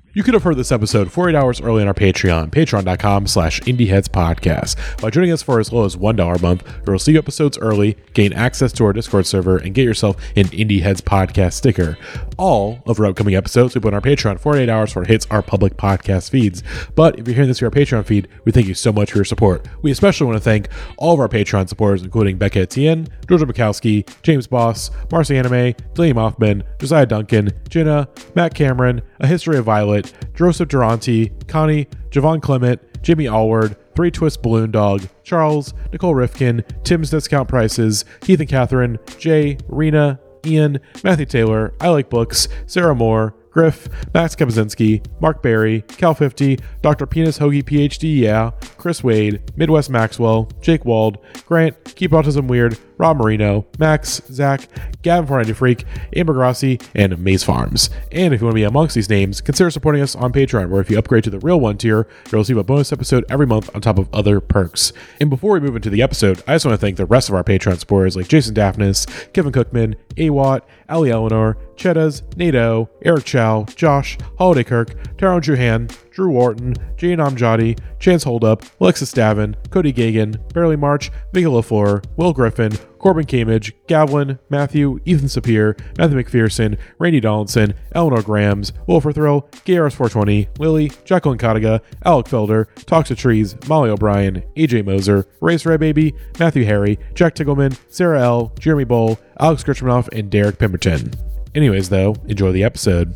You could have heard this episode 48 hours early on our Patreon, patreon.com/IndieHeadsPodcast. By joining us for as low as $1 a month, you'll receive episodes early, gain access to our Discord server, and get yourself an Indie Heads Podcast sticker. All of our upcoming episodes we put on our Patreon 48 hours before it hits our public podcast feeds. But if you're hearing this through our Patreon feed, we thank you so much for your support. We especially want to thank all of our Patreon supporters, including Becca Etienne, Georgia Bukowski, James Boss, Marcy Anime, Delaney Mothman, Josiah Duncan, Jenna, Matt Cameron, A History of Violet, Joseph Duranti, Connie, Javon Clement, Jimmy Allward, Three Twist Balloon Dog, Charles, Nicole Rifkin, Tim's Discount Prices, Heath and Catherine, Jay, Rena, Ian, Matthew Taylor, I Like Books, Sarah Moore, Griff, Max Kapazinski, Mark Barry, Cal50, Dr. Penis Hoagie PhD, yeah, Chris Wade, Midwest Maxwell, Jake Wald, Grant, Keep Autism Weird, Rob Marino, Max, Zach, Gavin 490 Freak, Amber Grassi, and Maze Farms. And if you want to be amongst these names, consider supporting us on Patreon, where if you upgrade to the real one tier, you'll receive a bonus episode every month on top of other perks. And before we move into the episode, I just want to thank the rest of our Patreon supporters like Jason Daphnis, Kevin Cookman, Awat, Ali Eleanor, Chedas, Nato, Eric Chow, Josh, Holiday Kirk, Tyrone Juhan, Drew Wharton, Jane Amjadi, Chance Holdup, Alexis Davin, Cody Gagan, Barely March, Miguel LaFleur, Will Griffin, Corbin Camage, Gavlin, Matthew, Ethan Sapir, Matthew McPherson, Randy Donaldson, Eleanor Grams, Wilfer Thrill, KRS420, Lily, Jacqueline Kataga, Alec Felder, Talks to Trees, Molly O'Brien, AJ Moser, Race Ray Baby, Matthew Harry, Jack Tiggleman, Sarah L., Jeremy Bull, Alex Gritchmanoff, and Derek Pemberton. Anyways, though, enjoy the episode.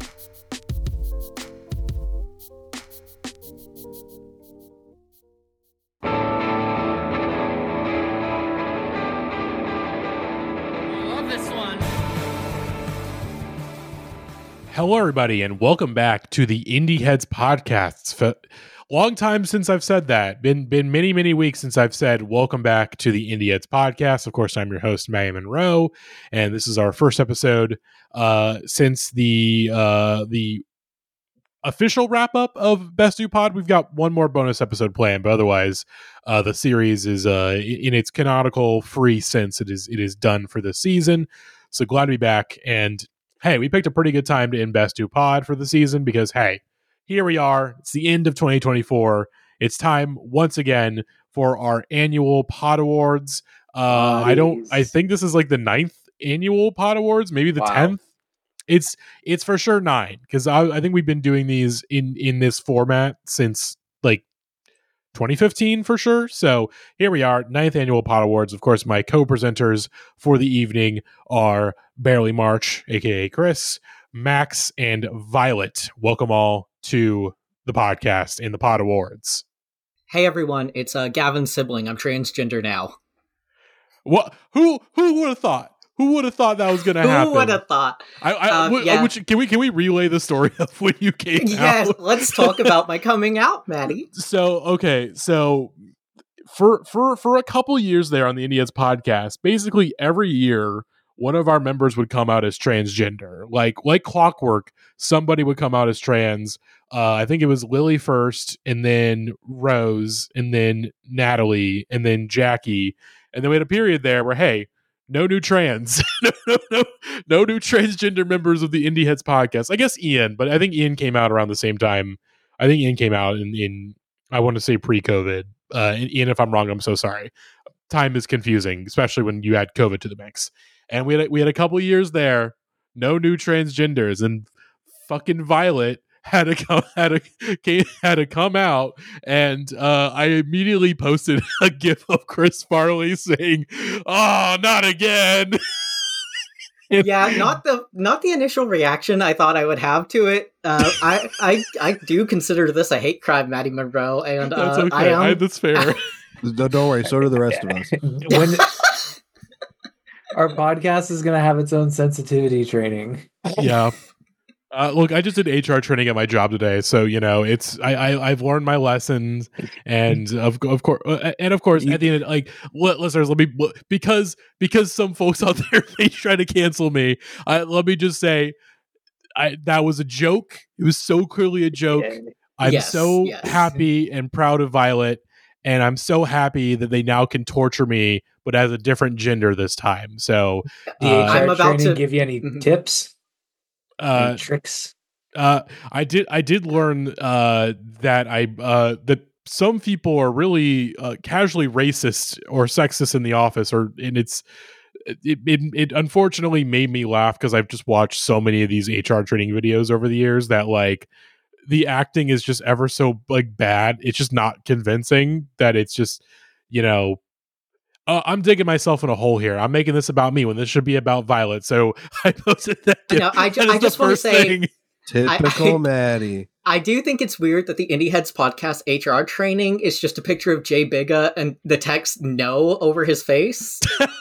Hello, everybody, and welcome back to the Indie Heads Podcasts. Long time since I've said that. Been many weeks since I've said welcome back to the Indie Heads Podcast. Of course, I'm your host, Matty Monroe, and this is our first episode since the official wrap up of Best Do Pod. We've got one more bonus episode planned, but otherwise, the series is in its canonical free sense. It is done for the season. So glad to be back. And hey, we picked a pretty good time to end Best Do Pod for the season because, hey, here we are. It's the end of 2024. It's time once again for our annual Pod Awards. I think this is like the 9th annual Pod Awards, maybe the 10th. It's for sure 9 because I think we've been doing these in this format since like 2015 for sure. So here we are, 9th annual Pod Awards. Of course, my co-presenters for the evening are Barely March, aka Chris, Max, and Violet. Welcome all to the podcast and the Pod Awards. Hey everyone, it's Gavin's sibling. I'm transgender now. What? Who would have thought? Who would have thought that was going to happen? Who would have thought? Can we relay the story of when you came out? Yes, let's talk about my coming out, Maddie. So for a couple years there on the Indie Heads Podcast, basically every year one of our members would come out as transgender. Like clockwork, somebody would come out as trans. I think it was Lily first, and then Rose, and then Natalie, and then Jackie. And then we had a period there where, hey, no new trans, no new transgender members of the Indie Heads Podcast. I guess Ian, but I think Ian came out around the same time. I think Ian came out in I want to say pre-COVID. Ian, if I'm wrong, I'm so sorry. Time is confusing, especially when you add COVID to the mix. And we had a couple years there, no new transgenders, and fucking Violet had to come out, and I immediately posted a gif of Chris Farley saying, "Oh, not again." Yeah, not the initial reaction I thought I would have to it. I do consider this a hate crime, Matty Monroe, and that's okay. That's fair. Don't worry, so do the rest of us. When our podcast is going to have its own sensitivity training. Yeah. Look, I just did HR training at my job today, so it's I've learned my lessons, and of course, at the end, like, listeners, let me because some folks out there may try to cancel me. Let me just say, that was a joke. It was so clearly a joke. I'm so happy and proud of Violet, and I'm so happy that they now can torture me, but as a different gender this time. So, the HR training give you any tips? Any tricks? I did learn that some people are really casually racist or sexist in the office, and it unfortunately made me laugh because I've just watched so many of these HR training videos over the years that like the acting is just ever so like bad. It's just not convincing that it's just, you know, I'm digging myself in a hole here. I'm making this about me when this should be about Violet. So I posted that. No, I just want to say, typical Maddie. I do think it's weird that the Indie Heads podcast HR training is just a picture of Jay Bigga and the text "no" over his face.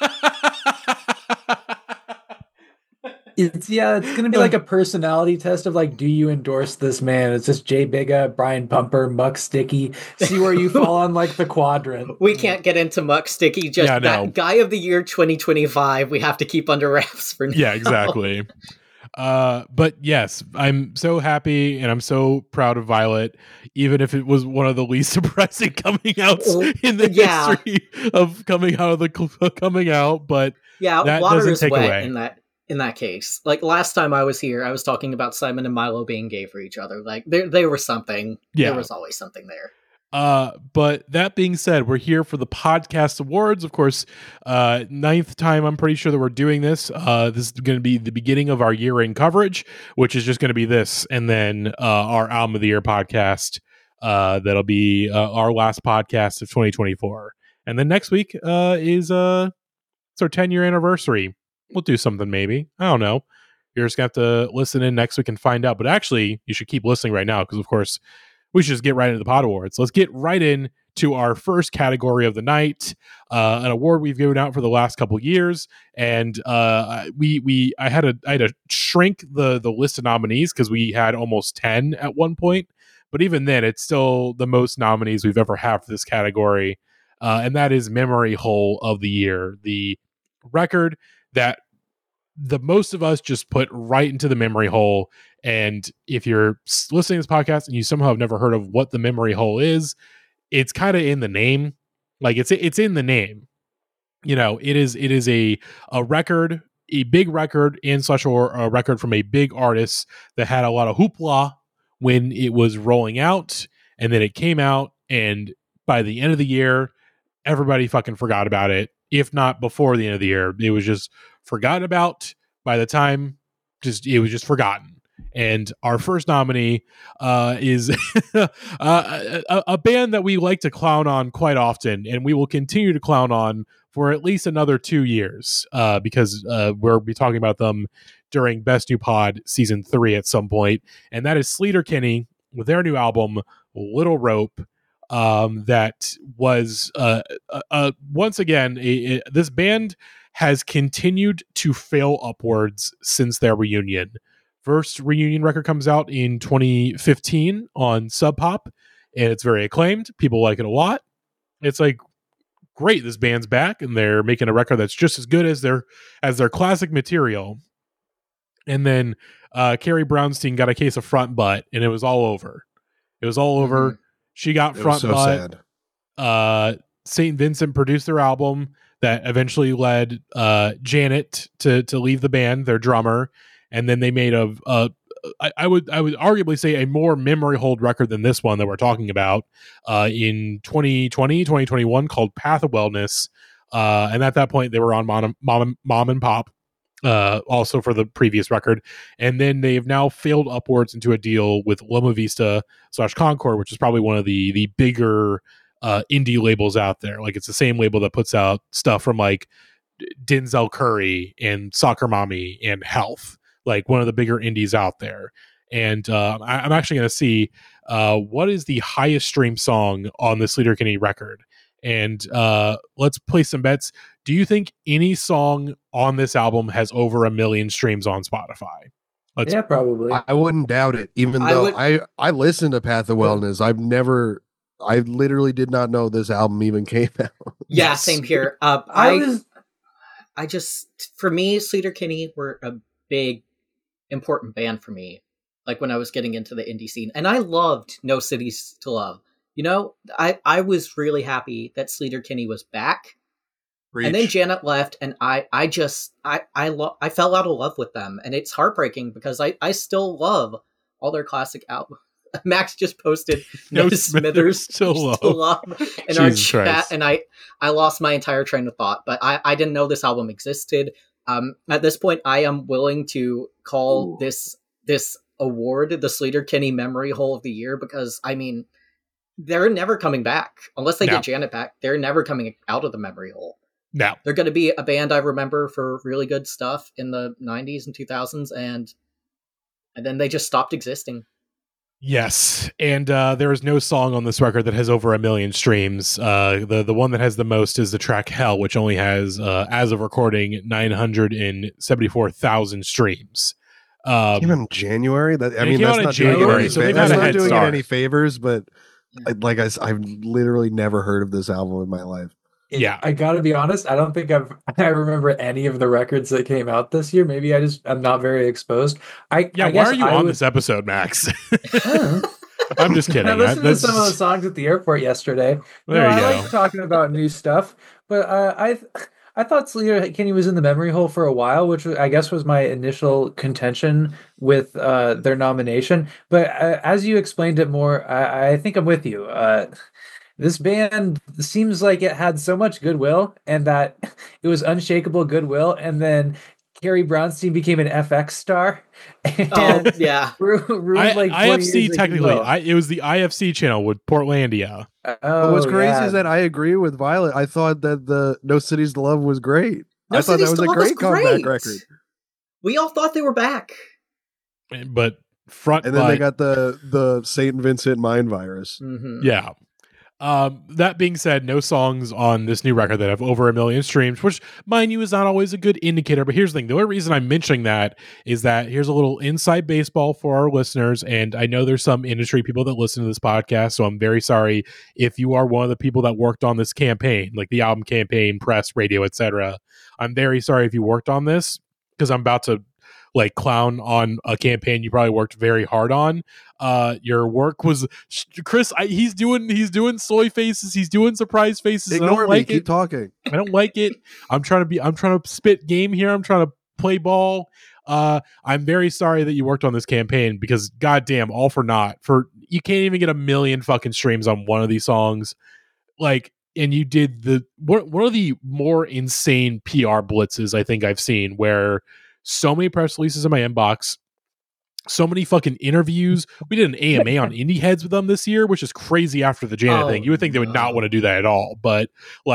It's gonna be like a personality test of like, do you endorse this man? It's just Jay Bigga, Brian Pumper, Muck Sticky. See where you fall on like the quadrant. We can't get into Muck Sticky. Just that guy of the year 2025. We have to keep under wraps for now. Yeah, exactly. But yes, I'm so happy and I'm so proud of Violet, even if it was one of the least surprising coming outs in the history of coming out of the coming out. But that water doesn't is take wet away. In that case. Like last time I was here, I was talking about Simon and Milo being gay for each other. Like they were something. Yeah. There was always something there. But that being said, we're here for the podcast awards. Of course, 9th time I'm pretty sure that we're doing this. This is going to be the beginning of our year-end coverage, which is just going to be this, and then our Album of the Year podcast. That'll be our last podcast of 2024, and then next week is it's our 10-year anniversary. We'll do something maybe. I don't know. You're just going to have to listen in next week and find out. But actually, you should keep listening right now because, of course, we should just get right into the Pod Awards. Let's get right into our first category of the night, an award we've given out for the last couple of years, and I had to shrink the list of nominees because we had almost 10 at one point, but even then, it's still the most nominees we've ever had for this category, and that is Memory Hole of the Year, the record that the most of us just put right into the memory hole. And if you're listening to this podcast and you somehow have never heard of what the memory hole is, it's kind of in the name. Like it's in the name. You know, it is a record, a big record and such, or a record from a big artist that had a lot of hoopla when it was rolling out, and then it came out, and by the end of the year, everybody fucking forgot about it. If not before the end of the year, it was just forgotten about. By the time, it was just forgotten. And our first nominee is a band that we like to clown on quite often, and we will continue to clown on for at least another 2 years because we'll be talking about them during Best New Pod Season 3 at some point. And that is Sleater-Kinney with their new album, Little Rope. That was once again this band has continued to fail upwards since their reunion. First reunion record comes out in 2015 on Sub Pop, and it's very acclaimed. People like it a lot. It's like, great, this band's back, and they're making a record that's just as good as their classic material. And then Carrie Brownstein got a case of front butt, and it was all over. It was all over. Mm-hmm. She got front butt. Sad. St. Vincent produced their album that eventually led Janet to leave the band, their drummer, and then they made I would arguably say a more memory hold record than this one that we're talking about in 2021 called Path of Wellness, and at that point they were on Mom and Pop. Also for the previous record, and then they've now failed upwards into a deal with Loma Vista / Concord, which is probably one of the bigger indie labels out there. Like it's the same label that puts out stuff from like Denzel Curry and Soccer Mommy and Health, like one of the bigger indies out there. And I'm actually going to see what is the highest stream song on the Sleater-Kinney record. And let's place some bets. Do you think any song on this album has over 1 million streams on Spotify? Yeah, probably. I wouldn't doubt it, even though I listened to Path of Wellness. I literally did not know this album even came out. Yeah, yes. Same here. I just, for me, Sleater-Kinney were a big, important band for me. Like when I was getting into the indie scene. And I loved No Cities to Love. You know, I was really happy that Sleater-Kinney was back. Reach. And then Janet left, and I fell out of love with them. And it's heartbreaking because I still love all their classic albums. Max just posted No Smithers Still Love in our chat, Christ. And I lost my entire train of thought, but I didn't know this album existed. At this point, I am willing to call this award the Sleater-Kinney Memory Hole of the Year, because, I mean, they're never coming back. Unless they get Janet back, they're never coming out of the memory hole. No. They're going to be a band I remember for really good stuff in the 90s and 2000s, and then they just stopped existing. Yes, and there is no song on this record that has over 1 million streams. The one that has the most is the track Hell, which only has, as of recording, 974,000 streams. Came out in January? That's not January, so they've had a head start. Any favors, but I've literally never heard of this album in my life. Yeah, I gotta be honest, I don't think I remember any of the records that came out this year. Maybe I'm not very exposed. Why are you on this episode, Max? I'm just kidding. I listened to some of the songs at the airport yesterday. I like talking about new stuff, but I thought Sleater-Kinney was in the memory hole for a while, which I guess was my initial contention with their nomination. But as you explained it more, I think I'm with you. This band seems like it had so much goodwill, and that it was unshakable goodwill, and then Carrie Brownstein became an FX star. And IFC technically, it was the IFC channel with Portlandia. What's crazy is that I agree with Violet. I thought that the No Cities to Love was great. I thought that was a great comeback record. We all thought they were back, but then they got the Saint Vincent mind virus. Mm-hmm. Yeah. That being said, no songs on this new record that have over 1 million streams, which, mind you, is not always a good indicator. But here's the thing. The only reason I'm mentioning that is that here's a little inside baseball for our listeners. And I know there's some industry people that listen to this podcast, so I'm very sorry if you are one of the people that worked on this campaign, like the album campaign, press, radio, etc. I'm very sorry if you worked on this, because I'm about to clown on a campaign you probably worked very hard on. Your work was Chris. He's doing soy faces. He's doing surprise faces. Ignore me. Keep talking. I don't like it. I'm trying to spit game here. I'm trying to play ball. I'm very sorry that you worked on this campaign, because goddamn, all for naught. For you can't even get 1 million fucking streams on one of these songs. And you did one of the more insane PR blitzes I think I've seen, where so many press releases in my inbox, so many fucking interviews. We did an AMA on Indie Heads with them this year, which is crazy after the Janet thing. You would think they would not want to do that at all. But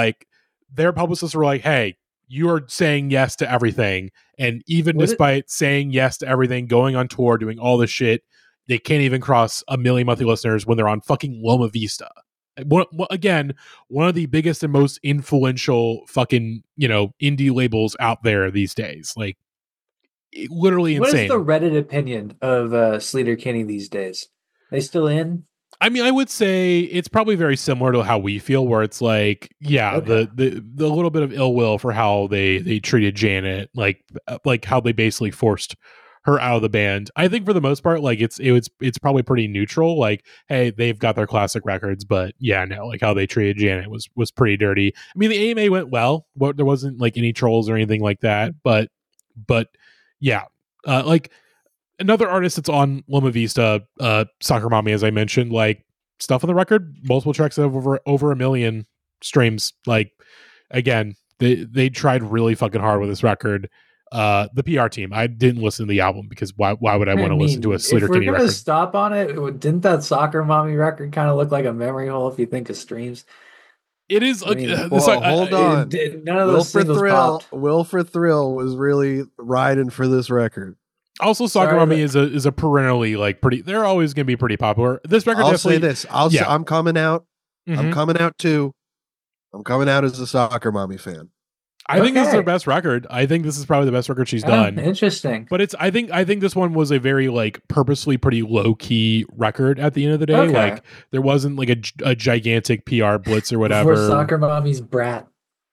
their publicists were like, hey, you are saying yes to everything. And even despite saying yes to everything, going on tour, doing all this shit, they can't even cross 1 million monthly listeners when they're on fucking Loma Vista. Again, one of the biggest and most influential fucking, indie labels out there these days. Literally insane. What is the Reddit opinion of Sleater-Kinney these days? They still in? I mean, I would say it's probably very similar to how we feel, where it's the little bit of ill will for how they treated Janet, like how they basically forced her out of the band. I think for the most part, it's probably pretty neutral. Hey, they've got their classic records, but how they treated Janet was pretty dirty. I mean, the AMA went well. There wasn't any trolls or anything like that, but. Yeah, another artist that's on Loma Vista, Soccer Mommy, as I mentioned, stuff on the record, multiple tracks that have over 1 million streams. Again, they tried really fucking hard with this record. The PR team, I didn't listen to the album, because why would I want to listen to a Sleater-Kinney record? If we're going to stop on it, didn't that Soccer Mommy record kind of look like a memory hole if you think of streams? It is. Hold on. None of those singles popped. Will for Thrill was really riding for this record. Also, Soccer Mommy is a perennially pretty. They're always going to be pretty popular. This record. I'll say this. I'm coming out. Mm-hmm. I'm coming out too. I'm coming out as a Soccer Mommy fan. I think this is her best record. I think this is probably the best record she's done. Interesting. But I think this one was a very purposely pretty low key record at the end of the day. Okay. There wasn't a gigantic PR blitz or whatever. For Soccer Mommy's brat.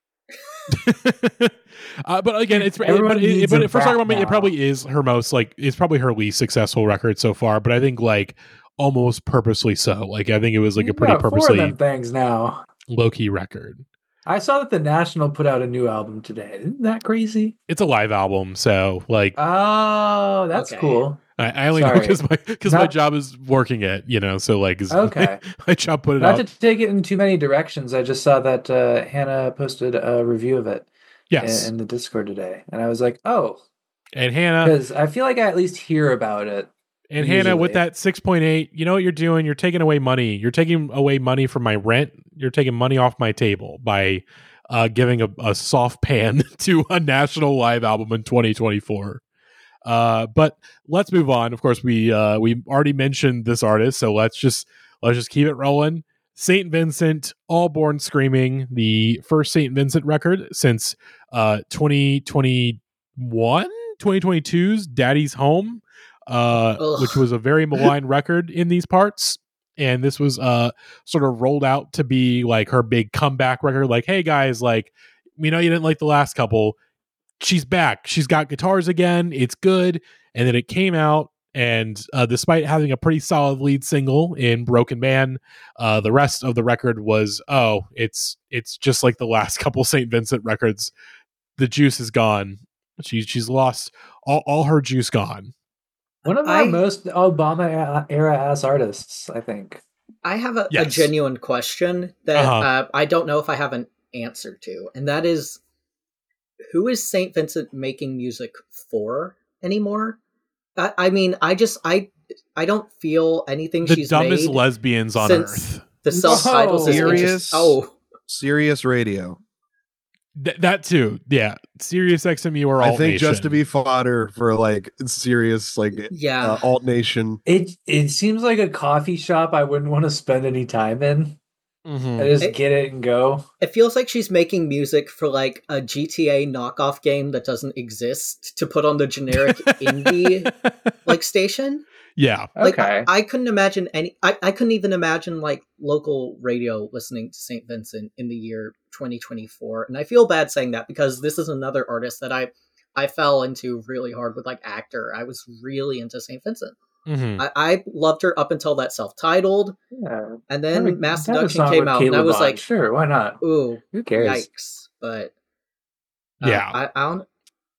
But again, but for Soccer Mommy, it probably is her most it's probably her least successful record so far. But I think almost purposely so. I think it was a pretty purposely 4 of them things now low key record. I saw that the National put out a new album today. Isn't that crazy? It's a live album, so oh, that's cool. I only know because my job is working it, so like okay. my job put it Not out. to take it in too many directions. I just saw that Hannah posted a review of it in the Discord today, and I was like, oh. And Hannah, because I feel like I at least hear about it. And usually. Hannah, with that 6.8, you know what you're doing? You're taking away money. You're taking away money from my rent. You're taking money off my table by giving a soft pan to a national live album in 2024. But let's move on. Of course, we already mentioned this artist, so let's just keep it rolling. St. Vincent, All Born Screaming, the first St. Vincent record since 2022's Daddy's Home, which was a very maligned record in these parts. And this was sort of rolled out to be like her big comeback record. Like, hey guys, like, we know you didn't like the last couple. She's back. She's got guitars again. It's good. And then it came out, and despite having a pretty solid lead single in Broken Man, the rest of the record was, it's just like the last couple St. Vincent records. The juice is gone. She's lost all her juice gone. One of our most Obama era ass artists, I think. I have a genuine question that I don't know if I have an answer to, and that is, who is St. Vincent making music for anymore? I mean, I don't feel anything she's made. The dumbest lesbians on earth. The self-titles is Sirius Radio. That too, yeah. Sirius XMU or Alt Nation. I think just to be fodder for like Sirius, Alt Nation. It seems like a coffee shop I wouldn't want to spend any time in. Mm-hmm. I just get it and go. It feels like she's making music for like a GTA knockoff game that doesn't exist to put on the generic indie like station. Yeah. Like, okay. I couldn't imagine I couldn't even imagine like local radio listening to St. Vincent in the year 2024. And I feel bad saying that because this is another artist that I fell into really hard with, like Actor. I was really into St. Vincent. Mm-hmm. I loved her up until that self-titled. Yeah. And then Mass Seduction came out, and I was like, sure, why not? Ooh, who cares? Yikes. But yeah. I don't.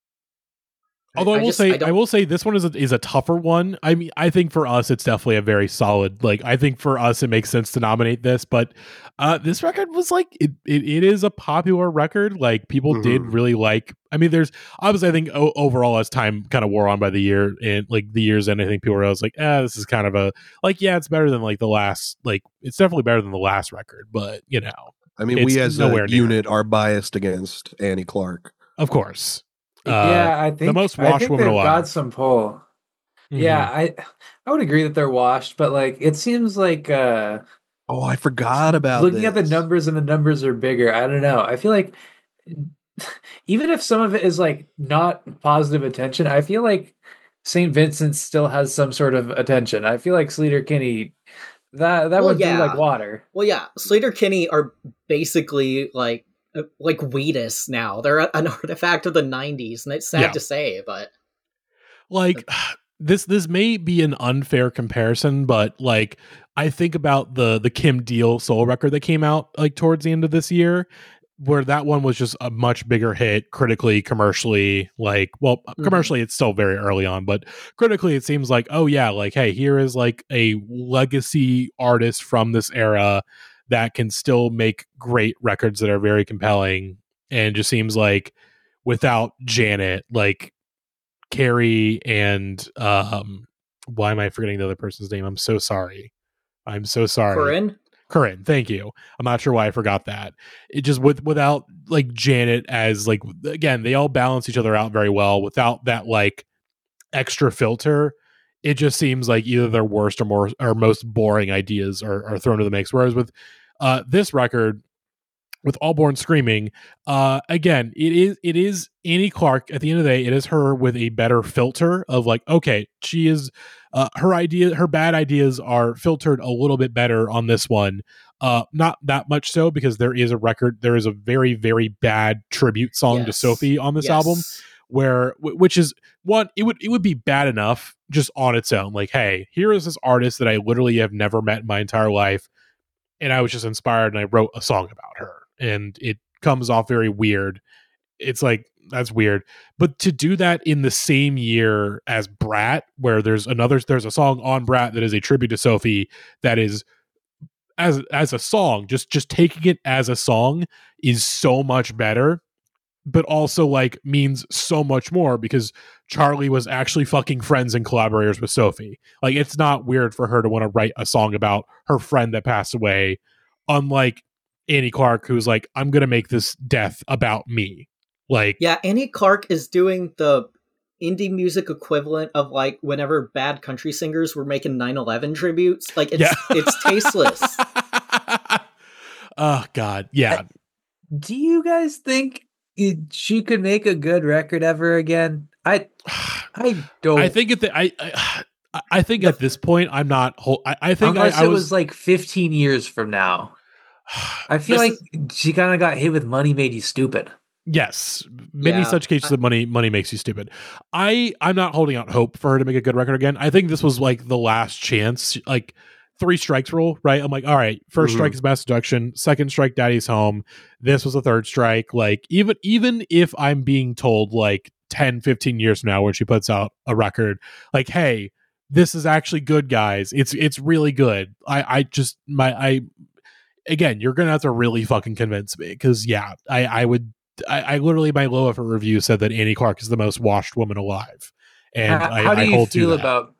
Although I will say this one is a tougher one. I mean, I think for us it's definitely a very solid. Like, I think for us it makes sense to nominate this, but this record was like it is a popular record. Like, people did really like. I mean, there's obviously, I think overall as time kind of wore on by the year and like the years, and I think people were always like, this is kind of a like, yeah, it's better than like the last. Like, it's definitely better than the last record, but I mean, we as a unit are biased against Annie Clark, of course. Yeah, I think the most washed woman alive. Got some pull. Mm-hmm. Yeah, I would agree that they're washed, but like it seems like I forgot about looking at the numbers, and the numbers are bigger. I don't know. I feel like even if some of it is like not positive attention, I feel like St. Vincent still has some sort of attention. I feel like Sleater-Kinney that would be like water. Well, yeah, Sleater-Kinney are basically like Wheatus now. They're an artifact of the 90s, and it's sad to say, but like this may be an unfair comparison, but like I think about the Kim Deal soul record that came out like towards the end of this year, where that one was just a much bigger hit critically, commercially. Like, well, commercially it's still very early on, but critically it seems like, oh yeah, like, hey, here is like a legacy artist from this era that can still make great records that are very compelling. And just seems like without Janet, like Carrie and why am I forgetting the other person's name? I'm so sorry. Corinne, thank you. I'm not sure why I forgot that. It just without like Janet as like, again, they all balance each other out very well. Without that like extra filter, it just seems like either their worst or most boring ideas are thrown to the mix. Whereas with this record, with All Born Screaming, again, it is Annie Clark. At the end of the day, it is her with a better filter of like, okay, she is her bad ideas are filtered a little bit better on this one. Not that much so, because there is a very, very bad tribute song to Sophie on this album, which is one, it would be bad enough just on its own. Like, hey, here is this artist that I literally have never met in my entire life, and I was just inspired and I wrote a song about her, and it comes off very weird. it's like, that's weird. But to do that in the same year as Brat, where there's a song on Brat that is a tribute to Sophie, that is as a song, just taking it as a song is so much better, but also like means so much more because Charlie was actually fucking friends and collaborators with Sophie. Like, it's not weird for her to want to write a song about her friend that passed away, unlike Annie Clark, who's like, I'm gonna make this death about me. Like, yeah, Annie Clark is doing the indie music equivalent of like whenever bad country singers were making 9/11 tributes. Like, it's tasteless. Oh God, yeah. Do you guys think she could make a good record ever again? I don't. I think I think at this point I'm not. I think unless it was like 15 years from now. I feel like she kind of got hit with Money Made You Stupid. Yes, many such cases of money makes you stupid. I'm not holding out hope for her to make a good record again. I think this was like the last chance, like 3 strikes rule, right? I'm like, all right, first strike is Mass Seduction, second strike Daddy's Home. This was a third strike. Like, even if I'm being told like 10, 15 years from now when she puts out a record, like, hey, this is actually good, guys. It's really good. Again, you're gonna have to really fucking convince me, because I literally, my low effort review said that Annie Clark is the most washed woman alive, and how do you feel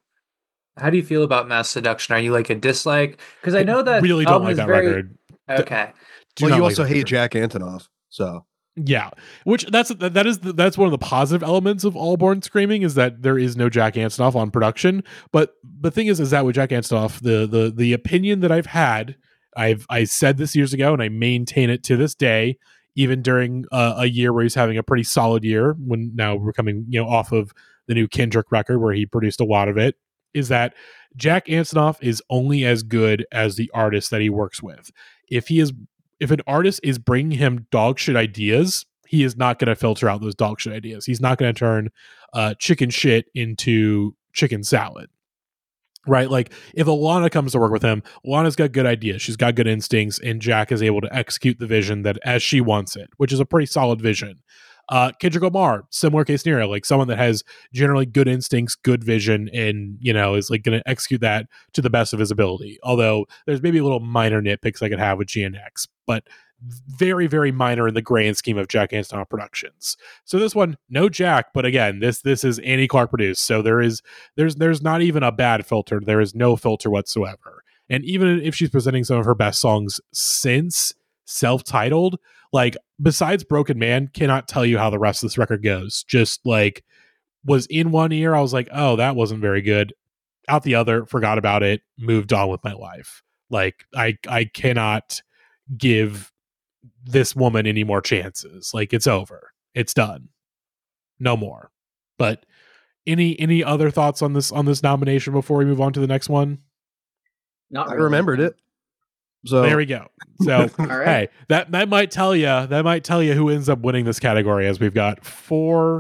about Mass Seduction? Are you like a dislike? Because I know that really don't like that record. Okay. Well, you also hate Jack Antonoff, so yeah. Which that's one of the positive elements of All Born Screaming, is that there is no Jack Antonoff on production. But the thing is that with Jack Antonoff, the opinion that I've had, I said this years ago, and I maintain it to this day, even during a year where he's having a pretty solid year, when now we're coming, off of the new Kendrick record where he produced a lot of it, is that Jack Antonoff is only as good as the artist that he works with. If an artist is bringing him dog shit ideas, he is not going to filter out those dog shit ideas. He's not going to turn chicken shit into chicken salad. Right? Like, if Alana comes to work with him, Alana's got good ideas, she's got good instincts, and Jack is able to execute the vision that as she wants it, which is a pretty solid vision. Kendrick Lamar, similar case scenario, like someone that has generally good instincts, good vision, and is like going to execute that to the best of his ability. Although there's maybe a little minor nitpicks I could have with GNX, but very, very minor in the grand scheme of Jack Antonoff Productions. So this one, no Jack, but again, this is Annie Clark produced, so there's not even a bad filter. There is no filter whatsoever. And even if she's presenting some of her best songs since self-titled, like besides Broken Man, cannot tell you how the rest of this record goes. Just like, was in one ear, I was like, oh, that wasn't very good. Out the other, forgot about it, moved on with my life. Like, I cannot give this woman any more chances. Like, it's over, it's done, no more. But any other thoughts on this nomination before we move on to the next one? Not really. I remembered it, so there we go. So right. Hey, that might tell you who ends up winning this category, as we've got 5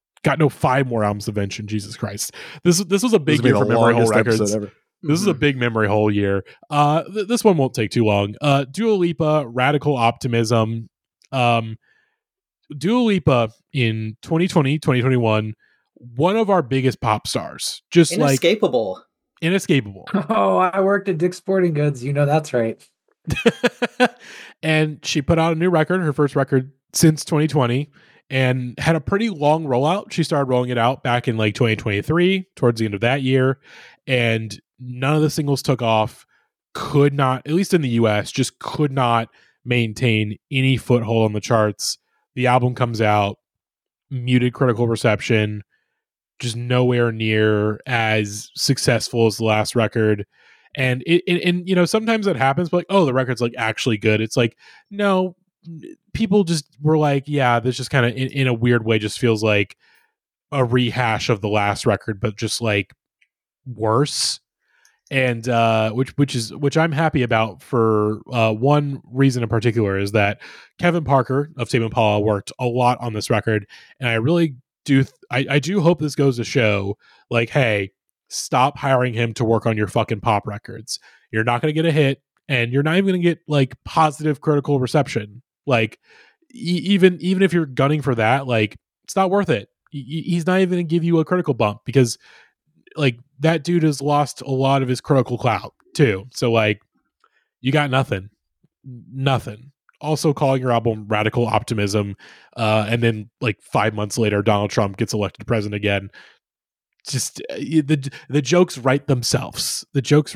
more albums to mention. Jesus Christ, this was a big year for Memory Hole Records. This is a big memory hole year. This one won't take too long. Dua Lipa, Radical Optimism. Dua Lipa in 2020, 2021, one of our biggest pop stars. Just inescapable. Oh, I worked at Dick's Sporting Goods. That's right. And she put out a new record, her first record since 2020, and had a pretty long rollout. She started rolling it out back in like 2023, towards the end of that year. And none of the singles took off, could not, at least in the US, just could not maintain any foothold on the charts. The album comes out, muted critical reception, just nowhere near as successful as the last record. And sometimes that happens, but like, oh, the record's like actually good. It's like, no, people just were like, yeah, this just kind of in a weird way just feels like a rehash of the last record, but just like worse. And which I'm happy about for one reason in particular, is that Kevin Parker of Tame Impala worked a lot on this record, and I really do I do hope this goes to show, like, hey, stop hiring him to work on your fucking pop records. You're not going to get a hit, and you're not even going to get like positive critical reception. Like, even if you're gunning for that, like, it's not worth it. He's not even gonna give you a critical bump because like that dude has lost a lot of his critical clout too. So like you got nothing. Also calling your album Radical Optimism, and then like 5 months later Donald Trump gets elected president again. Just the jokes write themselves.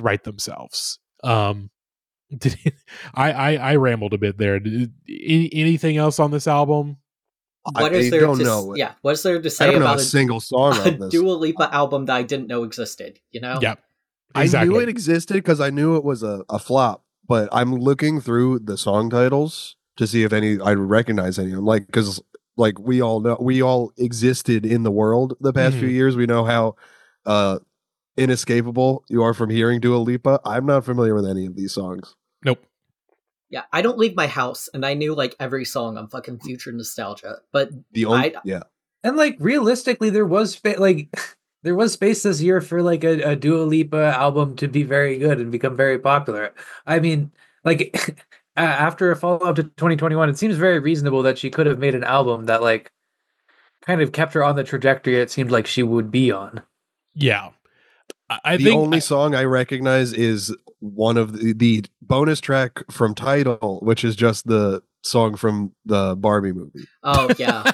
I rambled a bit there. Anything else on this album? What is there to say about a single song on this Dua Lipa album that I didn't know existed? You know? Yeah, exactly. I knew it existed because I knew it was a flop. But I'm looking through the song titles to see if I recognize any of them. Like, because like we all existed in the world the past few years. We know how inescapable you are from hearing Dua Lipa. I'm not familiar with any of these songs. Nope. Yeah, I don't leave my house, and I knew like every song on fucking Future Nostalgia. But and like realistically, there was space this year for like a Dua Lipa album to be very good and become very popular. I mean, like after a follow-up to 2021, it seems very reasonable that she could have made an album that like kind of kept her on the trajectory it seemed like she would be on. Yeah. I think the only song I recognize is one of the bonus track from Tidal, which is just the song from the Barbie movie. Oh, yeah.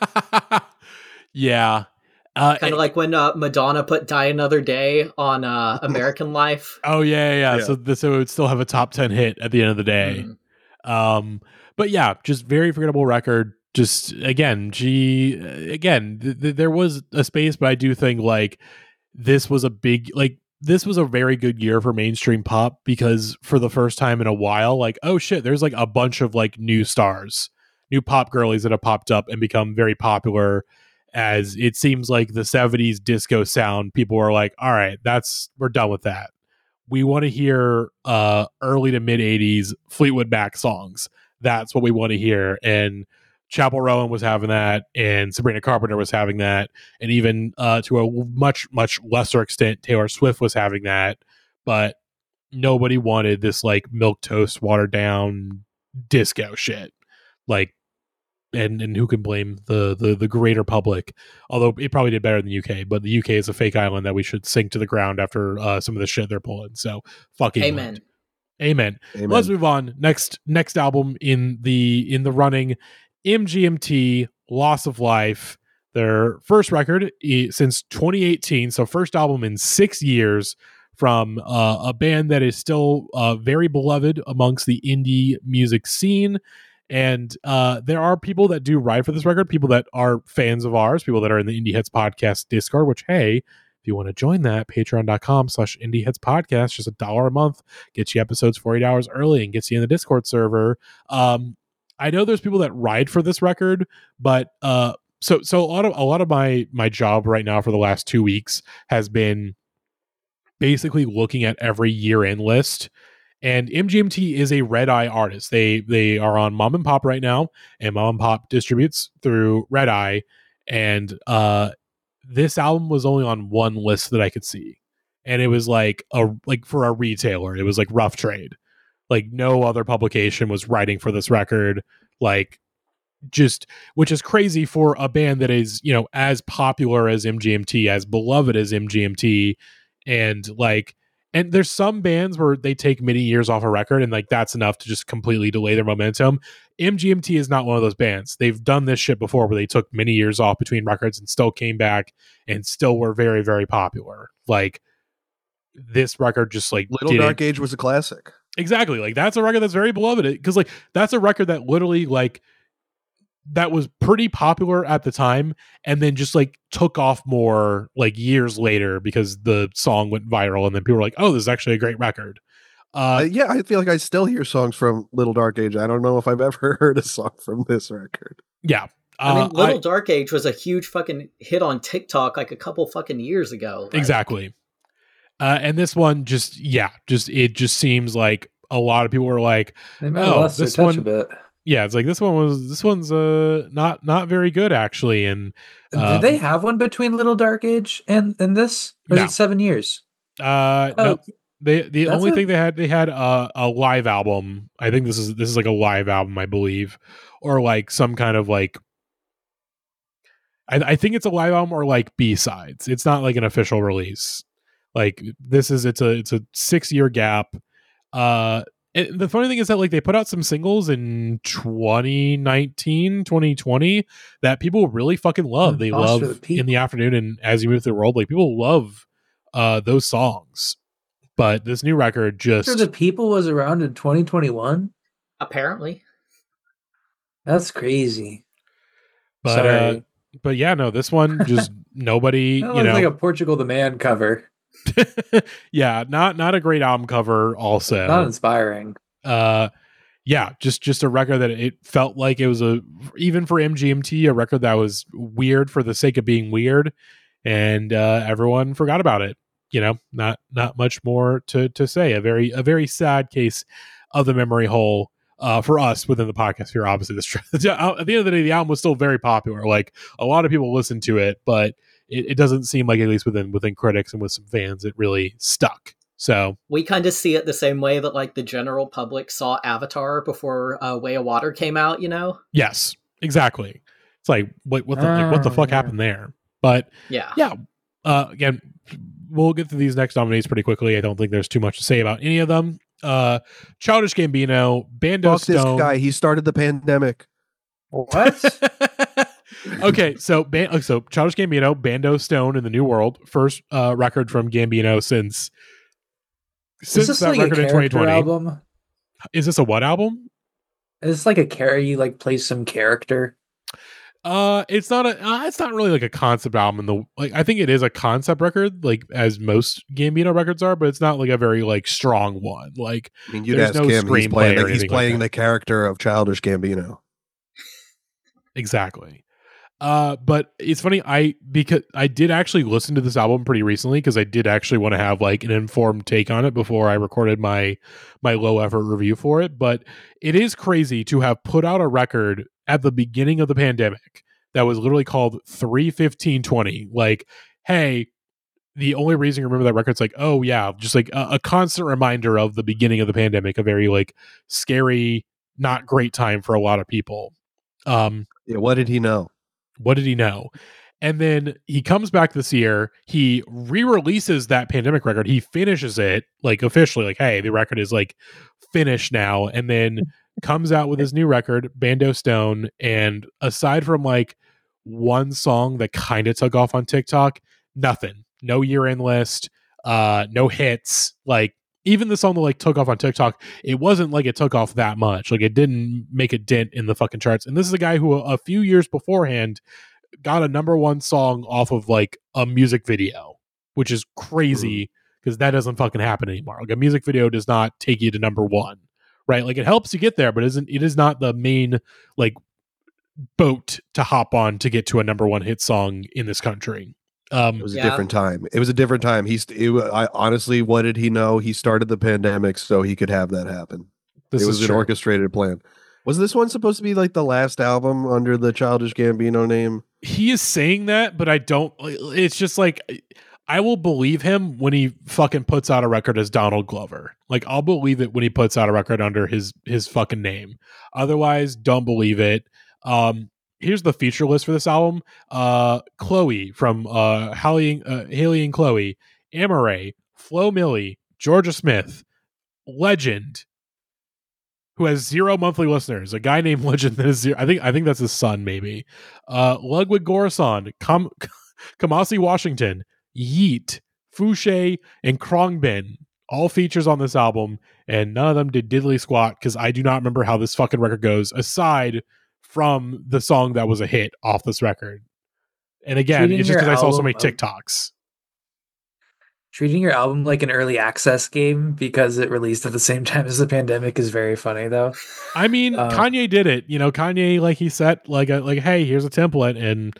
Yeah. Kind of like when Madonna put Die Another Day on American Life. Oh, yeah. So it would still have a top 10 hit at the end of the day. But yeah, just very forgettable record. Just, again, there was a space, but I do think like this was a very good year for mainstream pop because for the first time in a while, like, oh shit, there's like a bunch of like new stars, new pop girlies that have popped up and become very popular. As it seems like the 70s disco sound, people are like, all right, we're done with that. We want to hear early to mid 80s Fleetwood Mac songs. That's what we want to hear. And Chappell Rowan was having that, and Sabrina Carpenter was having that, and even to a much, much lesser extent, Taylor Swift was having that. But nobody wanted this like milquetoast, watered down disco shit. Like, and who can blame the greater public? Although it probably did better than the UK, but the UK is a fake island that we should sink to the ground after some of the shit they're pulling. So fucking Amen. Let's move on. Next album in the running, MGMT, Loss of Life. Their first record since 2018, so first album in 6 years from a band that is still very beloved amongst the indie music scene. And there are people that do ride for this record, people that are fans of ours, people that are in the Indie Heads Podcast Discord, which, hey, if you want to join that, patreon.com/Indie Heads Podcast, just $1 a month, gets you episodes 48 hours early and gets you in the Discord server. I know there's people that ride for this record, but so a lot of my job right now for the last 2 weeks has been basically looking at every year-end list. And MGMT is a Red Eye artist. They are on Mom and Pop right now, and Mom and Pop distributes through Red Eye. And this album was only on one list that I could see, and it was like for a retailer, it was like Rough Trade. Like no other publication was writing for this record. Like just, which is crazy for a band that is, you know, as popular as MGMT, as beloved as MGMT, and like. And there's some bands where they take many years off a record and like that's enough to just completely delay their momentum. MGMT is not one of those bands. They've done this shit before where they took many years off between records and still came back and still were very, very popular. Like this record just like Little Dark Age was a classic. Exactly. Like that's a record that's very beloved because like that's a record that literally like that was pretty popular at the time and then just like took off more like years later because the song went viral and then people were like, oh, this is actually a great record. Yeah, I feel like I still hear songs from Little Dark Age. I don't know if I've ever heard a song from this record. Yeah. I mean, Little Dark Age was a huge fucking hit on TikTok like a couple fucking years ago. Like. Exactly. And this one it just seems like a lot of people were like, oh, this one a bit. Yeah, it's like this one's not very good actually. And did they have one between Little Dark Age and this? Or is it 7 years? No. The only thing they had a live album. I think this is like a live album, I believe, or like some kind of like. I think it's a live album or like B-sides. It's not like an official release. Like it's a 6-year gap. The funny thing is that like they put out some singles in 2019, 2020 that people really fucking love. They love In the Afternoon and As You Move Through the World. Like people love those songs. But this new record just After the People was around in 2021? Apparently. That's crazy. But sorry. But yeah, no, this one just nobody. That looks like a Portugal the Man cover. Yeah, not a great album cover. Also, not inspiring. Yeah, just a record that it felt like it was even for MGMT a record that was weird for the sake of being weird, and everyone forgot about it. Not much more to say. A very sad case of the memory hole. For us within the podcast here, obviously, at the end of the day, the album was still very popular. Like a lot of people listened to it, but it doesn't seem like, at least within critics and with some fans, it really stuck. So we kind of see it the same way that like the general public saw Avatar before Way of Water came out. Yes, exactly. It's like what the fuck happened there? But yeah. Again, we'll get to these next nominees pretty quickly. I don't think there's too much to say about any of them. Childish Gambino, Bando Fuck Stone. This guy, he started the pandemic. What? Okay, so Childish Gambino, Bando Stone in the New World, first record from Gambino since that like record in 2020. Album? Is this a what album? Is this like a he like plays some character? It's not really like a concept album. I think it is a concept record, like as most Gambino records are, but it's not like a very like strong one. Like, I mean, you'd ask him. He's playing the character of Childish Gambino. Exactly. But it's funny. Because I did actually listen to this album pretty recently because I did actually want to have like an informed take on it before I recorded my low effort review for it. But it is crazy to have put out a record at the beginning of the pandemic that was literally called 3/15/20. Like, hey, the only reason you remember that record's like, oh yeah, just like a constant reminder of the beginning of the pandemic, a very like scary, not great time for a lot of people. What did he know? What did he know? And then he comes back this year. He re-releases that pandemic record. He finishes it like officially, like, hey, the record is like finished now. And then comes out with his new record, Bando Stone. And aside from like one song that kind of took off on TikTok, nothing. No year-end list, no hits. Like even the song that like took off on TikTok, it wasn't like it took off that much. Like it didn't make a dent in the fucking charts. And this is a guy who a few years beforehand got a #1 song off of like a music video, which is crazy because that doesn't fucking happen anymore. Like a music video does not take you to #1, right? Like it helps you get there, but it is not the main like boat to hop on to get to a #1 hit song in this country. It was a different time. It was a different time. Honestly, what did he know? He started the pandemic so he could have that happen. It was an orchestrated plan. Was this one supposed to be like the last album under the Childish Gambino name? He is saying that, but I don't. It's just like I will believe him when he fucking puts out a record as Donald Glover. Like I'll believe it when he puts out a record under his fucking name. Otherwise, don't believe it. Here's the feature list for this album. Chloe from Haley and Chloe, Amaray, Flo Milli, Georgia Smith, Legend, who has 0 monthly listeners. A guy named Legend that is 0. I think that's his son, maybe. Ludwig Göransson, Kamasi Washington, Yeet, Fouché, and Khruangbin. All features on this album, and none of them did diddly squat because I do not remember how this fucking record goes, aside from the song that was a hit off this record. And again, it's just because I saw so many TikToks. Treating your album like an early access game because it released at the same time as the pandemic is very funny, though. I mean, Kanye did it. Kanye, like he set like hey, here's a template, and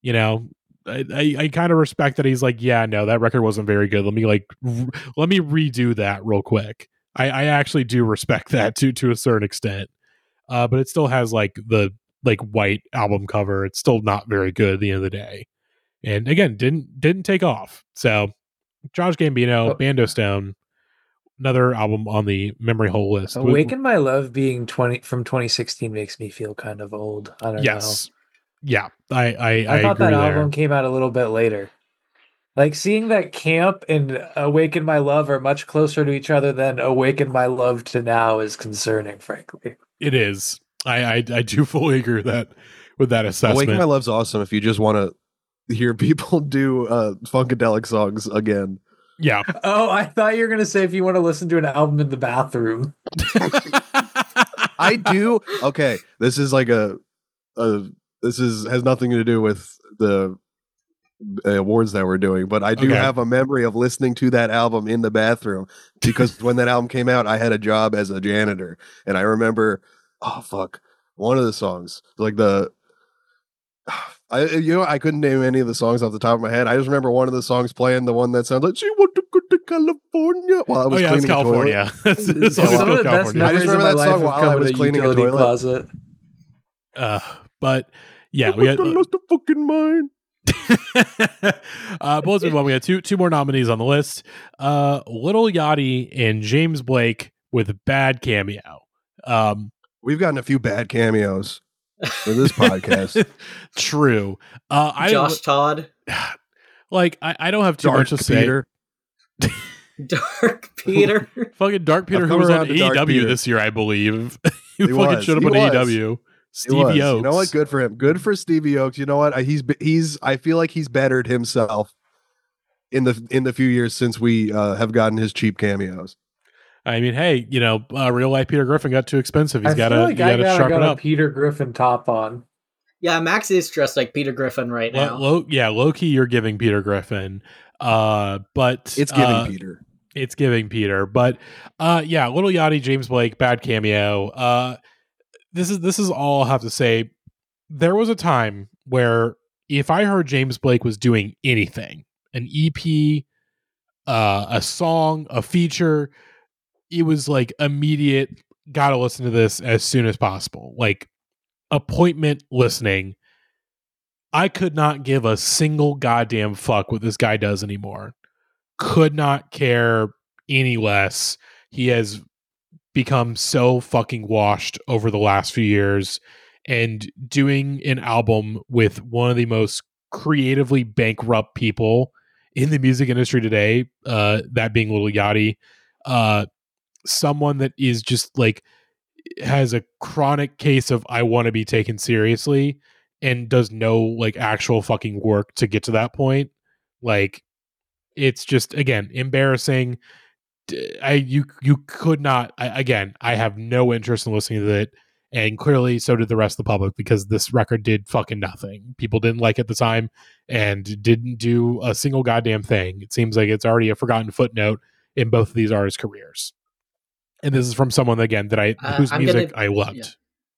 I kind of respect that he's like, yeah, no, that record wasn't very good. Let me redo that real quick. I actually do respect that to a certain extent. But it still has like the white album cover. It's still not very good at the end of the day. And again, didn't take off. So Josh Gambino, Bando Stone, another album on the memory hole list. Awaken My Love being from 2016 makes me feel kind of old. I don't know. Yeah. I thought agree that there. album came out a little bit later. Like seeing that Camp and Awaken My Love are much closer to each other than Awaken My Love to now is concerning, frankly. It is. I do fully agree with that assessment. Awaken My Love's awesome if you just want to hear people do Funkadelic songs again. Yeah. Oh, I thought you were gonna say if you want to listen to an album in the bathroom. I do. Okay, this is like has nothing to do with the awards that we're doing, but I do have a memory of listening to that album in the bathroom because when that album came out, I had a job as a janitor, and I remember, one of the songs, like I couldn't name any of the songs off the top of my head. I just remember one of the songs playing, the one that sounds like "She Want to Go to California" while I was cleaning California. The California. I just remember that song while I was cleaning a toilet. Closet. But yeah, we had lost a fucking mind. But let's move on. We had two more nominees on the list. Lil Yachty and James Blake with Bad cameo. We've gotten a few bad cameos for this podcast. True. Josh Todd. Like I don't have too much to Peter. say. Dark Peter. Fucking Dark Peter, who was on AEW this year, I believe. He fucking showed up on AEW. Stevie Oaks. You know what? Good for him. Good for Stevie Oaks. You know what? He's. I feel like he's bettered himself in the few years since we have gotten his cheap cameos. I mean, hey, real life Peter Griffin got too expensive. He's got to sharpen up. Peter Griffin top on. Yeah, Max is dressed like Peter Griffin right now. Low key, you're giving Peter Griffin. But it's giving Peter. It's giving Peter. But Lil Yachty, James Blake, bad cameo. This is all I'll have to say. There was a time where if I heard James Blake was doing anything, an EP, a song, a feature, it was like immediate, gotta listen to this as soon as possible. Like appointment listening. I could not give a single goddamn fuck what this guy does anymore. Could not care any less. He has become so fucking washed over the last few years, and doing an album with one of the most creatively bankrupt people in the music industry today, that being Lil Yachty, someone that is just like has a chronic case of I want to be taken seriously and does no like actual fucking work to get to that point. Like it's just, again, embarrassing. You could not. I have no interest in listening to it, and clearly so did the rest of the public, because this record did fucking nothing. People didn't like it at the time and didn't do a single goddamn thing. It seems like it's already a forgotten footnote in both of these artists' careers. And this is from someone, again, that whose music I loved. Yeah.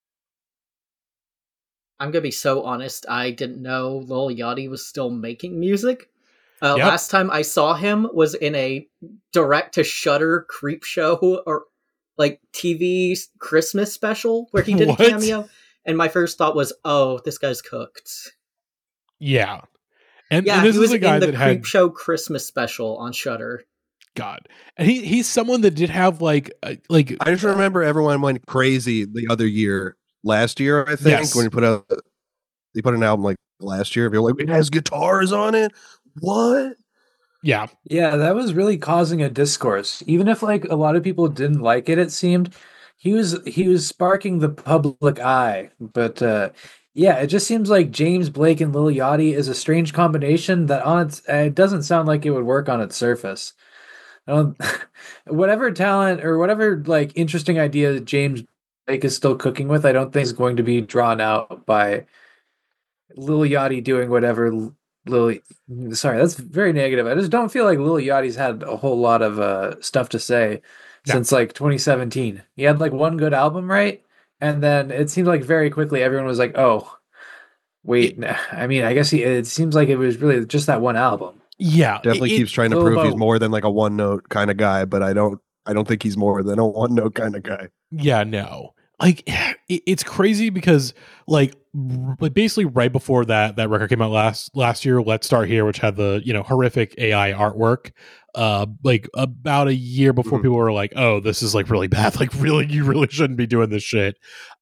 I'm gonna be so honest. I didn't know Lil Yachty was still making music. Last time I saw him was in a direct to Shudder creep show or like TV Christmas special where he did a cameo. And my first thought was, oh, this guy's cooked. Yeah. And yeah, this he was is a guy in the that creep had show Christmas special on Shudder. God. And he's someone that did have like I just remember everyone went crazy the other year. Last year, I think, when he put an album like last year. If you're like, it has guitars on it. What? Yeah, that was really causing a discourse. Even if like a lot of people didn't like it, it seemed he was sparking the public eye. But it just seems like James Blake and Lil Yachty is a strange combination that it doesn't sound like it would work on its surface. Whatever talent or whatever like interesting idea James Blake is still cooking with, I don't think is going to be drawn out by Lil Yachty doing whatever. Sorry, that's very negative. I just don't feel like Lil Yachty's had a whole lot of stuff to say since like 2017. He had like one good album, right? And then it seemed like very quickly everyone was like, "Oh, wait." I mean, I guess it seems like it was really just that one album. Yeah, definitely keeps trying to prove he's more than like a one note kind of guy, but I don't think he's more than a one note kind of guy. Yeah, no. like it's crazy because like basically right before that record came out last year, Let's Start Here, which had the horrific AI artwork, like about a year before people were like, oh, this is like really bad, like really you really shouldn't be doing this shit.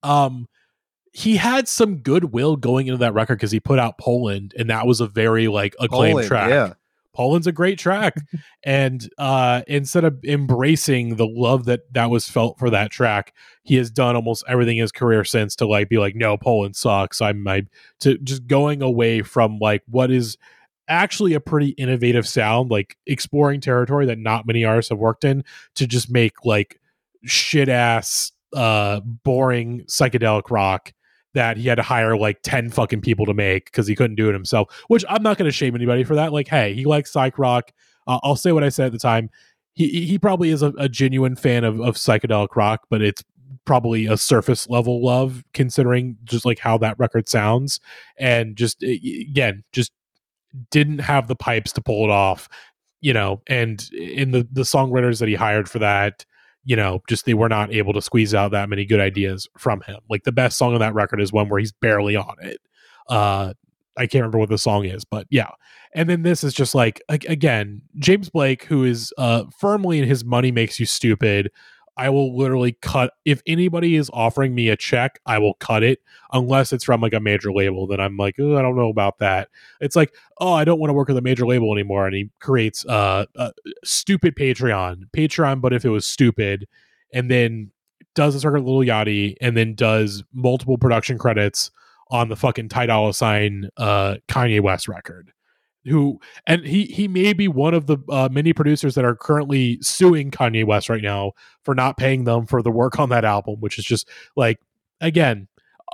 He had some goodwill going into that record because he put out Poland, and that was a very like acclaimed track. Yeah. Poland's a great track. And instead of embracing the love that was felt for that track, he has done almost everything in his career since to like be like, no, Poland sucks. To just going away from like what is actually a pretty innovative sound, like exploring territory that not many artists have worked in, to just make like shit ass boring psychedelic rock that he had to hire like 10 fucking people to make because he couldn't do it himself, which I'm not going to shame anybody for that. Like, hey, he likes psych rock. I'll say what I said at the time. He probably is a genuine fan of psychedelic rock, but it's probably a surface level love considering just like how that record sounds. And just, again, just didn't have the pipes to pull it off, and in the songwriters that he hired for that, just they were not able to squeeze out that many good ideas from him. Like the best song on that record is one where he's barely on it. I can't remember what the song is, but yeah. And then this is just like, again, James Blake, who is firmly in his money makes you stupid. I will literally cut, if anybody is offering me a check, I will cut it unless it's from like a major label. Then I'm like, oh, I don't know about that. It's like, oh, I don't want to work with a major label anymore. And he creates a stupid Patreon, but if it was stupid, and then does this record Lil Yachty, and then does multiple production credits on the fucking Ty Dolla $ign Kanye West record. He may be one of the many producers that are currently suing Kanye West right now for not paying them for the work on that album, which is just like, again,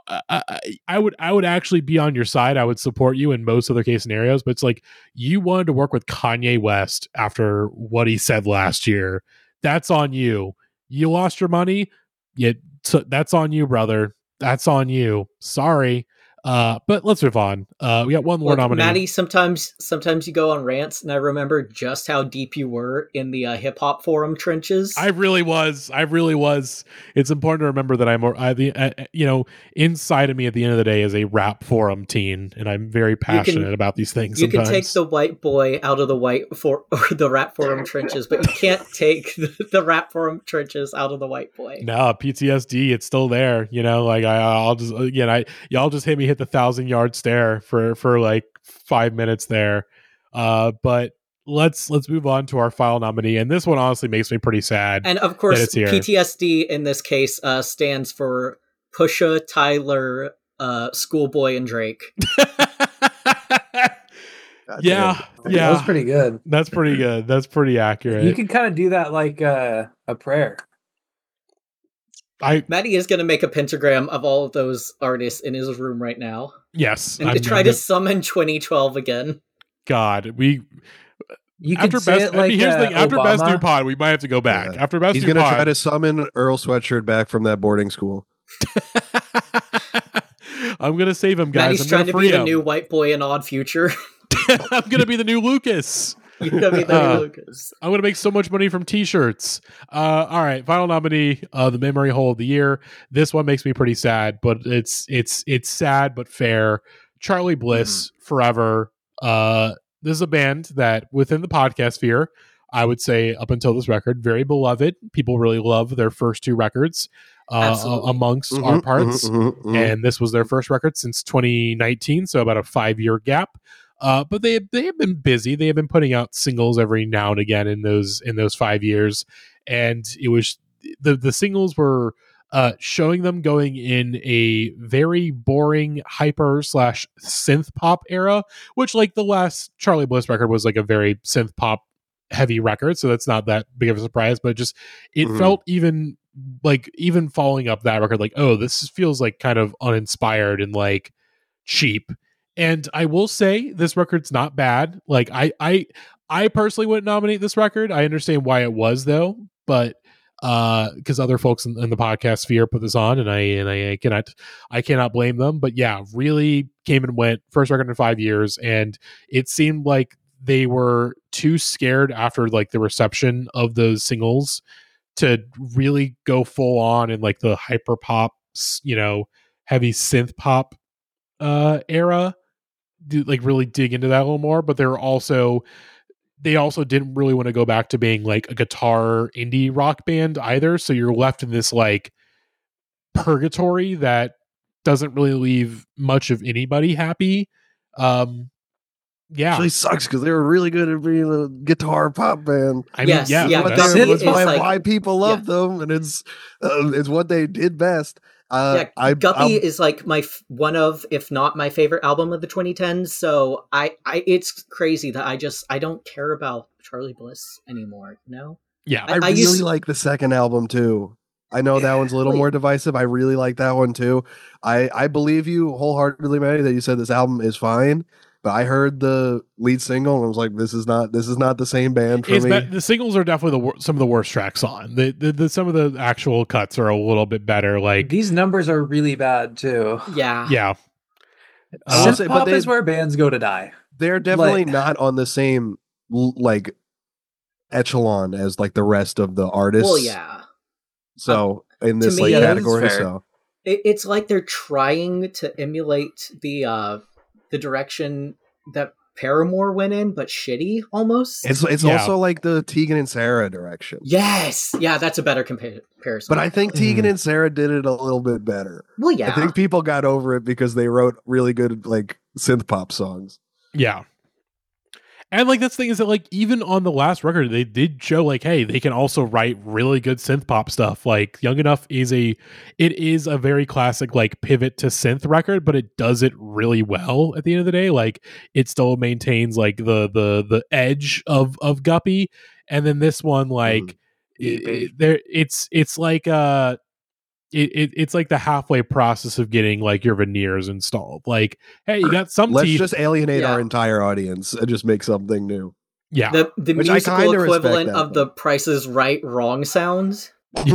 I would actually be on your side. I would support you in most other case scenarios, but it's like, you wanted to work with Kanye West after what he said last year. That's on you. You lost your money. That's on you, brother. That's on you. Sorry. But let's move on. We got one more nominee. Maddie, sometimes you go on rants, and I remember just how deep you were in the hip hop forum trenches. I really was. It's important to remember that inside of me at the end of the day is a rap forum teen, and I'm very passionate about these things. You can take the white boy out of the rap forum trenches, but you can't take the rap forum trenches out of the white boy. No, PTSD, it's still there. Like I'll just y'all just hit me. Hit the 1,000-yard stare for like 5 minutes there, but let's move on to our final nominee, and this one honestly makes me pretty sad. And of course, PTSD in this case stands for Pusha, Tyler, Schoolboy, and Drake. Yeah, that was pretty good. That's pretty good. That's pretty accurate. You can kind of do that like a prayer. Maddie is going to make a pentagram of all of those artists in his room right now. Yes. And try to summon 2012 again. God, you after best, it like here's the thing, after Best New Pod, we might have to go back. Yeah. After Best He's New Pod, he's going to try to summon Earl Sweatshirt back from that boarding school. I'm going to save him, guys. Maddie's trying to be the new white boy in Odd Future. I'm going to be the new Lucas. You're gonna be the new Lucas. I'm gonna make so much money from t-shirts. All right, final nominee, the memory hole of the year. This one makes me pretty sad, but it's sad but fair. Charlie Bliss, Forever. This is a band that within the podcast sphere, I would say up until this record, very beloved. People really love their first two records amongst our parts. And this was their first record since 2019, so about a 5-year gap. But they have been busy. They have been putting out singles every now and again in those 5 years, and it was the singles were showing them going in a very boring hyper / synth pop era, which like the last Charlie Bliss record was like a very synth pop heavy record, so that's not that big of a surprise. But just it felt even following up that record, like, oh, this feels like kind of uninspired and like cheap. And I will say this record's not bad. Like I personally wouldn't nominate this record. I understand why it was though, but because other folks in the podcast sphere put this on, and I cannot blame them. But yeah, really came and went. First record in 5 years, and it seemed like they were too scared after like the reception of those singles to really go full on in like the hyper pop, heavy synth pop era, like really dig into that a little more. But they also didn't really want to go back to being like a guitar indie rock band either. So you're left in this like purgatory that doesn't really leave much of anybody happy. Yeah, actually sucks because they were really good at being a guitar pop band. I mean, that's why people love them, and it's what they did best. Guppy is like one of, if not my favorite album of the 2010s. So it's crazy that I don't care about Charlie Bliss anymore. Yeah, I really like the second album too. I know that one's a little more divisive. I really like that one too. I believe you wholeheartedly, Maddie, that you said this album is fine. But I heard the lead single and I was like, "This is not the same band for me." The singles are definitely some of the worst tracks on. The some of the actual cuts are a little bit better. Like these numbers are really bad too. Yeah. Synth pop is where bands go to die. They're definitely not on the same like echelon as like the rest of the artists. Well, yeah. So in this like category, so it's like they're trying to emulate the direction that Paramore went in, but shitty almost. It's also like the Tegan and Sara direction. Yes, yeah, that's a better comparison. But I think Tegan and Sara did it a little bit better. Well, yeah, I think people got over it because they wrote really good like synth pop songs. Yeah. And like that's the thing is that like even on the last record they did show like, hey, they can also write really good synth pop stuff. Like Young Enough is a very classic like pivot to synth record, but it does it really well at the end of the day. Like it still maintains like the edge of Guppy. And then this one like it's like it's like the halfway process of getting like your veneers installed. Like, hey, you got some Let's teeth. just alienate our entire audience and just make something new. Yeah. The musical equivalent of the Price is Right wrong sounds.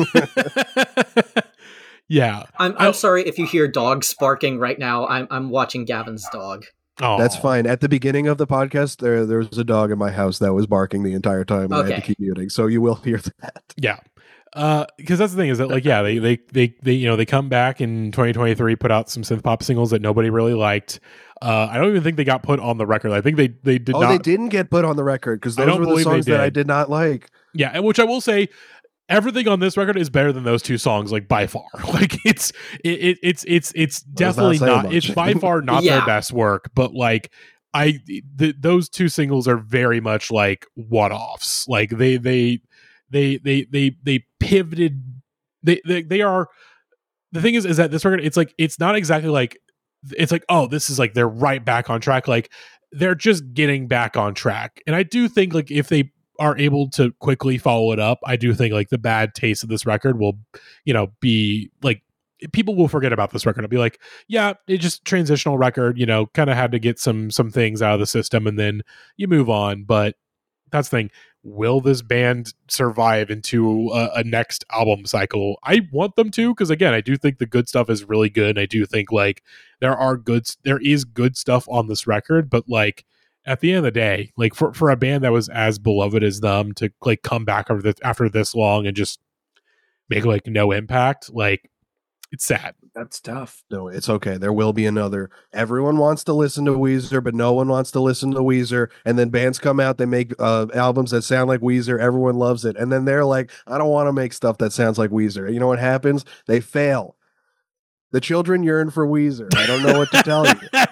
Yeah. I'm sorry if you hear dogs barking right now. I'm watching Gavin's dog. Oh, that's fine. At the beginning of the podcast, there was a dog in my house that was barking the entire time, and I had to keep muting. So you will hear that. Yeah. Because that's the thing is that like they come back in 2023, put out some synth pop singles that nobody really liked. I don't even think they got put on the record. I think they did not. They didn't get put on the record because those were the songs that I did not like. Yeah, and which I will say, everything on this record is better than those two songs, like by far. Like it's definitely not. It's by far not their best work, but like those two singles are very much like one-offs. Like they pivoted. They are. The thing is that this record, it's not exactly like, it's like, oh, this is like they're right back on track. Like they're just getting back on track. And I do think like if they are able to quickly follow it up, I do think like the bad taste of this record will, be like, people will forget about this record. It'll be like, yeah, it's just transitional record, kind of had to get some things out of the system and then you move on. But that's the thing. Will this band survive into a next album cycle? I want them to, because again, I do think the good stuff is really good. And I do think like there is good stuff on this record, but like at the end of the day, like for a band that was as beloved as them to like come back after this long and just make like no impact, like it's sad. That's tough. No, it's okay. There will be another. Everyone wants to listen to Weezer, but no one wants to listen to Weezer. And then bands come out, they make albums that sound like Weezer. Everyone loves it. And then they're like, I don't want to make stuff that sounds like Weezer. You know what happens? They fail. The children yearn for Weezer. I don't know what to tell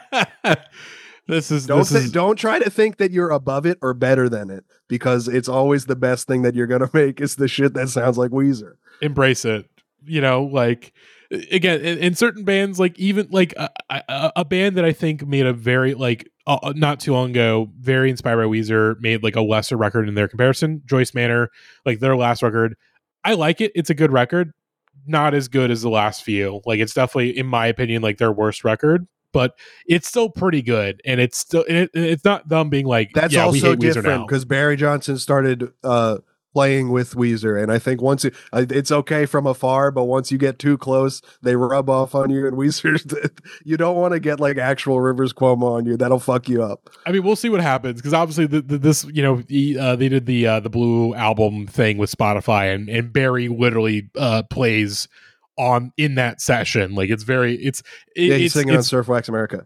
you. Don't try to think that you're above it or better than it, because it's always the best thing that you're going to make is the shit that sounds like Weezer. Embrace it. Like again, in certain bands, like even like a band that I think made a very like not too long ago, very inspired by Weezer, made like a lesser record in their comparison. Joyce Manor, like their last record, I like it. It's a good record, not as good as the last few. Like it's definitely, in my opinion, like their worst record, but it's still pretty good. And it's still it's not them being like, that's also different because Barry Johnson started playing with Weezer, and I think once it's okay from afar, but once you get too close, they rub off on you, and Weezer, you don't want to get like actual Rivers Cuomo on you. That'll fuck you up. I mean, we'll see what happens, because obviously this, they did the Blue album thing with Spotify, and Barry literally plays in that session. Like he's singing on Surf Wax America.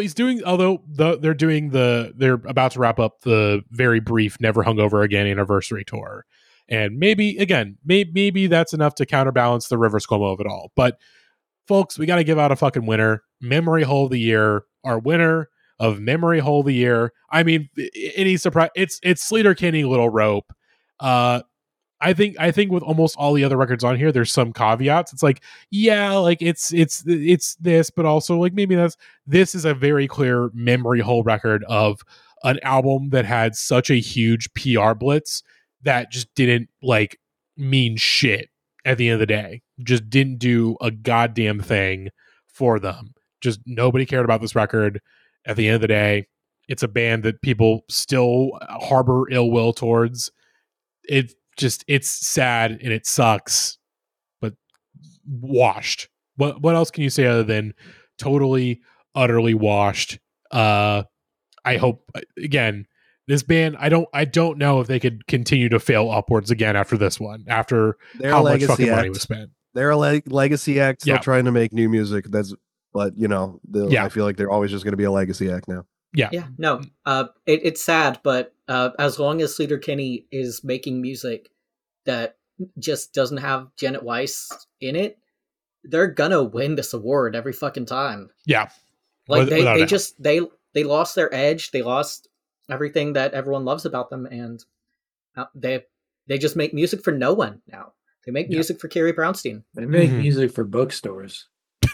They're about to wrap up the very brief Never Hungover Again anniversary tour. And maybe that's enough to counterbalance the Rivers Cuomo of it all. But folks, we got to give out a fucking winner. Memory Hole of the Year. Our winner of Memory Hole of the Year. I mean, any surprise? It's Sleater-Kinney, Little Rope. I think with almost all the other records on here, there's some caveats. It's like, yeah, like it's this, but also like maybe this is a very clear memory hole record of an album that had such a huge PR blitz that just didn't like mean shit at the end of the day. Just didn't do a goddamn thing for them. Just nobody cared about this record at the end of the day. It's a band that people still harbor ill will towards. It's sad and it sucks, but washed. What else can you say other than totally, utterly washed? I hope, again, this band, I don't know if they could continue to fail upwards again after this one, after how much fucking money was spent. They're a legacy act still trying to make new music. But I feel like they're always just going to be a legacy act now. Yeah. No, it's sad, but as long as Sleater-Kinney is making music that just doesn't have Janet Weiss in it, they're gonna win this award every fucking time. Yeah. Like they lost their edge, they lost everything that everyone loves about them, and they just make music for no one now. They make music for Carrie Brownstein. They make music for bookstores.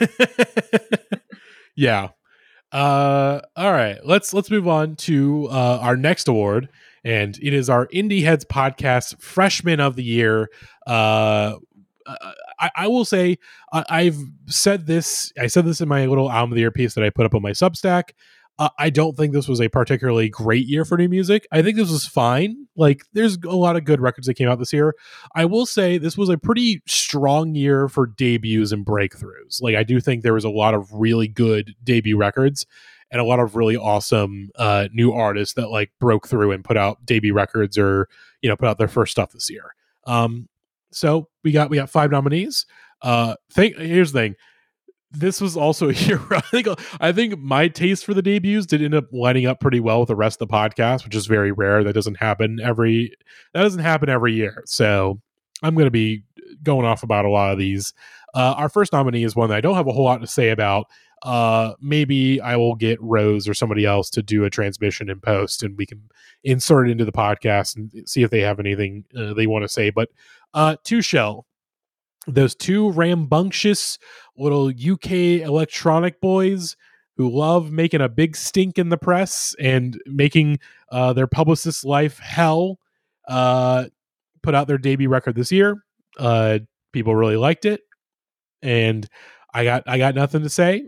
Yeah. All right. Let's move on to our next award, and it is our Indie Heads Podcast Freshman of the Year. I will say I've said this. I said this in my little Album of the Year piece that I put up on my Substack. I don't think this was a particularly great year for new music. I think this was fine. Like, there's a lot of good records that came out this year. I will say this was a pretty strong year for debuts and breakthroughs. Like, I do think there was a lot of really good debut records and a lot of really awesome new artists that like broke through and put out debut records or, put out their first stuff this year. So we got 5 nominees. Here's the thing. This was also a year where I think my taste for the debuts did end up lining up pretty well with the rest of the podcast, which is very rare. That doesn't happen every year. So I'm going to be going off about a lot of these. Our first nominee is one that I don't have a whole lot to say about. Maybe I will get Rose or somebody else to do a transmission in post, and we can insert it into the podcast and see if they have anything they want to say. But Two Shell. Those two rambunctious little UK electronic boys who love making a big stink in the press and making their publicist's life hell, put out their debut record this year. People really liked it, and I got nothing to say.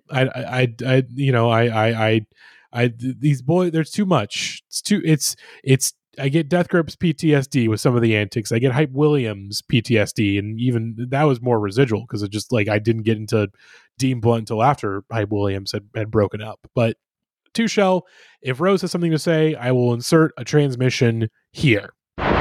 These boys, there's too much. I get Death Grips PTSD with some of the antics. I get Hype Williams PTSD, and even that was more residual because it just like I didn't get into Dean Blunt until after Hype Williams had broken up. But Two Shell, if Rose has something to say, I will insert a transmission here.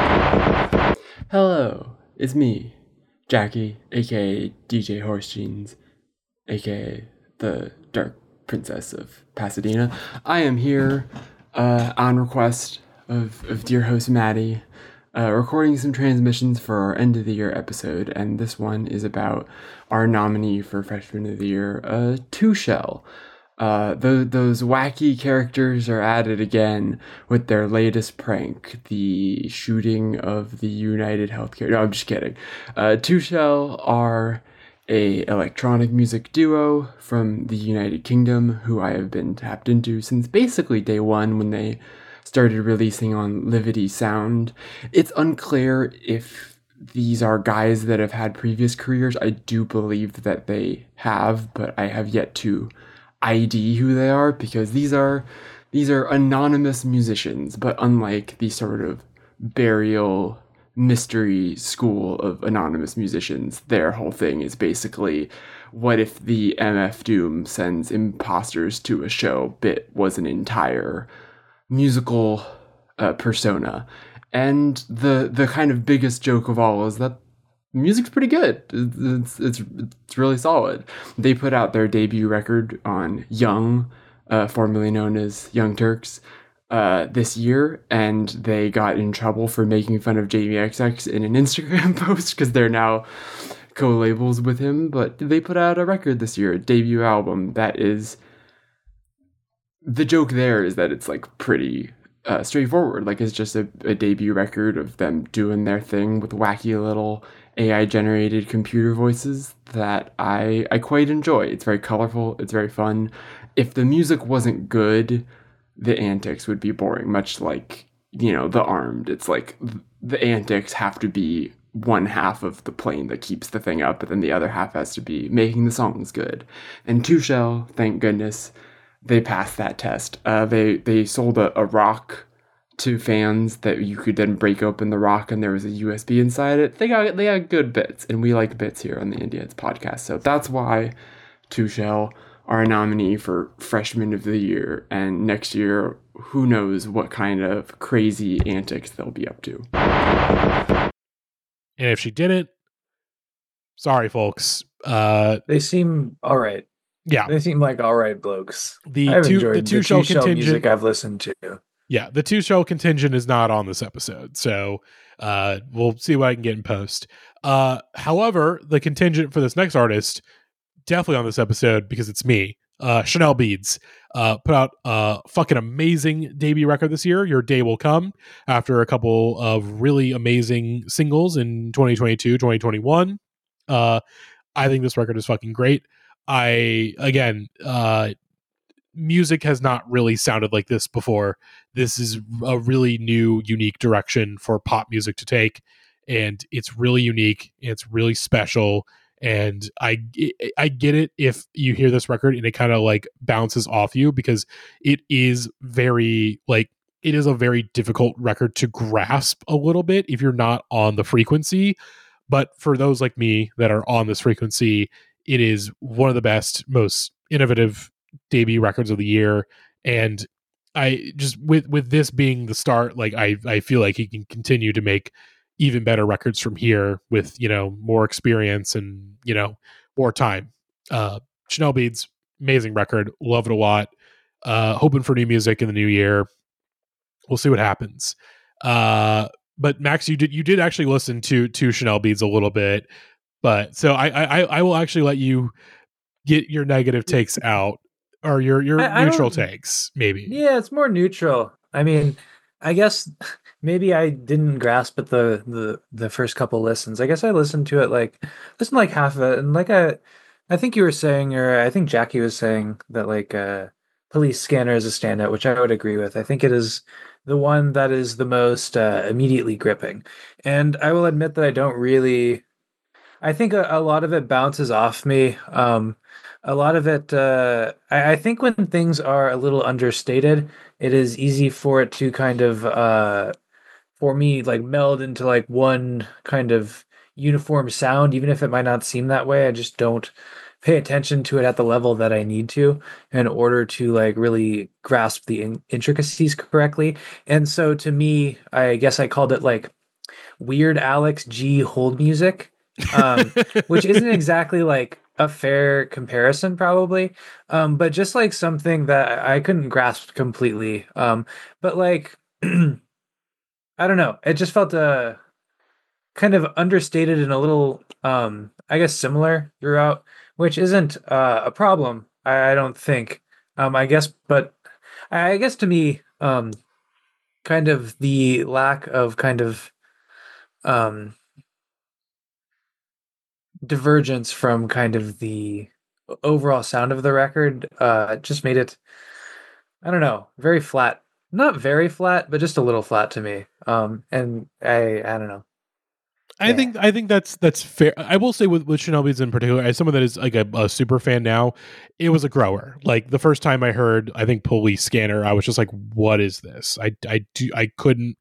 Hello, it's me, Jackie, aka DJ Horse Jeans, aka the Dark Princess of Pasadena. I am here on request of dear host Maddie, recording some transmissions for our end of the year episode, and this one is about our nominee for Freshman of the Year, Two Shell. Those wacky characters are at it again with their latest prank, the shooting of the United Healthcare. No, I'm just kidding. Two Shell are a electronic music duo from the United Kingdom who I have been tapped into since basically day one when they started releasing on Livity Sound. It's unclear if these are guys that have had previous careers. I do believe that they have, but I have yet to ID who they are because these are anonymous musicians, but unlike the sort of burial mystery school of anonymous musicians, their whole thing is basically, what if the MF Doom sends imposters to a show? Bit was an entire musical persona. And the kind of biggest joke of all is that music's pretty good. It's really solid. They put out their debut record on Young, formerly known as Young Turks, this year, and they got in trouble for making fun of Jamie XX in an Instagram post because they're now co-labels with him. But they put out a record this year, a debut album that is, the joke there is that it's like pretty straightforward. Like, it's just a debut record of them doing their thing with wacky little AI generated computer voices that I quite enjoy. It's very colorful. It's very fun. If the music wasn't good, the antics would be boring, much like, The Armed. It's like the antics have to be one half of the plane that keeps the thing up, but then the other half has to be making the songs good. And Two Shell, thank goodness, they passed that test. They sold a rock to fans that you could then break open the rock and there was a USB inside it. They got good bits, and we like bits here on the Indie Heads podcast. So that's why Two Shell are a nominee for Freshman of the Year, and next year, who knows what kind of crazy antics they'll be up to. And if she didn't, sorry, folks. They seem all right. Yeah, they seem like all right blokes. The Two Shell contingent music I've listened to. Yeah, the Two Shell contingent is not on this episode, so we'll see what I can get in post. However, the contingent for this next artist, definitely on this episode because it's me. Chanel Beads put out a fucking amazing debut record this year. Your Day Will Come, after a couple of really amazing singles in 2022, 2021. I think this record is fucking great. Music has not really sounded like this before. This is a really new, unique direction for pop music to take, and it's really unique. It's really special. And I get it if you hear this record and it kind of like bounces off you, because it is a very difficult record to grasp a little bit if you're not on the frequency. But for those like me that are on this frequency, it is one of the best, most innovative debut records of the year. And I just, with this being the start, like I feel like he can continue to make even better records from here with, more experience and, more time. Chanel Beads, amazing record. Love it a lot. Hoping for new music in the new year. We'll see what happens. But Max, you did actually listen to Chanel Beads a little bit, but so I will actually let you get your negative takes out, or your neutral takes, maybe. Yeah, it's more neutral. I mean, I guess maybe I didn't grasp it the first couple listens. I guess I listened like half of it, and I think you were saying, or I think Jackie was saying that Police Scanner is a standout, which I would agree with. I think it is the one that is the most immediately gripping, and I will admit that I don't really. I think a lot of it bounces off me. A lot of it, I think when things are a little understated, it is easy for it to kind of, for me, like meld into like one kind of uniform sound, even if it might not seem that way. I just don't pay attention to it at the level that I need to in order to like really grasp the intricacies correctly. And so to me, I guess I called it like Weird Alex G hold music, which isn't exactly like a fair comparison probably, but just like something that I couldn't grasp completely, but like I don't know, it just felt kind of understated and a little I guess similar throughout, which isn't a problem, I don't think, I guess, but I guess to me kind of the lack of kind of divergence from kind of the overall sound of the record just made it, I don't know, very flat. Not very flat, but just a little flat to me. And I don't know. I think that's fair. I will say with Chanel Beads in particular, as someone that is like a super fan now, it was a grower. Like the first time I heard, I think Police Scanner, I was just like, "What is this?" I couldn't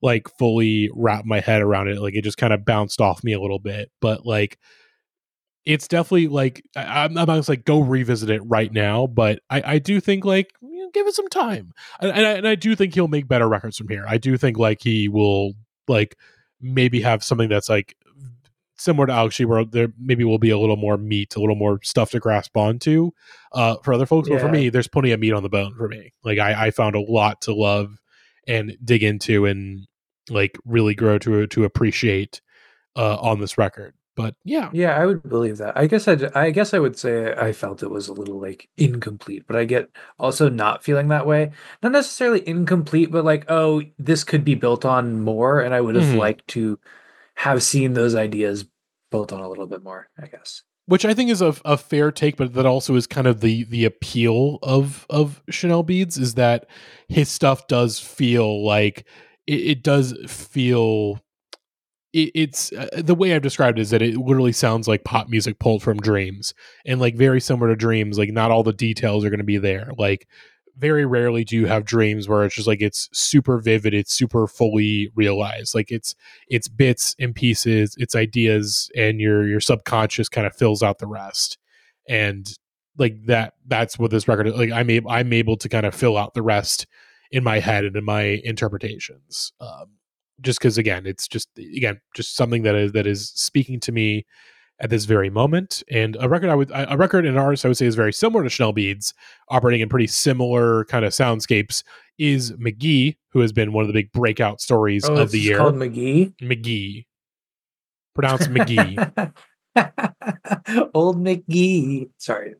like fully wrap my head around it. Like it just kind of bounced off me a little bit, but like it's definitely like I'm not gonna like go revisit it right now, but I do think like give it some time, and I do think he'll make better records from here. I do think like he will like maybe have something that's like similar to Alex G, where there maybe will be a little more meat, a little more stuff to grasp onto for other folks. But for me, there's plenty of meat on the bone for me. Like I found a lot to love and dig into and like really grow to appreciate on this record. But yeah, I would believe that. I guess I would say I felt it was a little like incomplete, but I get also not feeling that way. Not necessarily incomplete, but like, oh, this could be built on more, and I would have liked to have seen those ideas built on a little bit more, I guess. Which I think is a fair take, but that also is kind of the appeal of Chanel Beads, is that his stuff does feel like it does feel. It's the way I've described it is that it literally sounds like pop music pulled from Dreams, and like very similar to Dreams. Like not all the details are going to be there. Like very rarely do you have Dreams where it's just like it's super vivid, it's super fully realized. Like it's bits and pieces, it's ideas, and your subconscious kind of fills out the rest. And like that's what this record is. Like I'm able to kind of fill out the rest in my head and in my interpretations. Just because again it's just something that is speaking to me at this very moment. And a record and an artist I would say is very similar to Chanel Beads, operating in pretty similar kind of soundscapes, is McGee, who has been one of the big breakout stories of the year. Called McGee? McGee, pronounced McGee. Old McGee. Sorry.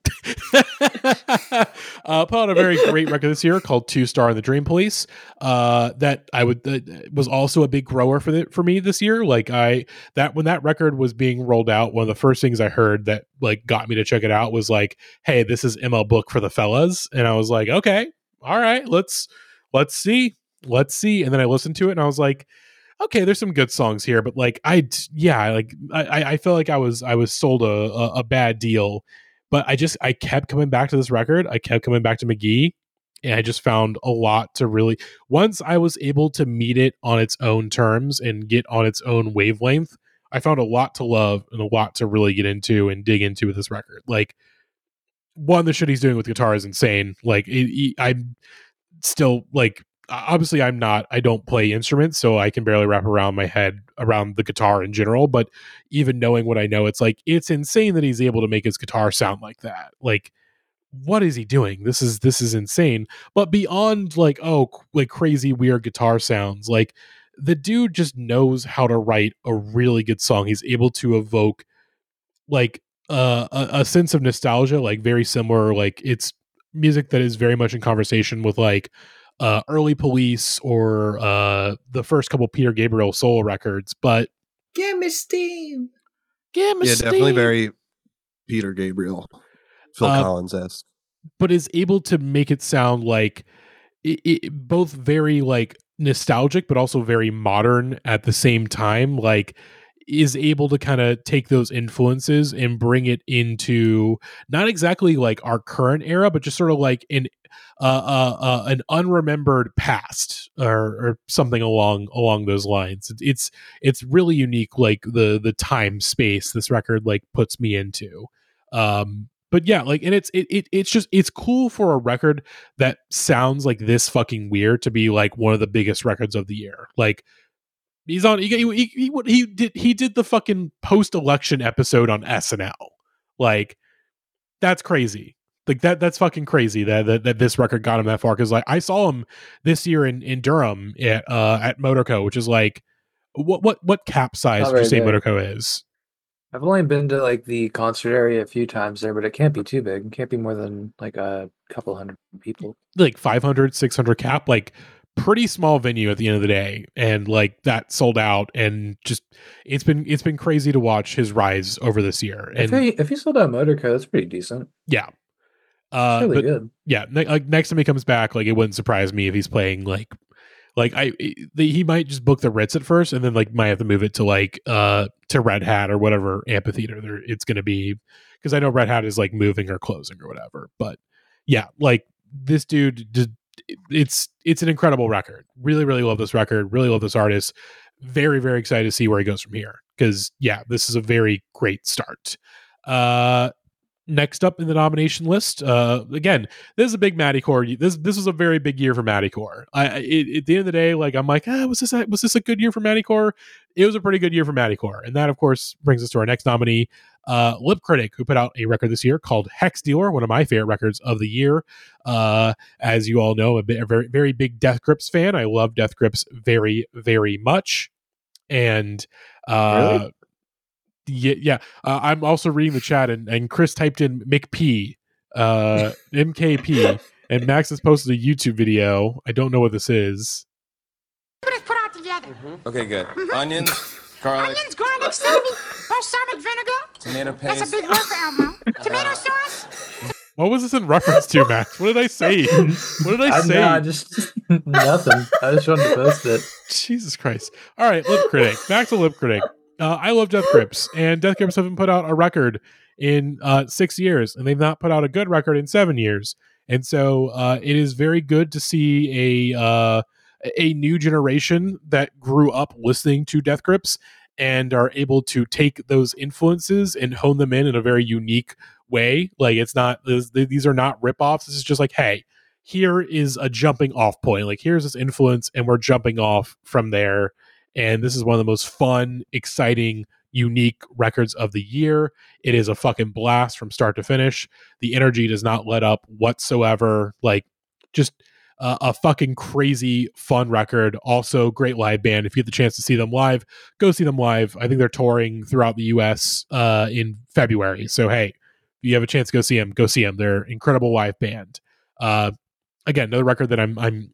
Put out a very great record this year called 2 Star and the Dream Police. That was also a big grower for me this year. Like when that record was being rolled out, one of the first things I heard that like got me to check it out was like, hey, this is ML Book for the fellas. And I was like, okay, all right, let's see. And then I listened to it and I was like, okay, there's some good songs here, but like I felt like I was sold a bad deal, but I kept coming back to this record. I kept coming back to McGee, and I just found a lot to really, once I was able to meet it on its own terms and get on its own wavelength, I found a lot to love and a lot to really get into and dig into with this record. Like one, the shit he's doing with guitar is insane. Like I'm still like, obviously I don't play instruments, so I can barely wrap around my head around the guitar in general, but even knowing what I know, it's like it's insane that he's able to make his guitar sound like that. Like what is he doing? This is insane. But beyond like like crazy weird guitar sounds, like the dude just knows how to write a really good song. He's able to evoke like a sense of nostalgia, like very similar, like it's music that is very much in conversation with like early Police or the first couple Peter Gabriel solo records, but give me steam. Definitely very Peter Gabriel, Phil Collins-esque, but is able to make it sound like it both very like nostalgic, but also very modern at the same time. Like is able to kind of take those influences and bring it into not exactly like our current era, but just sort of like an unremembered past or something along those lines. It's really unique, like the time space this record like puts me into. But yeah, like, and it's cool for a record that sounds like this fucking weird to be like one of the biggest records of the year. Like he's on. He did the fucking post-election episode on SNL. Like that's crazy. Like that's fucking crazy that this record got him that far. Because like I saw him this year in Durham at Motorco, which is like what cap size would you say Motorco is? I've only been to like the concert area a few times there, but it can't be too big. It can't be more than like a couple hundred people. Like 500, 600 cap, like pretty small venue at the end of the day. And like that sold out, and just it's been crazy to watch his rise over this year. And if he sold out Motorco, that's pretty decent. Yeah. It's really good. Yeah, like next time he comes back, like it wouldn't surprise me if he's playing he might just book the Ritz at first, and then like might have to move it to like to Red Hat or whatever amphitheater it's going to be, because I know Red Hat is like moving or closing or whatever. But yeah, like this dude, it's it's an incredible record. Really, really love this record. Really love this artist. Very, very excited to see where he goes from here. Because this is a very great start. Next up in the nomination list, again, this is a big Mattycore. This was a very big year for Mattycore. At the end of the day, like I'm like, was this a good year for Mattycore? It was a pretty good year for Mattycore, and that of course brings us to our next nominee, Lip Critic, who put out a record this year called Hex Dealer, one of my favorite records of the year. As you all know, I'm a very, very big Death Grips fan. I love Death Grips very, very much, and really? Yeah. I'm also reading the chat, and Chris typed in McP, MKP, and Max has posted a YouTube video. I don't know what this is. Put out together. Okay, good. Onions, garlic, celery, balsamic vinegar. tomato paste. That's a big word for Elmo. Tomato sauce. What was this in reference to, Max? What did I say? What did I say? No, just nothing. I just wanted to post it. Jesus Christ. All right, Lip Critic. Back to Lip Critic. I love Death Grips, and Death Grips haven't put out a record in 6 years, and they've not put out a good record in 7 years. And so it is very good to see a new generation that grew up listening to Death Grips and are able to take those influences and hone them in a very unique way. Like it's not, these are not ripoffs. This is just like, hey, here is a jumping off point. Like here's this influence, and we're jumping off from there. And this is one of the most fun, exciting, unique records of the year. It is a fucking blast from start to finish. The energy does not let up whatsoever. Like, just a fucking crazy, fun record. Also, great live band. If you get the chance to see them live, go see them live. I think they're touring throughout the U.S. In February. So, hey, if you have a chance to go see them, go see them. They're incredible live band. Again, another record that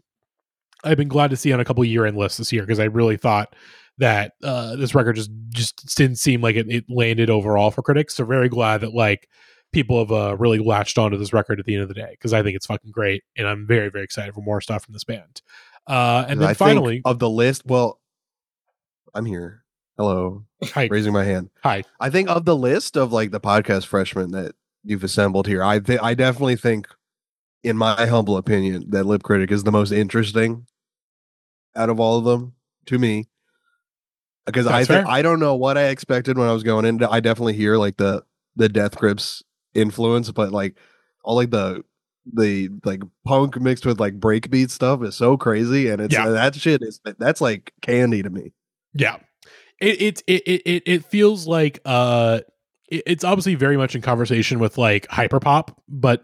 I've been glad to see on a couple year-end lists this year, because I really thought that this record just didn't seem like it landed overall for critics. So very glad that like people have really latched onto this record at the end of the day, because I think it's fucking great, and I'm very, very excited for more stuff from this band. And then finally, of the list, well, I'm here. Hello. Hi. Raising my hand. Hi. I think of the list of like the podcast freshmen that you've assembled here, I definitely think, in my humble opinion, that Lip Critic is the most interesting out of all of them to me, because I don't know what I expected when I was going in. I definitely hear like the Death Grips influence, but like all like the like punk mixed with like breakbeat stuff is so crazy, and it's that shit that's like candy to me. Yeah, it feels like it's obviously very much in conversation with like hyperpop, but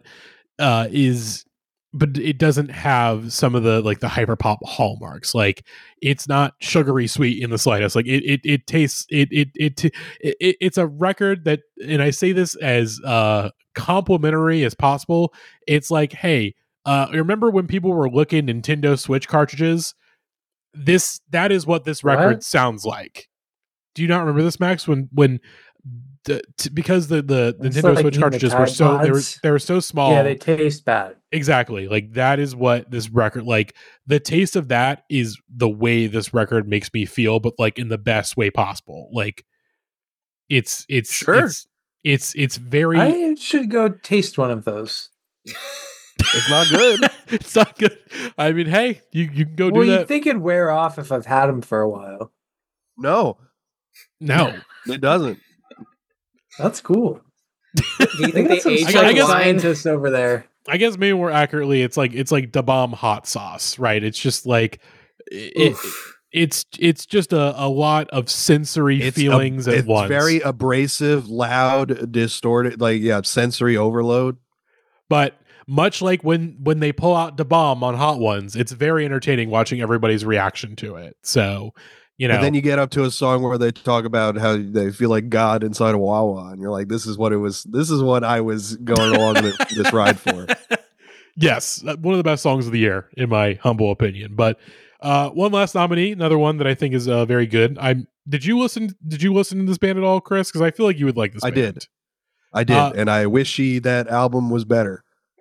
it doesn't have some of the like the hyperpop hallmarks. Like it's not sugary sweet in the slightest. Like it tastes it's a record that, and I say this as complimentary as possible. It's like, hey, remember when people were looking Nintendo Switch cartridges? That is what this record sounds like. Do you not remember this, Max? When because the Nintendo Switch cartridges were so they were so small. Yeah, they taste bad. Exactly. Like that is what this record, like the taste of that is the way this record makes me feel, but like in the best way possible. Like it's sure. It's very. I should go taste one of those. It's not good. It's not good. I mean, hey, you can go do that. Well, you think it'd wear off if I've had them for a while. No, it doesn't. That's cool. Do you think they age I guess scientists over there? I guess maybe more accurately, it's like Da Bomb hot sauce, right? It's just like it's just a lot of sensory feelings at once. It's very abrasive, loud, distorted, like sensory overload. But much like when they pull out Da Bomb on Hot Ones, it's very entertaining watching everybody's reaction to it. So, you know. And then you get up to a song where they talk about how they feel like God inside a Wawa, and you're like, this is what it was. This is what I was going along this ride for. Yes, one of the best songs of the year, in my humble opinion. But one last nominee, another one that I think is very good. Did you listen to this band at all, Chris? Because I feel like you would like this band. I did, and I wish that album was better.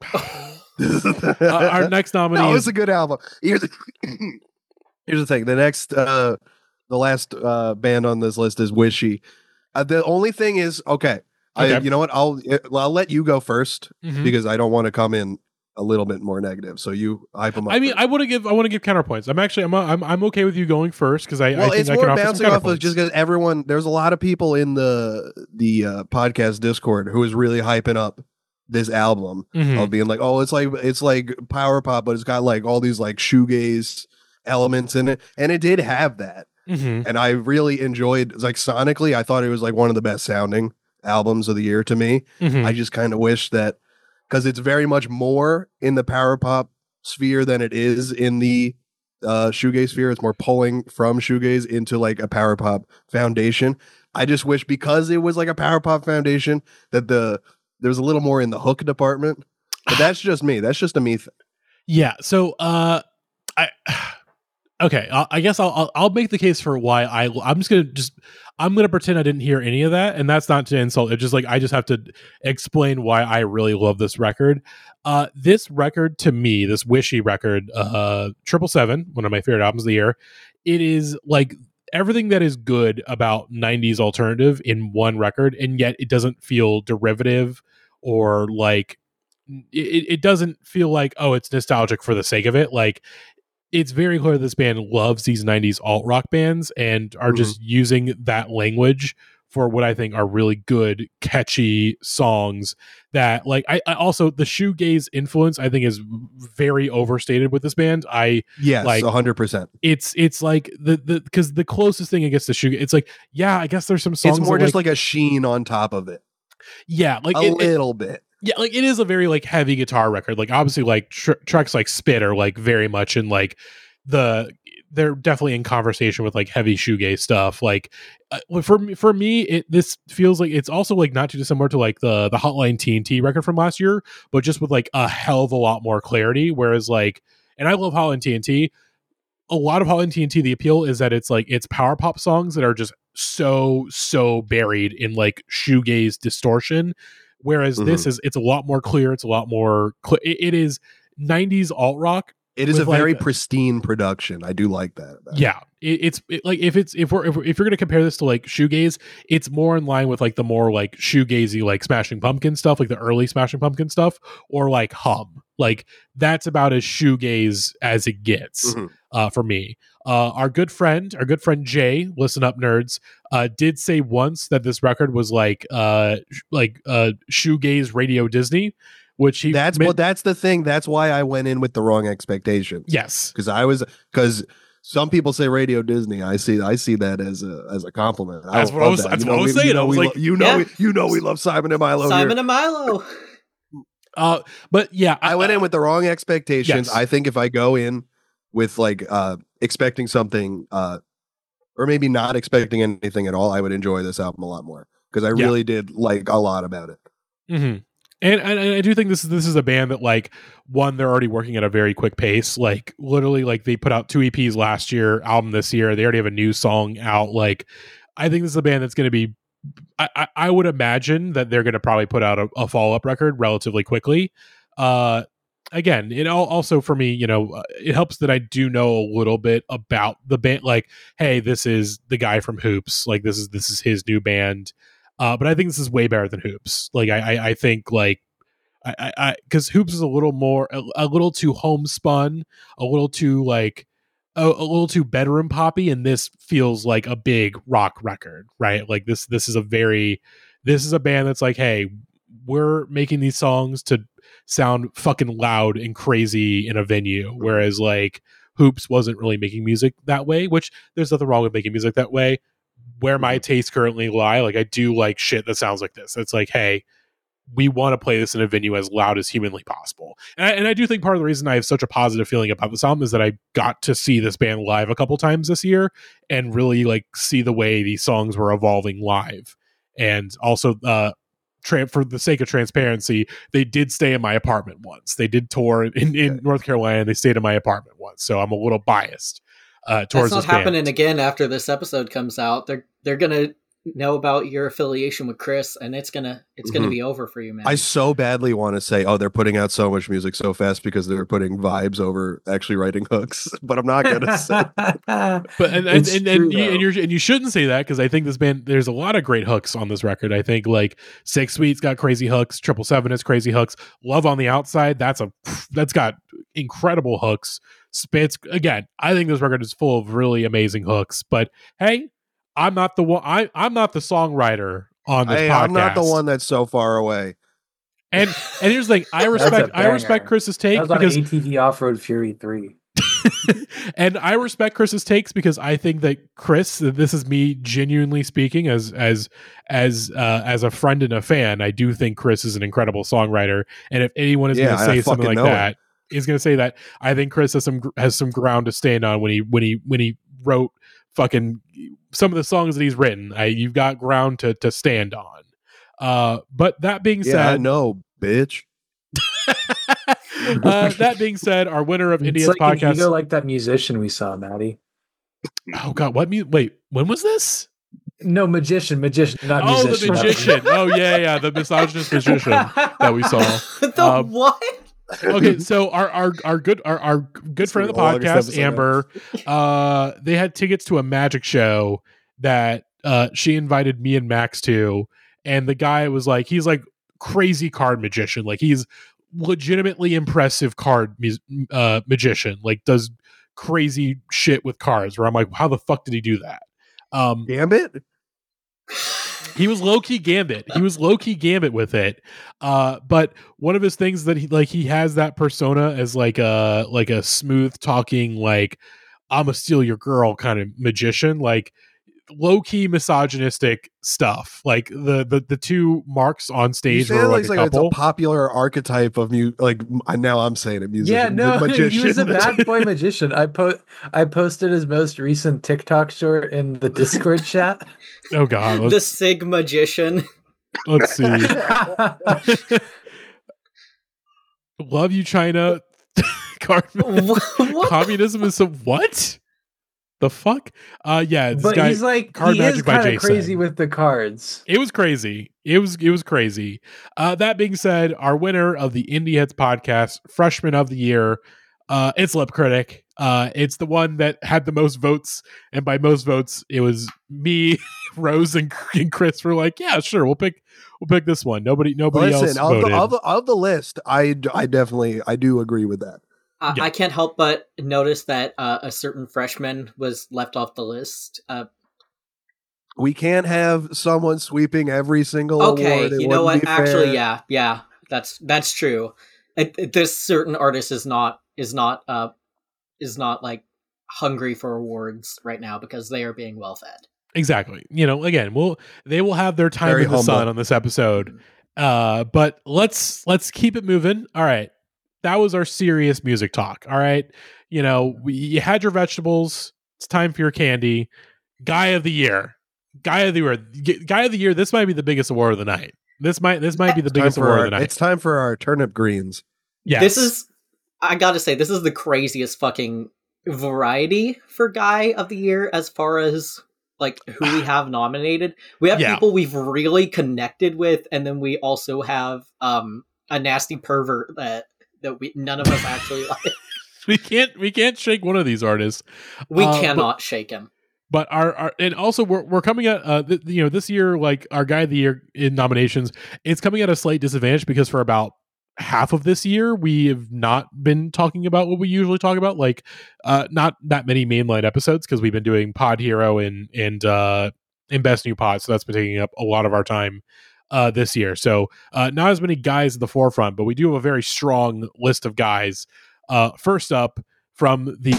Our next nominee it's a good album. Here's the thing. The last band on this list is Wishy. The only thing is, okay. You know what? I'll let you go first because I don't want to come in a little bit more negative. So you hype them up. I mean, I want to give counterpoints. I'm okay with you going first because I think it's I more can offer bouncing some off of just because there's a lot of people in the podcast Discord who is really hyping up this album of being like, oh, it's like power pop, but it's got like all these like shoegaze elements in it, and it did have that. And I really enjoyed, like, sonically, I thought it was like one of the best sounding albums of the year to me. I just kind of wish that, because it's very much more in the power pop sphere than it is in the shoegaze sphere. It's more pulling from shoegaze into like a power pop foundation. I just wish, because it was like a power pop foundation, that there's a little more in the hook department. But that's just me. That's just a me thing. Yeah. So okay, I guess I'll make the case for why I'm gonna pretend I didn't hear any of that, and that's not to insult. It's just like I just have to explain why I really love this record. This record, to me, this Wishy record, 777, one of my favorite albums of the year. It is like everything that is good about 90s alternative in one record, and yet it doesn't feel derivative or like it doesn't feel like, oh, it's nostalgic for the sake of it. Like, it's very clear this band loves these 90s alt rock bands and are just using that language for what I think are really good, catchy songs that, like, I also, the shoegaze influence I think is very overstated with this band. Yes, like 100%. It's like because the closest thing against the shoegaze, it's like, yeah, I guess there's some songs. It's more just like a sheen on top of it. Yeah, like a little bit. Yeah, like it is a very like heavy guitar record. Like obviously, like tracks like Spit are like very much in like they're definitely in conversation with like heavy shoegaze stuff. Like for me, this feels like it's also like not too dissimilar to like the Hotline TNT record from last year, but just with like a hell of a lot more clarity. Whereas like, and I love Hotline TNT. A lot of Hotline TNT, the appeal is that it's like it's power pop songs that are just so buried in like shoegaze distortion. Whereas it's a lot more clear. It's a lot more it is 90s alt rock. It is a very pristine production. I do like that. Yeah, it's like if you're gonna compare this to like shoegaze, it's more in line with like the more like shoegazy like Smashing Pumpkin stuff, like the early Smashing Pumpkin stuff, or like Hum. Like that's about as shoegaze as it gets for me. Our good friend Jay, listen up, nerds, did say once that this record was like shoegaze Radio Disney. Which that's the thing. That's why I went in with the wrong expectations. Yes, because some people say Radio Disney. I see that as a compliment. That's what I was saying. We love Simon and Milo. And Milo. But yeah, I went in with the wrong expectations. Yes. I think if I go in with like expecting something, or maybe not expecting anything at all, I would enjoy this album a lot more because I really did like a lot about it. Mm-hmm. And I do think this is a band that, like, one, they're already working at a very quick pace. Like, literally, like, they put out 2 EPs last year, album this year. They already have a new song out. Like, I think this is a band that's going to be... I would imagine that they're going to probably put out a follow-up record relatively quickly. Again, it also, for me, it helps that I do know a little bit about the band. Like, hey, this is the guy from Hoops. Like, this is his new band. But I think this is way better than Hoops. Like I think like I because Hoops is a little too homespun, a little too like a little too bedroom poppy, and this feels like a big rock record, right? Like this is a band that's like, hey, we're making these songs to sound fucking loud and crazy in a venue, whereas like Hoops wasn't really making music that way, which there's nothing wrong with making music that way. Where my tastes currently lie, like I do like shit that sounds like this. It's like, hey, we want to play this in a venue as loud as humanly possible. And I do think part of the reason I have such a positive feeling about this album is that I got to see this band live a couple times this year and really like see the way these songs were evolving live. And also, for the sake of transparency, they did stay in my apartment once. They did tour in North Carolina, and they stayed in my apartment once. So I'm a little biased. That's not happening again after this episode comes out. They're gonna know about your affiliation with Chris, and it's gonna be over for you, man. I so badly want to say, oh, they're putting out so much music so fast because they're putting vibes over actually writing hooks, but I'm not gonna say. But and you shouldn't say that, because I think this band, there's a lot of great hooks on this record. I think like Six Sweet's got crazy hooks, 777 has crazy hooks, Love on the Outside, that's got incredible hooks. Spitz, again, I think this record is full of really amazing hooks. But hey, I'm not the one. I'm not the songwriter on this podcast. I'm not the one that's so far away. And here's the thing: I respect Chris's take, that was because on ATV Off-Road Fury 3. And I respect Chris's takes because I think that Chris, this is me genuinely speaking as a friend and a fan, I do think Chris is an incredible songwriter. And if anyone is going to say something like that, he's going to say that. I think Chris has some ground to stand on when he wrote fucking some of the songs that he's written. You've got ground to stand on. But that being said, I know, bitch. That being said, our winner of Indie Heads podcast, ego like that musician we saw, Maddie. Oh God, what? Wait, when was this? No, magician, not musician. Oh, the magician. Oh yeah, the misogynist magician that we saw. What? Okay, so our good friend of the podcast, Amber, they had tickets to a magic show that she invited me and Max to, and the guy was like, he's like crazy card magician, like he's legitimately impressive card magician, like does crazy shit with cards. Where I'm like, how the fuck did he do that? Gambit. He was low-key Gambit. With it. But one of his things that he has that persona as like a smooth talking, like I'm gonna steal your girl kind of magician, like low-key misogynistic stuff. Like the two marks on stage were like a couple. It's a popular archetype of now I'm saying it, musician. Yeah, no, magician. He was a bad boy magician. I posted his most recent TikTok short in the Discord chat. Oh God, the Sig magician. Let's see. Love you, China. Communism is what? The fuck? Yeah, but guy, he's like, Card he Magic is by kind of Jason. crazy with the cards. It was crazy. It was crazy. That being said, our winner of the Indie Heads podcast, Freshman of the Year, it's Lip Critic. It's the one that had the most votes, and by most votes, it was me, Rose, and Chris were like, yeah, sure, we'll pick this one. Nobody else voted. Of the list, I do agree with that. I can't help but notice that a certain freshman was left off the list. We can't have someone sweeping every single award. Okay, you know what? Actually, yeah, that's true. This certain artist is not like hungry for awards right now because they are being well fed. Exactly. Again, they will have their time in the sun on this episode. But let's keep it moving. All right. That was our serious music talk. All right. You had your vegetables. It's time for your candy. Guy of the year. This might be the biggest award of the night. This might be the biggest award of the night. It's time for our turnip greens. Yes. I gotta say, this is the craziest fucking variety for Guy of the Year as far as like who we have nominated. We have people we've really connected with, and then we also have a nasty pervert that none of us actually like. We can't shake one of these artists. We cannot shake him. But and also we're coming at this year, like our Guy of the Year in nominations, it's coming at a slight disadvantage because for about half of this year we have not been talking about what we usually talk about, like not that many mainline episodes because we've been doing Pod Hero and Best New Pod, so that's been taking up a lot of our time this year. So not as many guys at the forefront, but we do have a very strong list of guys. First up from the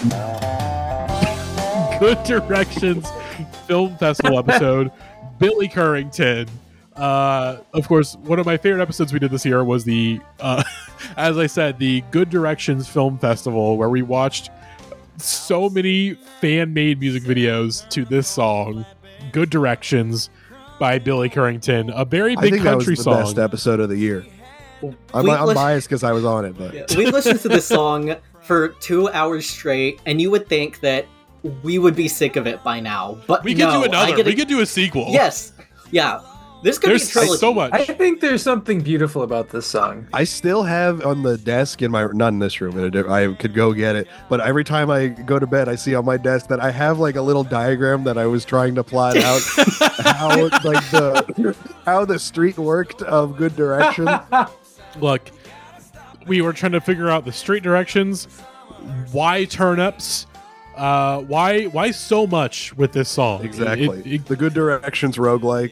Good Directions Film Festival episode, Billy Currington. Of course, one of my favorite episodes we did this year was the as I said, the Good Directions Film Festival, where we watched so many fan-made music videos to this song, Good Directions by Billy Currington, a very big country song. That was the best episode of the year. I'm biased because I was on it, but we listened to this song for 2 hours straight, and you would think that we would be sick of it by now. But we could do another. We could do a sequel. Yes, Yeah. This could There's be a trilogy. so much. I think there's something beautiful about this song. I still have on the desk in my, not in this room, I could go get it, but every time I go to bed, I see on my desk that I have like a little diagram that I was trying to plot out how the street worked of Good Direction. Look, we were trying to figure out the street directions, why turnips, why so much with this song. Exactly. The Good Direction's roguelike.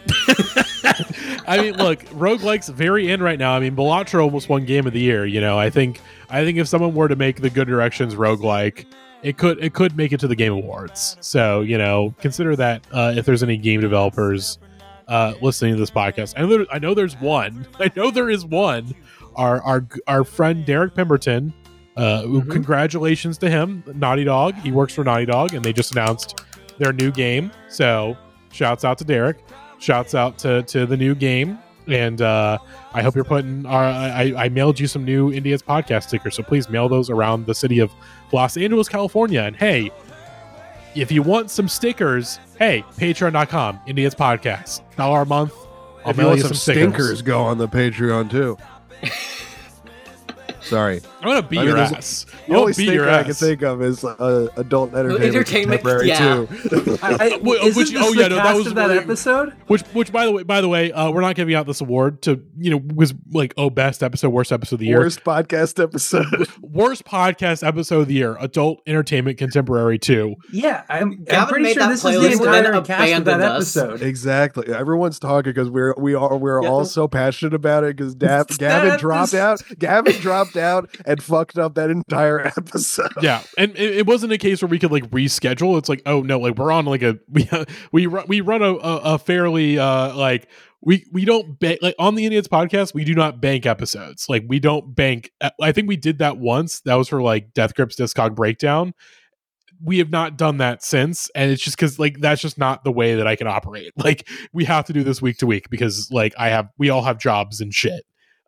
I mean, look, roguelike's very in right now. I mean, Balatro almost won Game of the Year. You know, I think if someone were to make the Good Directions roguelike, it could make it to the Game Awards. So, you know, consider that if there's any game developers listening to this podcast. I know there's one. I know there is one. Our friend Derek Pemberton. Congratulations to him, Naughty Dog. He works for Naughty Dog, and they just announced their new game. So, shouts out to Derek. Shouts out to the new game, and I hope you're putting. I mailed you some new India's podcast stickers, so please mail those around the city of Los Angeles, California. And hey, if you want some stickers, hey, Patreon.com, India's podcast, $1 a month. If you want some stinkers, go on the Patreon too. Sorry, I'm gonna beat your ass. The only stinker I can think of is adult entertainment yeah. too. That episode. Which by the way, we're not giving out this award to, you know, was like best episode, worst episode of the year, worst podcast episode, worst podcast episode of the year, adult entertainment contemporary 2. Yeah, I'm pretty sure this is the entire cast of that episode. Exactly. Everyone's talking because we're all so passionate about it because Gavin dropped out. Gavin dropped out and fucked up that entire episode. Yeah, and it wasn't a case where we could like reschedule. It's like, oh no, like we're on like we run a fairly we don't bank, like on the Indians podcast, we do not bank episodes. Like we don't bank. I think we did that once. That was for like Death Grips Discog Breakdown. We have not done that since, and it's just because like that's just not the way that I can operate. Like we have to do this week to week because like we all have jobs and shit.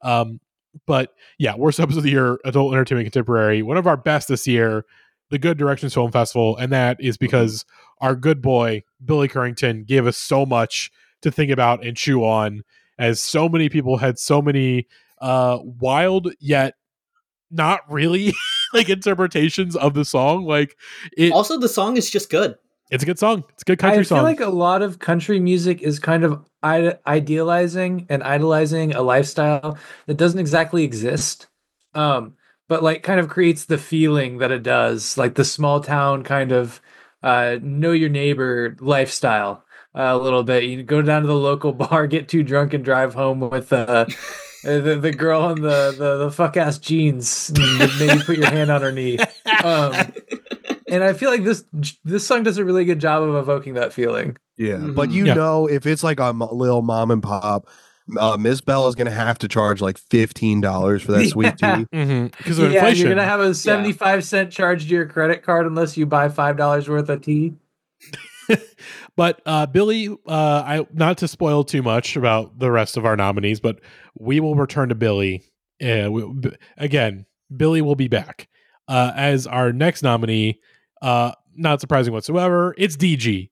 But yeah, worst episode of the year, adult entertainment contemporary. One of our best this year, the Good Directions Film Festival, and that is because our good boy Billy Currington gave us so much to think about and chew on, as so many people had so many wild yet not really like interpretations of the song. Like also the song is just good. It's a good song. It's a good country song. I feel like a lot of country music is kind of idealizing and idolizing a lifestyle that doesn't exactly exist, but like kind of creates the feeling that it does, like the small town kind of know your neighbor lifestyle a little bit. You go down to the local bar, get too drunk, and drive home with the girl in the fuck ass jeans. Maybe put your hand on her knee. And I feel like this song does a really good job of evoking that feeling. Yeah, but know, if it's like a little mom and pop, Miss Bell is going to have to charge like $15 for that sweet tea because of inflation. You're going to have a 75-cent charge to your credit card unless you buy $5 worth of tea. But Billy, I not to spoil too much about the rest of our nominees, but we will return to Billy. Again, Billy will be back as our next nominee. Not surprising whatsoever. It's DG.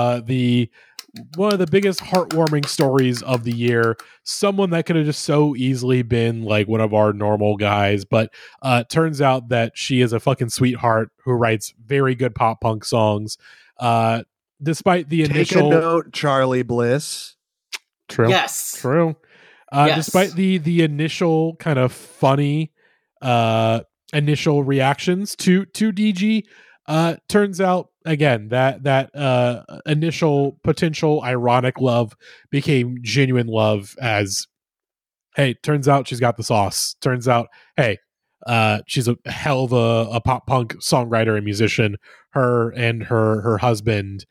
One of the biggest heartwarming stories of the year. Someone that could have just so easily been like one of our normal guys, but turns out that she is a fucking sweetheart who writes very good pop punk songs. Despite the initial... Take a note, Charlie Bliss. True. Yes. True. Yes. Despite the initial kind of funny initial reactions to DG, turns out again that initial potential ironic love became genuine love, as hey, turns out she's got the sauce. Turns out, hey, she's a hell of a pop punk songwriter and musician. Her and her husband,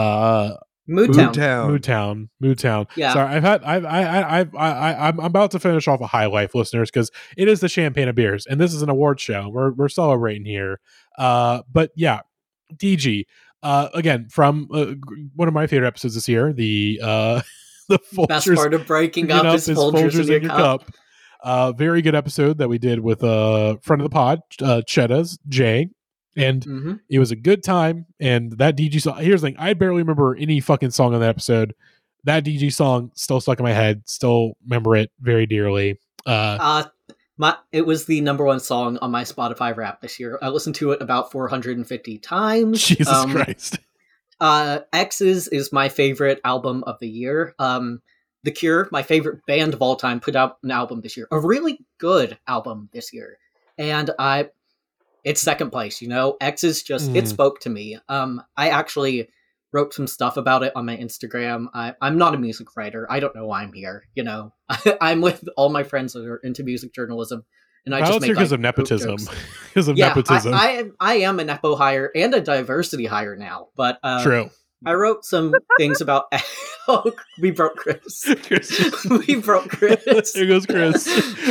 Moodtown. Yeah. Sorry, I'm about to finish off a high life, listeners, because it is the Champagne of Beers, and this is an award show. We're celebrating here. But yeah, DG, again, from one of my favorite episodes this year, the Folgers, best part of breaking up is Folgers in your cup. Very good episode that we did with a friend of the pod, Cheddah's Jay. And it was a good time. And that DG song, here's the thing, I barely remember any fucking song on that episode. that DG song still stuck in my head. Still remember it very dearly. It was the number one song on my Spotify Wrapped this year. I listened to it about 450 times. Jesus Christ. X's is my favorite album of the year. The Cure, my favorite band of all time, put out an album this year. A really good album this year. And it's second place, X's just, it spoke to me. I actually wrote some stuff about it on my Instagram. I'm not a music writer. I don't know why I'm here, I'm with all my friends that are into music journalism. And I just make because of nepotism. Because of nepotism. I am a nepo hire and a diversity hire now. But true. I wrote some things about. Oh, we broke Chris. We broke Chris. Here goes Chris.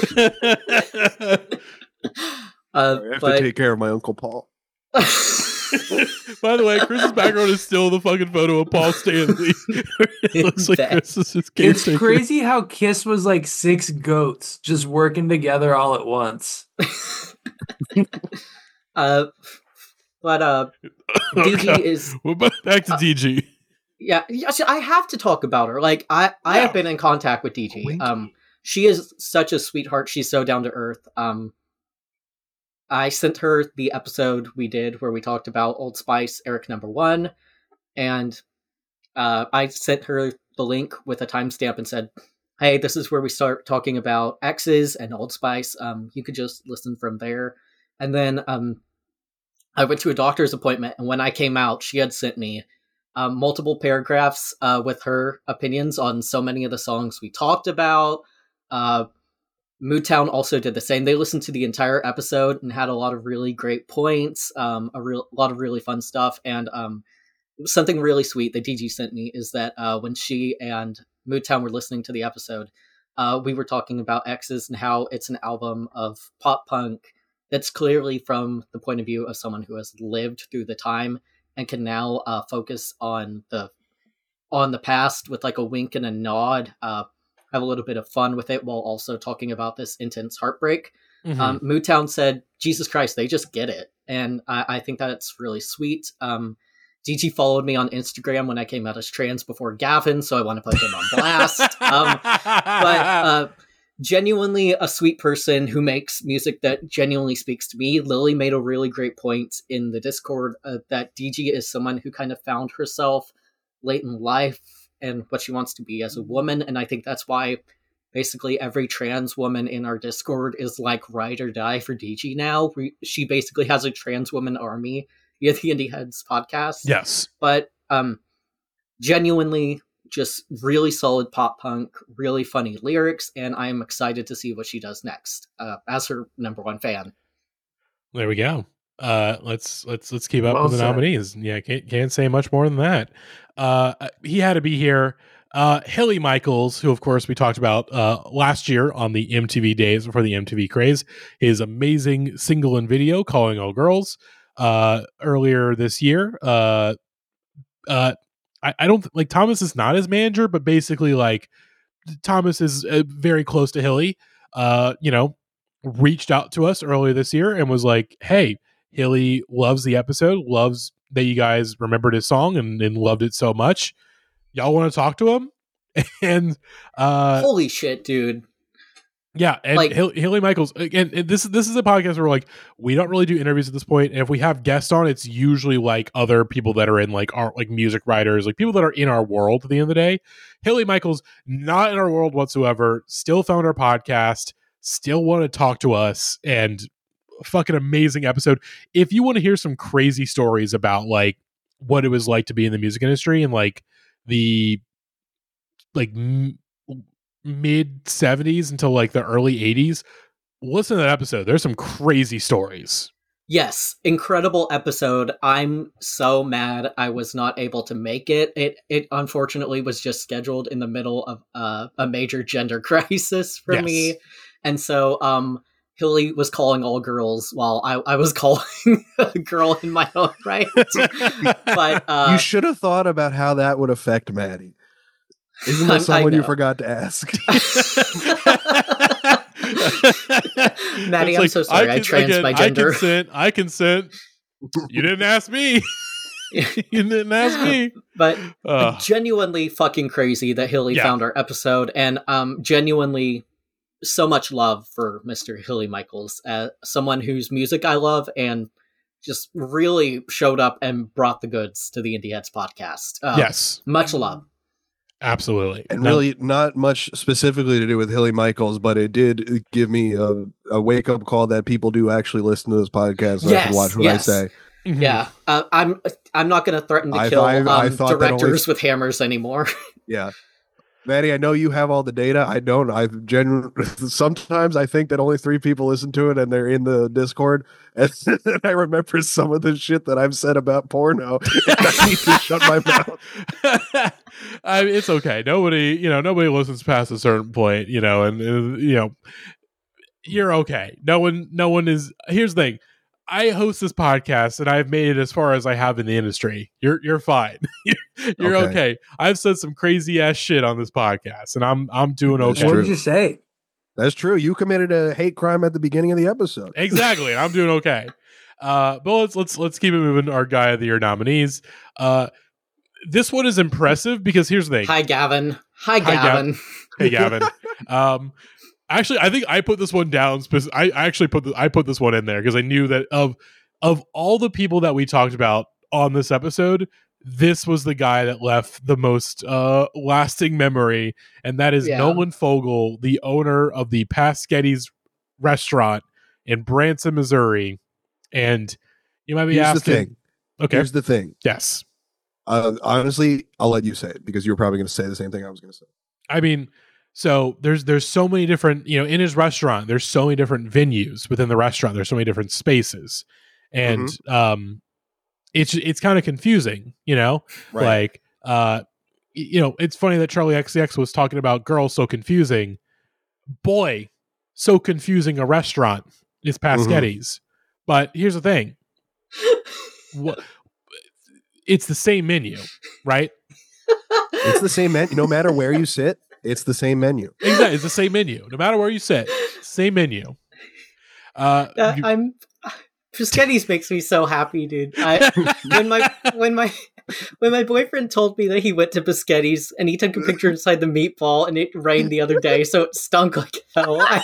I have to take care of my Uncle Paul. By the way, Chris's background is still the fucking photo of Paul Stanley. It looks like Chris is his caretaker. It's crazy how Kiss was like 6 goats just working together all at once. DG is. Well, back to DG. Yeah, I have to talk about her. Like I have been in contact with DG. She is such a sweetheart. She's so down to earth. I sent her the episode we did where we talked about Old Spice, Eric #1, and I sent her the link with a timestamp and said, "Hey, this is where we start talking about X's and Old Spice. You could just listen from there." And then I went to a doctor's appointment, and when I came out, she had sent me multiple paragraphs with her opinions on so many of the songs we talked about. Moodtown also did the same. They listened to the entire episode and had a lot of really great points, a lot of really fun stuff. And something really sweet that DG sent me is that when she and Moodtown were listening to the episode, we were talking about X's and how it's an album of pop punk that's clearly from the point of view of someone who has lived through the time and can now focus on the past with like a wink and a nod, have a little bit of fun with it while also talking about this intense heartbreak. Mm-hmm. Moodtown said, "Jesus Christ, they just get it." And I think that's really sweet. DG followed me on Instagram when I came out as trans before Gavin, so I want to put him on blast. But genuinely a sweet person who makes music that genuinely speaks to me. Lily made a really great point in the Discord that DG is someone who kind of found herself late in life and what she wants to be as a woman. And I think that's why basically every trans woman in our Discord is like ride or die for DG now. She basically has a trans woman army via the Indie Heads podcast. Yes. But genuinely just really solid pop punk, really funny lyrics, and I'm excited to see what she does next as her #1 fan. There we go. Let's keep up with the nominees. Yeah, can't say much more than that. He had to be here. Hilly Michaels, who of course we talked about last year on the MTV days before the MTV craze, his amazing single and video "Calling All Girls" earlier this year. I don't like Thomas is not his manager, but basically like Thomas is very close to Hilly. Reached out to us earlier this year and was like, "Hey, Hilly loves the episode, loves that you guys remembered his song and loved it so much. Y'all want to talk to him?" And holy shit, dude. Yeah, and like, Hilly Michaels, and this is a podcast where like we don't really do interviews at this point, and if we have guests on, it's usually like other people that are in like our like music writers, like people that are in our world at the end of the day. Hilly Michaels, not in our world whatsoever, still found our podcast, still want to talk to us, and fucking amazing episode. If you want to hear some crazy stories about like what it was like to be in the music industry and like the like mid 70s until like the early 80s, listen to that episode. There's some crazy stories. Yes, incredible episode. I'm so mad I was not able to make it. It unfortunately was just scheduled in the middle of a major gender crisis for me. And so Hilly was calling all girls while I was calling a girl in my own right. But you should have thought about how that would affect Maddie. Isn't that someone you forgot to ask? Maddie, I'm so sorry. I trans my gender. I consent. You didn't ask me. You didn't ask me. But genuinely fucking crazy that Hilly found our episode, and genuinely so much love for Mr. Hilly Michaels, someone whose music I love and just really showed up and brought the goods to the Indie Heads podcast. Yes. Much love. Absolutely. And really not much specifically to do with Hilly Michaels, but it did give me a wake-up call that people do actually listen to this podcast and I can watch what I say. Mm-hmm. Yeah. I'm not going to threaten to kill directors with hammers anymore. Yeah. Maddie, I know you have all the data. I don't. Sometimes I think that only 3 people listen to it and they're in the Discord. And I remember some of the shit that I've said about porno. And I need to shut my mouth. It's okay. Nobody listens past a certain point, and you're okay. No one is. Here's the thing. I host this podcast and I've made it as far as I have in the industry. You're fine. You're okay. I've said some crazy ass shit on this podcast and I'm doing okay. What did you say? That's true. You committed a hate crime at the beginning of the episode. Exactly. I'm doing okay. But let's keep it moving. Our Guy of the Year nominees. This one is impressive because here's the thing. Hi, Gavin. Hey, Gavin. Actually, I think I put this one down. I put this one in there because I knew that of all the people that we talked about on this episode, this was the guy that left the most lasting memory, and that is Nolan Fogel, the owner of the Pasketti's restaurant in Branson, Missouri. And you might be asking, the thing. Okay, here's the thing. Yes. Honestly, I'll let you say it because you were probably going to say the same thing I was going to say. I mean. So there's so many different, in his restaurant, there's so many different venues within the restaurant. There's so many different spaces. And it's kind of confusing, right. Like, it's funny that Charlie XCX was talking about girls so confusing. Boy, so confusing a restaurant is Pasketti's. But here's the thing. It's the same menu, right? It's the same menu. No matter where you sit. It's the same menu. Exactly, it's the same menu. No matter where you sit, same menu. Pasketti's makes me so happy, dude. When my boyfriend told me that he went to Pasketti's and he took a picture inside the meatball and it rained the other day, so it stunk like hell. I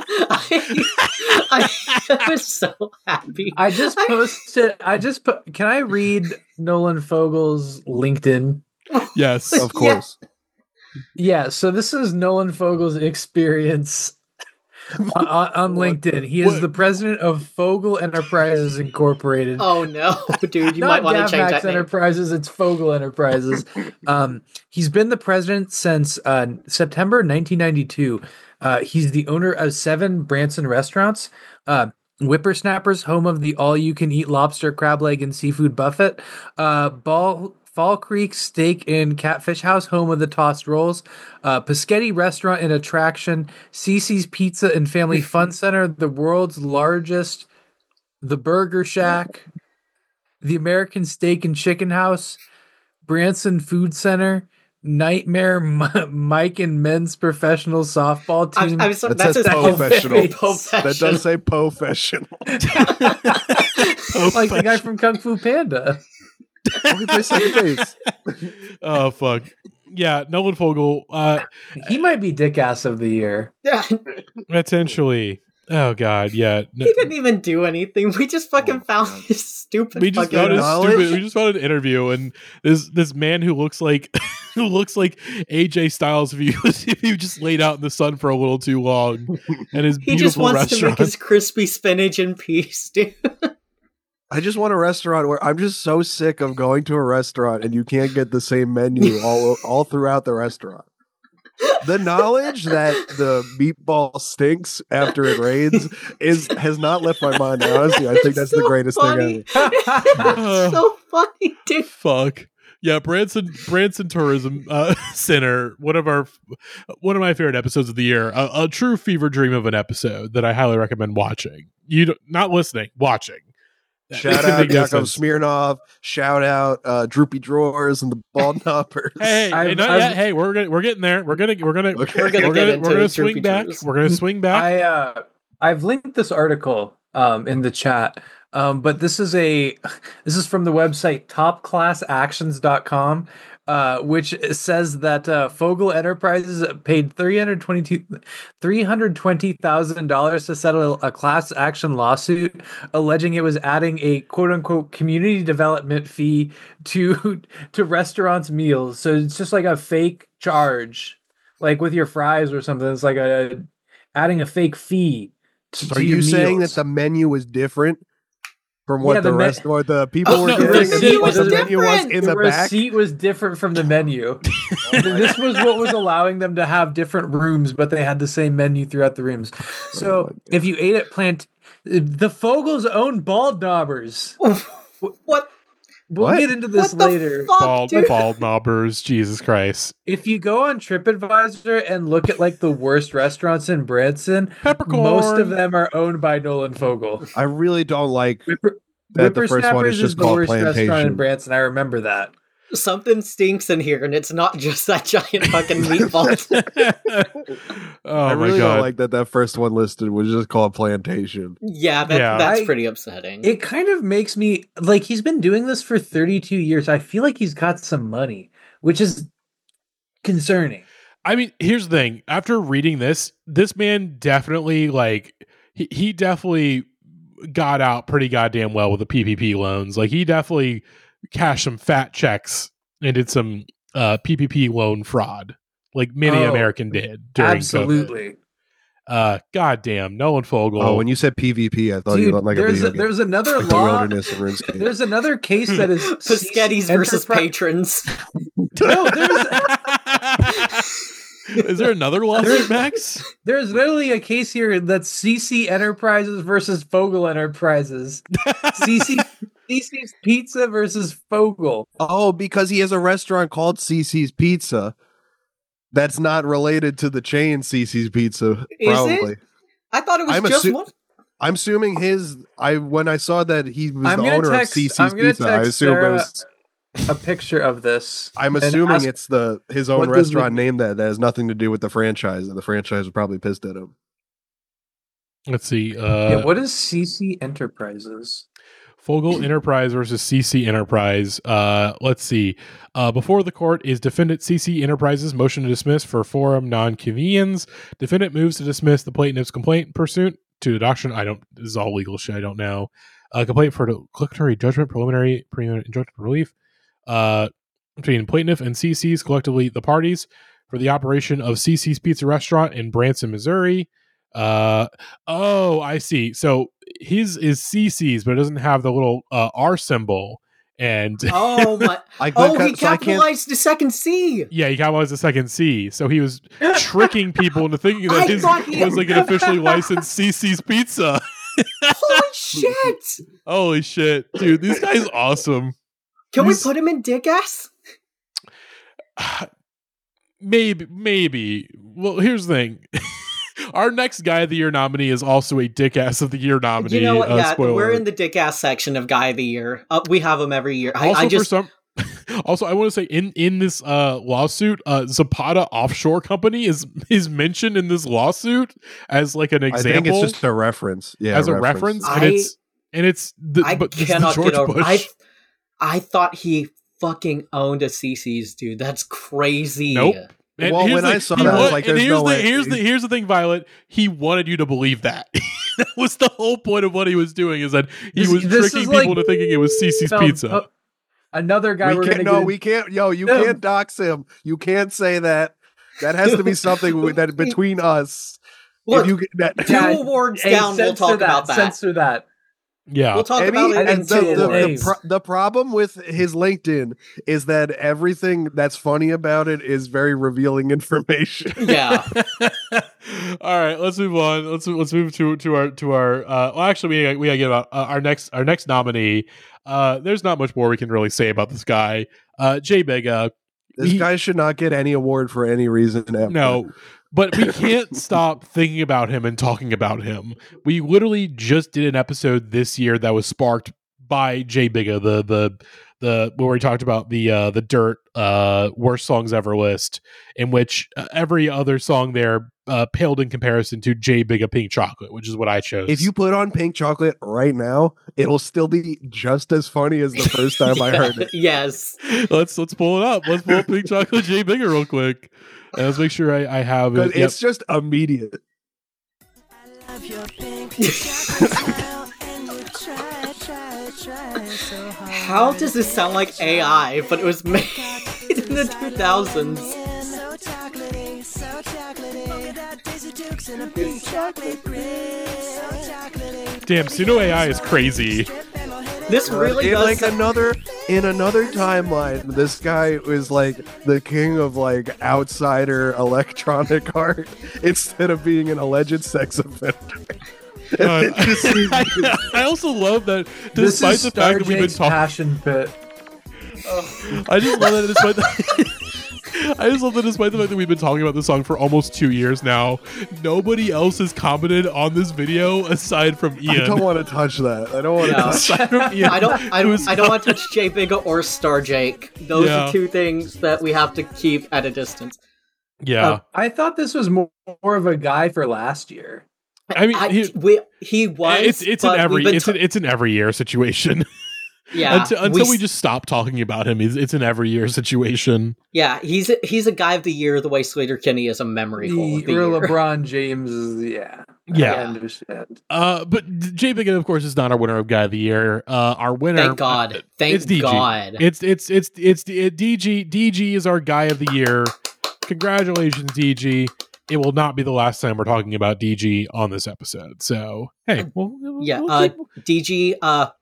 was so happy. Can I read Nolan Fogel's LinkedIn? Yes, of course. Yeah, so this is Nolan Fogel's experience on LinkedIn. He is the president of Fogel Enterprises Incorporated. Oh no, dude, you might want to change that name. Enterprises, it's Fogel Enterprises. He's been the president since September 1992. He's the owner of 7 Branson restaurants. Whippersnappers, home of the all-you-can-eat lobster, crab leg, and seafood buffet. Fall Creek Steak and Catfish House, home of the tossed rolls. Paschetti Restaurant and Attraction. Cece's Pizza and Family Fun Center. The world's largest. The Burger Shack. The American Steak and Chicken House. Branson Food Center. Nightmare Mike and Men's Professional Softball Team. That says professional. That does say professional. Like the guy from Kung Fu Panda. Oh fuck yeah, Nolan Fogel. He might be dick ass of the year. Yeah, potentially. Oh god, yeah. He didn't even do anything. We just fucking found his stupid. We just found an interview, and this man who looks like AJ Styles if you just laid out in the sun for a little too long, and his he just wants to make his crispy spinach in peace, dude. I just want a restaurant where I'm just so sick of going to a restaurant and you can't get the same menu all throughout the restaurant. The knowledge that the meatball stinks after it rains has not left my mind. Honestly, I think that's the greatest thing ever. It's so funny, dude. Fuck. Yeah, Branson Tourism Center, one of my favorite episodes of the year. A true fever dream of an episode that I highly recommend watching. Not listening, watching. Shout out Yakov Smirnov. Shout out Droopy Drawers and the Bald Knoppers. Hey, we're getting there. We're gonna swing back. We're gonna swing back. I've linked this article in the chat. But this is from the website topclassactions.com, which says that Fogel Enterprises paid $320,000 to settle a class action lawsuit alleging it was adding a quote unquote community development fee to restaurants' meals. So it's just like a fake charge, like with your fries or something. It's like adding a fake fee. So are you saying that the menu was different from what the rest or the people were no, getting? the menu was in the back. The receipt was different from the menu. This was what was allowing them to have different rooms, but they had the same menu throughout the rooms. So if you ate at the Fogels own bald knobbers. What? We'll get into this later. Bald knobbers, Jesus Christ. If you go on TripAdvisor and look at like the worst restaurants in Branson, Peppercorn. Most of them are owned by Nolan Fogel. I really don't like that the first one is just the called worst restaurant in Plantation. Branson. I remember that. Something stinks in here, and it's not just that giant fucking meatball. I really don't like that first one listed was just called Plantation. Yeah, that's pretty upsetting. It kind of makes me like he's been doing this for 32 years. I feel like he's got some money, which is concerning. I mean, here's the thing. After reading this man definitely he definitely got out pretty goddamn well with the PPP loans. Like he definitely cashed some fat checks and did some PPP loan fraud, like many American did during absolutely. COVID. Goddamn, Nolan Fogel. Oh, when you said PvP, I thought you meant like a video game. There's another like law. The Wilderness and RuneScape. There's another case that is Paschetti's versus patrons. No, there's. Is there another lawsuit, Max? There's literally a case here that's CC Enterprises versus Fogel Enterprises. CC's Pizza versus Fogel. Oh, because he has a restaurant called CC's Pizza. That's not related to the chain CC's Pizza. Probably. Is it? I thought it was just one. I'm assuming when I saw that he was the owner of CC's Pizza, I assumed it was a picture of this. I'm assuming it's his own restaurant name that has nothing to do with the franchise, and the franchise was probably pissed at him. Let's see. What is CC Enterprises? Fogel Enterprise versus CC Enterprise. Let's see. Before the court is defendant CC Enterprises motion to dismiss for forum non-convenience. Defendant moves to dismiss the plaintiff's complaint pursuant to the doctrine. This is all legal shit. I don't know. Complaint for declaratory judgment, preliminary injunctive relief. Between plaintiff and CC's, collectively the parties, for the operation of CC's Pizza Restaurant in Branson, Missouri. I see. So his is CC's, but it doesn't have the little R symbol. And oh my! He capitalized the second C. Yeah, he capitalized the second C. So he was tricking people into thinking that his was like an officially licensed CC's Pizza. Holy shit, dude! This guy's awesome. Can we put him in dick ass? Maybe. Well, here's the thing. Our next Guy of the Year nominee is also a Dick Ass of the Year nominee. You know what? Yeah, spoiler. We're in the Dick Ass section of Guy of the Year. We have them every year. Also, I want to say in this lawsuit, Zapata Offshore Company is mentioned in this lawsuit as like an example. I think it's just a reference. Yeah, as a reference, and it's I cannot get over. I thought he fucking owned a CC's, dude. That's crazy. Nope. And well, when I saw that, I was like, here's the thing, Violet. He wanted you to believe that. That was the whole point of what he was doing, is that he was tricking people into thinking it was CC's Pizza. Another guy we can't. You can't dox him. You can't say that. That has to be something that between us. Look, if you get that 2 awards down, we'll talk about that. Censor that. Yeah, we'll talk about it. And the problem with his LinkedIn is that everything that's funny about it is very revealing information. Yeah. All right, let's move on. Let's move to our. Well, actually, we gotta get about our next nominee. There's not much more we can really say about this guy, Jay Bega. This guy should not get any award for any reason ever. No. But we can't stop thinking about him and talking about him. We literally just did an episode this year that was sparked by Jay Bigga, the where we talked about the Dirt worst songs ever list, in which every other song there paled in comparison to J Big of Pink Chocolate, which is what I chose. If you put on Pink Chocolate right now, it'll still be just as funny as the first time I heard it. Yes. let's pull it up. Let's pull up Pink Chocolate J Bigger real quick. And let's make sure I have it. It's just immediate. How does this sound like AI, but it was made in the 2000s? Damn, Suno AI is crazy. This really in does like another timeline, this guy was like the king of like outsider electronic art instead of being an alleged sex offender. I also love that This despite is the fact that we've been Starjake's talking, passion pit. I just love that despite I just love that despite the fact that we've been talking about this song for almost 2 years now, nobody else has commented on this video aside from Ian. I don't want to touch that. I don't want to touch Aside from Ian, I don't who's- want to touch J Big or Starjake. Those Yeah. are two things that we have to keep at a distance. Yeah, I thought this was more of a guy for last year. I mean, He was. it's but an we've been it's an every year situation. yeah. until we just stop talking about him, it's an every year situation. Yeah, he's a guy of the year the way Slater Kinney is a memory hole of the Or year. LeBron James is, yeah. Yeah. I understand. But Jay Biggin, of course, is not our winner of Guy of the Year. Our winner, Thank God. Thank it's DG. God. It's DG. DG is our Guy of the Year. Congratulations, DG. It will not be the last time we're talking about DG on this episode. So hey, Yeah, we'll keep- DG.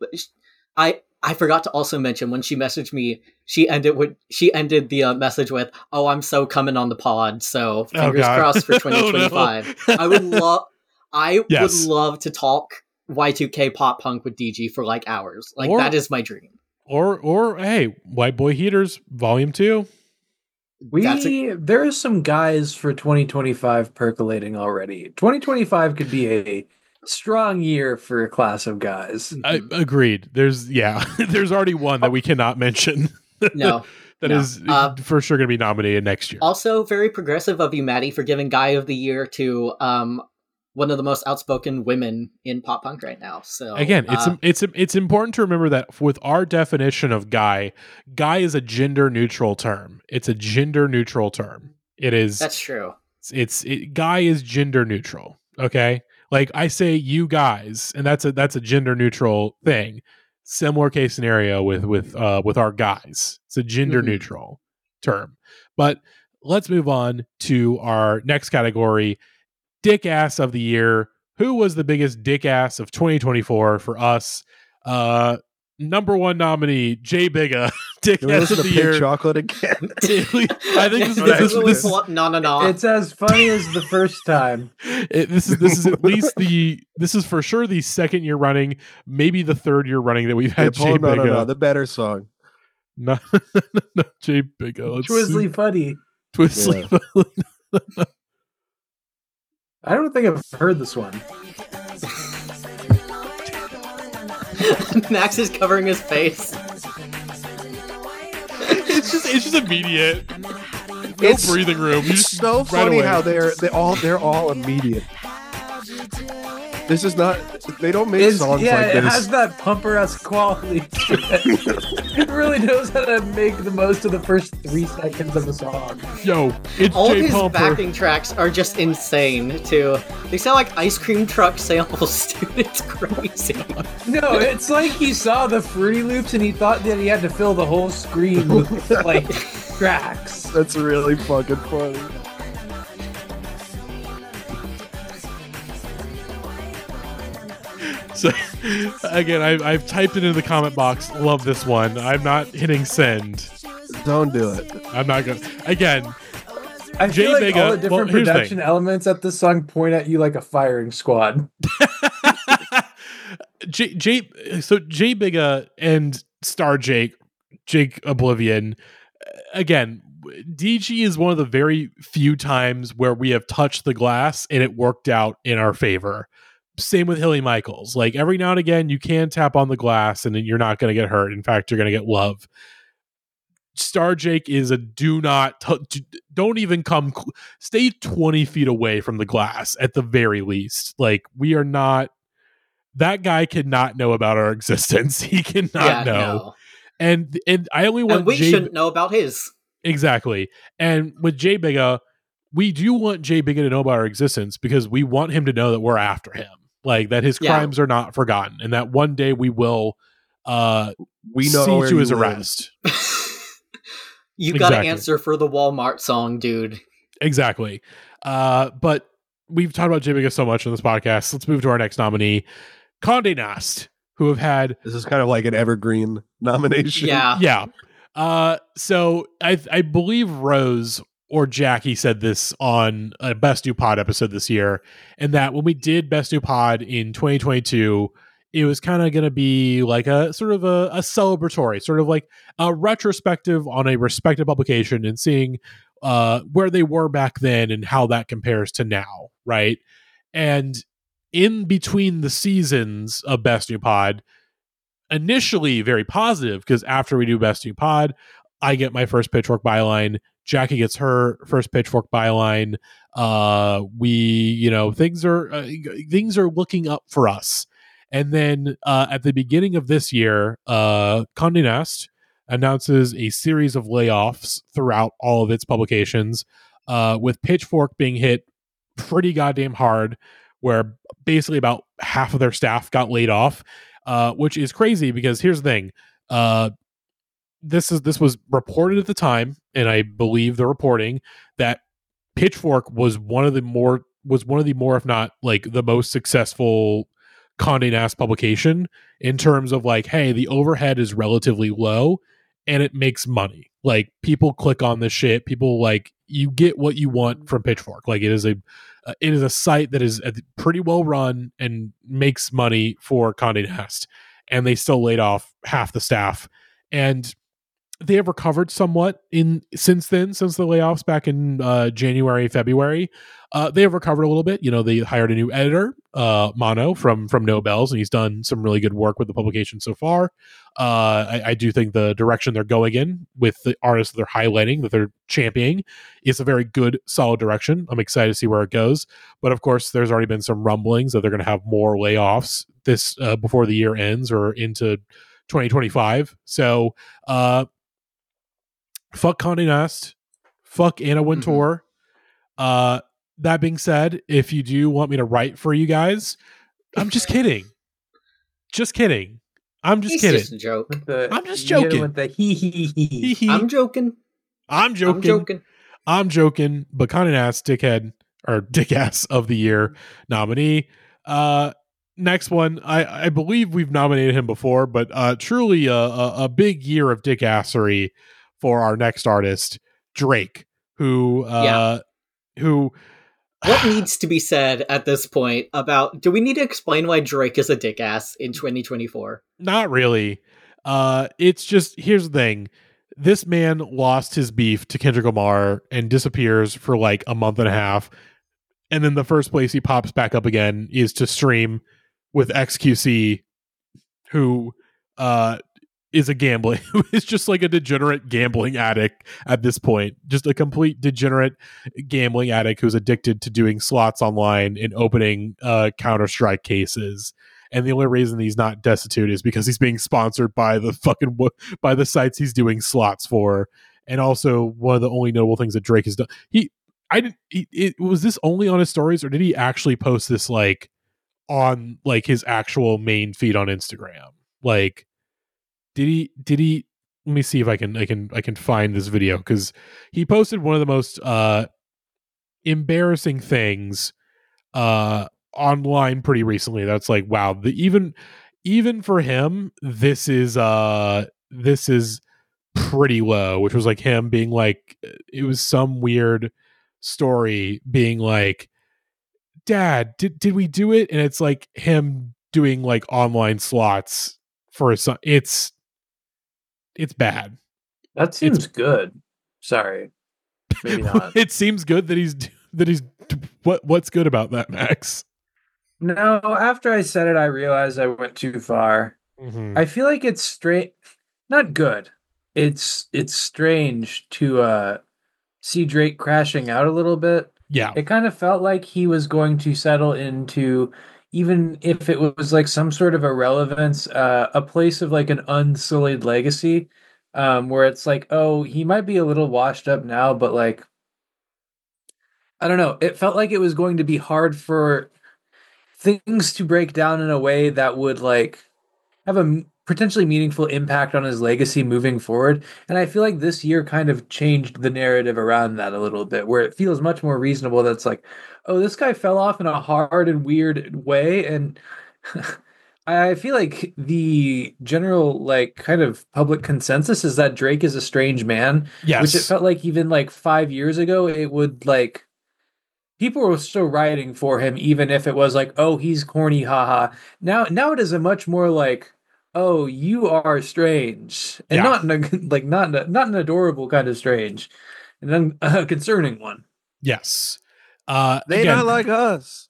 I forgot to also mention when she messaged me, she ended the message with, "Oh, I'm so coming on the pod." So fingers God. crossed for Oh, 2025. no. I would love. Yes. would love to talk Y2K pop punk with DG for like hours. Like Or- that is my dream. or hey, White Boy Heaters Volume 2. There are some guys for 2025 percolating already. 2025 could be a strong year for a class of guys. I agreed. There's already one that we cannot mention. No. That No. is for sure going to be nominated next year. Also, very progressive of you, Maddie, for giving Guy of the Year to one of the most outspoken women in pop punk right now. So Again, it's important to remember that with our definition of guy is a gender neutral term. It's a gender neutral term. It is. that's true. Guy is gender neutral. Okay, like I say, you guys, and that's a gender neutral thing. Similar case scenario with our guys. It's a gender neutral term. But let's move on to our next category. Dick ass of the year. Who was the biggest dick ass of 2024 for us? Number one nominee, Jay Bigga. Dick Can we ass listen of to the Pink year. Chocolate again? I think this No. It's as funny as the first time. this is at least this is for sure the second year running, maybe the third year running that we've had Jay Bigga. No, the better song. No, Jay Bigga. Twizzly Fuddy. Twizzly. Yeah. I don't think I've heard this one. Max is covering his face. It's just immediate. No It's breathing room. You It's just so right funny away. how they're all immediate. This is not. They don't make songs like it this. has that pumper-esque quality to it. It really knows how to make the most of the first 3 seconds of a song. Yo, it's All Jay his Pumper. backing tracks are just insane, too. They sound like ice cream truck samples, dude. It's crazy. No, it's like he saw the Fruity Loops and he thought that he had to fill the whole screen with, like, tracks. That's really fucking funny. So, again, I've typed it into the comment box. Love this one. I'm not hitting send. Don't do it. I'm not going to. Again, I Jay feel like Bigga- all the different well, here's the production elements at this song point at you like a firing squad. So Jay Bigga and Star Jake Oblivion, again, DG is one of the very few times where we have touched the glass and it worked out in our favor. Same with Hilly Michaels. Like every now and again, you can tap on the glass and you're not going to get hurt. In fact, you're going to get love. Star Jake is a don't even come, stay 20 feet away from the glass at the very least. Like, we are not, that guy cannot know about our existence. He cannot know. No. And I only want and we shouldn't know about his. Exactly. And with Jay Bigga, we do want Jay Bigga to know about our existence because we want him to know that we're after him. Like, that his crimes are not forgotten, and that one day we will we know see where to you his live. arrest. You gotta answer for the Walmart song, dude. Exactly. But we've talked about Jay Bigga so much on this podcast. Let's move to our next nominee, Condé Nast, who have had... This is kind of like an evergreen nomination. Yeah. So I believe Rose or Jackie said this on a Best New Pod episode this year, and that when we did Best New Pod in 2022, it was kind of going to be like a sort of a celebratory, sort of like a retrospective on a respected publication and seeing where they were back then and how that compares to now, right? And in between the seasons of Best New Pod, initially very positive, because after we do Best New Pod, I get my first Pitchfork byline, Jackie gets her first Pitchfork byline. Things are looking up for us. And then at the beginning of this year, Condé Nast announces a series of layoffs throughout all of its publications, with Pitchfork being hit pretty goddamn hard, where basically about half of their staff got laid off, which is crazy because here's the thing. This was reported at the time, and I believe the reporting that Pitchfork was one of the more, if not like the most successful Condé Nast publication in terms of like, hey, the overhead is relatively low and it makes money. Like, people click on this shit. People, like, you get what you want from Pitchfork. Like, it is a site that is pretty well run and makes money for Condé Nast, and they still laid off half the staff. And they have recovered somewhat since the layoffs back in January, February. They have recovered a little bit. You know, they hired a new editor, Mano from No Bells, and he's done some really good work with the publication so far. I do think the direction they're going in with the artists that they're highlighting, that they're championing, is a very good, solid direction. I'm excited to see where it goes. But of course, there's already been some rumblings that they're going to have more layoffs this before the year ends or into 2025. So, fuck Condé Nast, fuck Anna Wintour. That being said, if you do want me to write for you guys, I'm just kidding. Just kidding. I'm just kidding. Just a joke. I'm just joking. With the he. I'm joking. I'm joking. But Condé Nast, dickhead or dickass of the year nominee. Next one, I believe we've nominated him before, but truly a big year of dickassery for our next artist, Drake, who what needs to be said at this point about, do we need to explain why Drake is a dick ass in 2024? Not really. It's just, here's the thing. This man lost his beef to Kendrick Lamar and disappears for like a month and a half. And then the first place he pops back up again is to stream with XQC, who is a gambling, who is just like a degenerate gambling addict at this point. Just a complete degenerate gambling addict who's addicted to doing slots online and opening Counter-Strike cases. And the only reason he's not destitute is because he's being sponsored by by the sites he's doing slots for. And also, one of the only notable things that Drake has done, was this only on his stories, or did he actually post this like on like his actual main feed on Instagram? Like, did he let me see if I can find this video, because he posted one of the most embarrassing things online pretty recently. That's like, wow, even for him, this is pretty low, which was like him being like, it was some weird story being like, Dad, did we do it? And it's like him doing like online slots for his son. It's bad. That seems good. Sorry, maybe not. It seems good that he's what's good about that, Max? No, after I said it, I realized I went too far. Mm-hmm. I feel like it's straight, not good. it's strange to see Drake crashing out a little bit. Yeah. It kind of felt like he was going to settle into, even if it was like some sort of irrelevance, a place of like an unsullied legacy, where it's like, oh, he might be a little washed up now, but like, I don't know. It felt like it was going to be hard for things to break down in a way that would like have a potentially meaningful impact on his legacy moving forward. And I feel like this year kind of changed the narrative around that a little bit, where it feels much more reasonable. That's like, oh, this guy fell off in a hard and weird way. And I feel like the general like kind of public consensus is that Drake is a strange man. Yes. Which it felt like even like 5 years ago, it would like, people were still writing for him, even if it was like, oh, he's corny, haha. Now it is a much more like, oh, you are strange, and not in a, like not an adorable kind of strange, and then a concerning one. Yes, they not like us.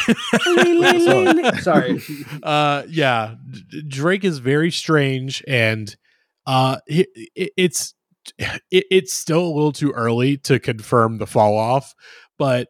Sorry. Yeah, Drake is very strange, and it's still a little too early to confirm the fall off, but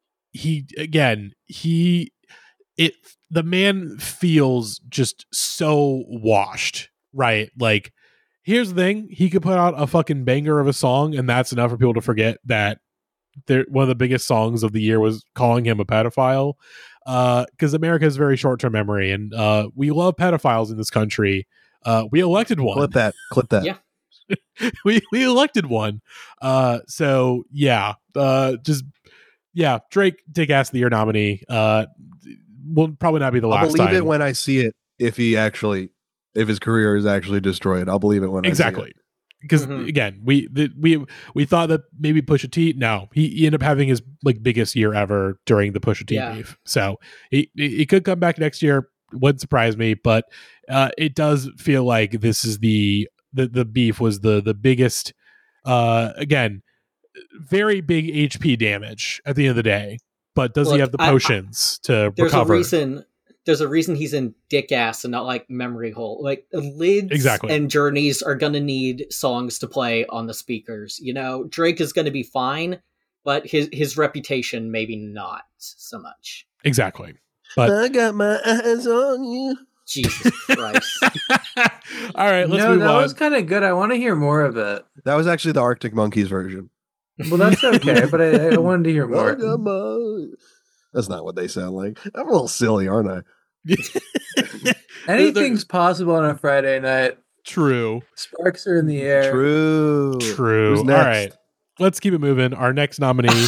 the man feels just so washed, right? Like, here's the thing, he could put out a fucking banger of a song, and that's enough for people to forget that one of the biggest songs of the year was calling him a pedophile, because America has very short-term memory, and we love pedophiles in this country. We elected one. Clip that. Yeah. we elected one. So yeah, Drake, Dick Ass of the Year nominee. Will probably not be the last time. I'll believe it when I see it. If his career is actually destroyed, I'll believe it when I see it. Because again, we thought that maybe Pusha T. No, he ended up having his like biggest year ever during the Pusha T beef. So he could come back next year. Wouldn't surprise me, but it does feel like this is the beef was the biggest. Again, very big HP damage at the end of the day. But does he have the potions to recover? There's a reason he's in Dick Ass and not like Memory Hole. Like Lids and Journeys are gonna need songs to play on the speakers. You know, Drake is gonna be fine, but his reputation maybe not so much. Exactly. But I got my eyes on you. Jesus Christ. All right, let's move on. That was kind of good. I want to hear more of it. That was actually the Arctic Monkeys version. Well, that's okay, but I wanted to hear more. That's not what they sound like. I'm a little silly, aren't I? Anything's possible on a Friday night. True. Sparks are in the air. True. All right. Let's keep it moving. Our next nominee,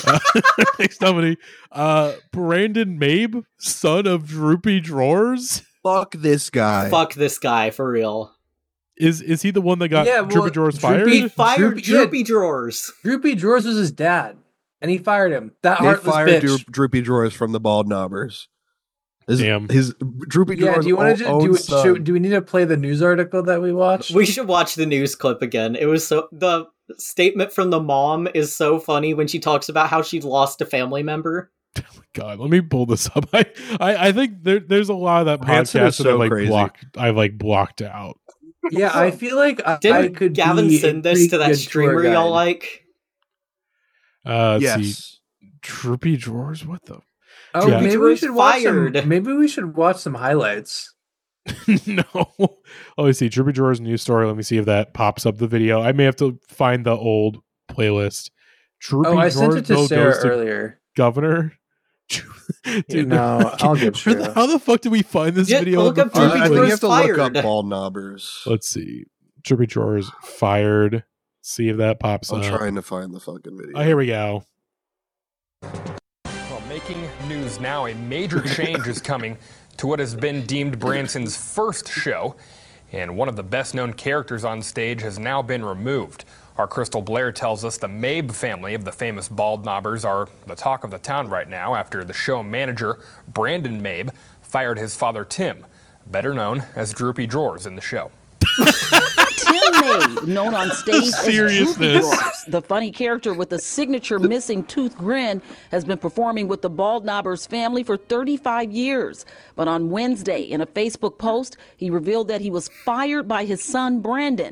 Brandon Mabe, son of Droopy Drawers. Fuck this guy, for real. Is he the one that got Droopy Drawers fired? He fired Droopy Drawers. Droopy Drawers was his dad, and he fired him. That heartless fired bitch. Droopy Drawers from the Bald Knobbers. Damn. His Droopy Drawers. Do you want to do we need to play the news article that we watched? We should watch the news clip again. It was the statement from the mom is so funny when she talks about how she lost a family member. Oh my God, let me pull this up. I think there's a lot of that podcast that I've blocked out. Yeah, I feel like I could Gavin send this to that streamer y'all like? Yes. See. Droopy Drawers? What the? Oh, yeah. Maybe we should watch some highlights. No. Let me see. Droopy Drawers news story. Let me see if that pops up the video. I may have to find the old playlist. Droopy I sent it to Sarah earlier. Governor? Dude, no, I'll get you. How the fuck did we find this video? Look up Droopy Drawers you have to fired. look up Bald Knobbers. Let's see. Droopy Drawers fired. See if that pops up. I'm trying to find the fucking video. Oh, here we go. Well, making news now, a major change is coming to what has been deemed Branson's first show, and one of the best-known characters on stage has now been removed. Our Crystal Blair tells us the Mabe family of the famous Bald Knobbers are the talk of the town right now after the show manager, Brandon Mabe, fired his father, Tim, better known as Droopy Drawers in the show. Tim Mabe, known on stage as Droopy Drawers, the funny character with a signature missing tooth grin, has been performing with the Bald Knobbers family for 35 years. But on Wednesday, in a Facebook post, he revealed that he was fired by his son, Brandon.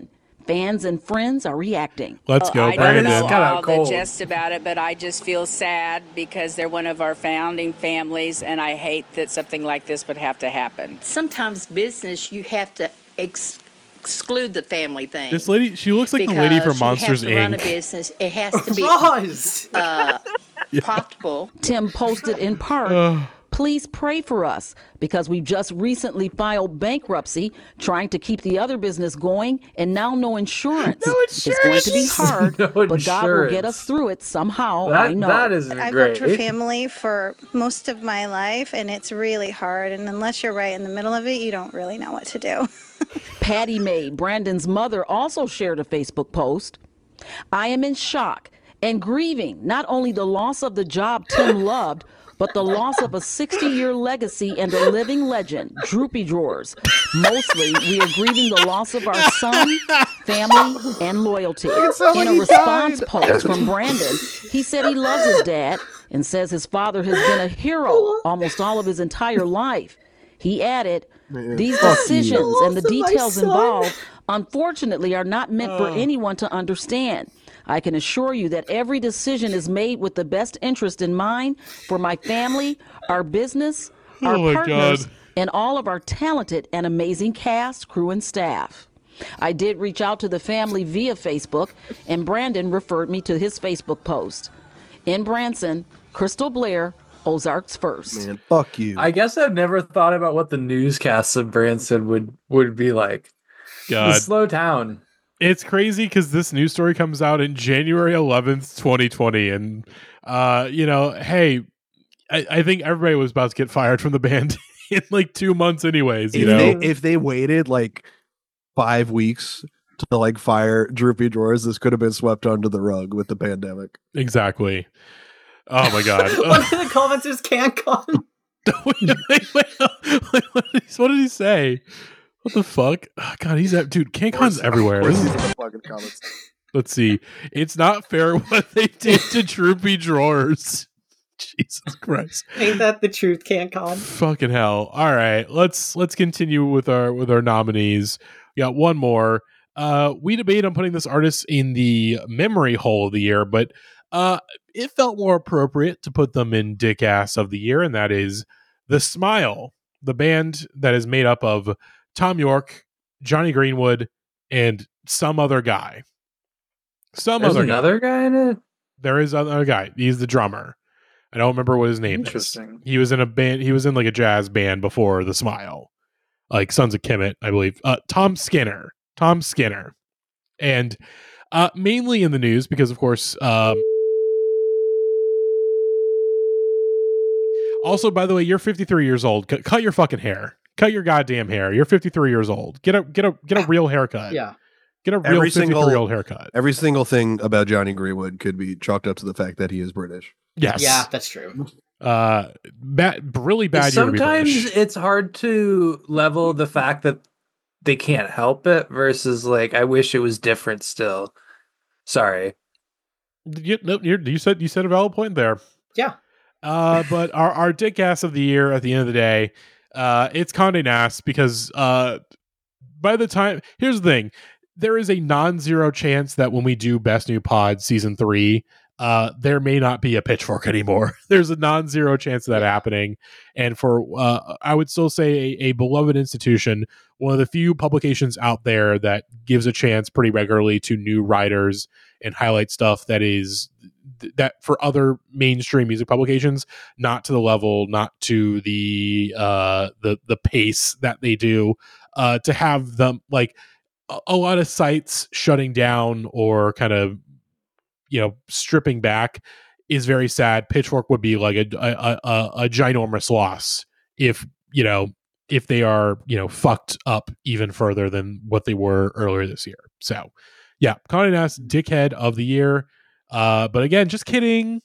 Fans and friends are reacting. Let's go, I Brandon. don't know all the gist about it, but I just feel sad because they're one of our founding families, and I hate that something like this would have to happen. Sometimes business, you have to exclude the family thing. This lady, she looks like the lady from Monsters Inc. Run a Inc. business, it has to be profitable. Tim posted in part, please pray for us because we've just recently filed bankruptcy, trying to keep the other business going, and now no insurance. It's going to be hard, but God will get us through it somehow. I know. I've worked for family for most of my life, and it's really hard. And unless you're right in the middle of it, you don't really know what to do. Patty Mae, Brandon's mother, also shared a Facebook post. I am in shock and grieving not only the loss of the job Tim loved, but the loss of a 60-year legacy and a living legend, Droopy Drawers. Mostly, we are grieving the loss of our son, family, and loyalty. In a response post from Brandon, he said he loves his dad and says his father has been a hero almost all of his entire life. He added, these decisions and the details involved, unfortunately, are not meant for anyone to understand. I can assure you that every decision is made with the best interest in mind for my family, our business, our partners, and all of our talented and amazing cast, crew, and staff. I did reach out to the family via Facebook, and Brandon referred me to his Facebook post. In Branson, Crystal Blair, Ozarks First. Man, fuck you. I guess I've never thought about what the newscasts of Branson would be like. God. The slow town. It's crazy because this news story comes out in January 11th, 2020. And, hey, I think everybody was about to get fired from the band in like 2 months anyways, If they waited like 5 weeks to like fire Droopy Drawers, this could have been swept under the rug with the pandemic. Exactly. Oh my God. One of the comments is CanCon. What did he say? What the fuck? Oh, God, dude, CanCon's everywhere. Let's see. It's not fair what they did to Droopy Drawers. Jesus Christ. Ain't that the truth, CanCon? Fucking hell. All right. Let's continue with our nominees. We got one more. We debate on putting this artist in the memory hole of the year, but it felt more appropriate to put them in Dick Ass of the year, and that is The Smile, the band that is made up of Tom York, Johnny Greenwood, and some other guy. There's another guy in it? There is another guy. He's the drummer. I don't remember what his name is. Interesting. He was in a band. He was in like a jazz band before The Smile, like Sons of Kemet, I believe. Tom Skinner. And mainly in the news because, of course, also, by the way, you're 53 years old. Cut your fucking hair. Cut your goddamn hair. You're 53 years old. Get a real haircut. Yeah. Get a real 53-year-old haircut. Every single thing about Johnny Greenwood could be chalked up to the fact that he is British. Yes. Yeah, that's true. Really bad. Sometimes it's hard to level the fact that they can't help it versus like, I wish it was different still. Sorry. You said a valid point there. Yeah. But our Dick Ass of the year at the end of the day, it's Condé Nast because by the time, here's the thing, there is a non-zero chance that when we do Best New Pod season 3, there may not be a Pitchfork anymore. There's a non-zero chance of that happening. And for, I would still say a beloved institution, one of the few publications out there that gives a chance pretty regularly to new writers and highlight stuff that is that for other mainstream music publications, not to the level, not to the pace that they do, to have them like a lot of sites shutting down or kind of, stripping back is very sad. Pitchfork would be like a ginormous loss if they are, fucked up even further than what they were earlier this year. So yeah, Condé Nast Dickhead of the year. But again, just kidding.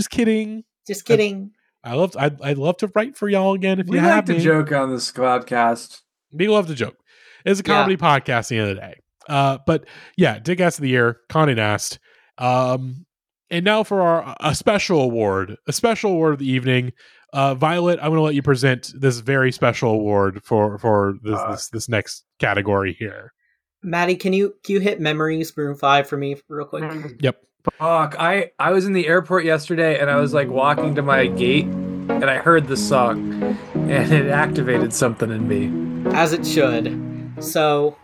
I'd love to write for y'all again if you have me. We like to joke on this podcast. We love to joke. It's a comedy podcast at the end of the day. But yeah, Dick Ass of the year, Condé Nast. And now for a special award of the evening. Violet, I'm going to let you present this very special award for this next category here. Maddie, can you hit Memories Maroon 5 for me real quick? Yep. Fuck, I was in the airport yesterday and I was like walking to my gate and I heard the song and it activated something in me. As it should. So,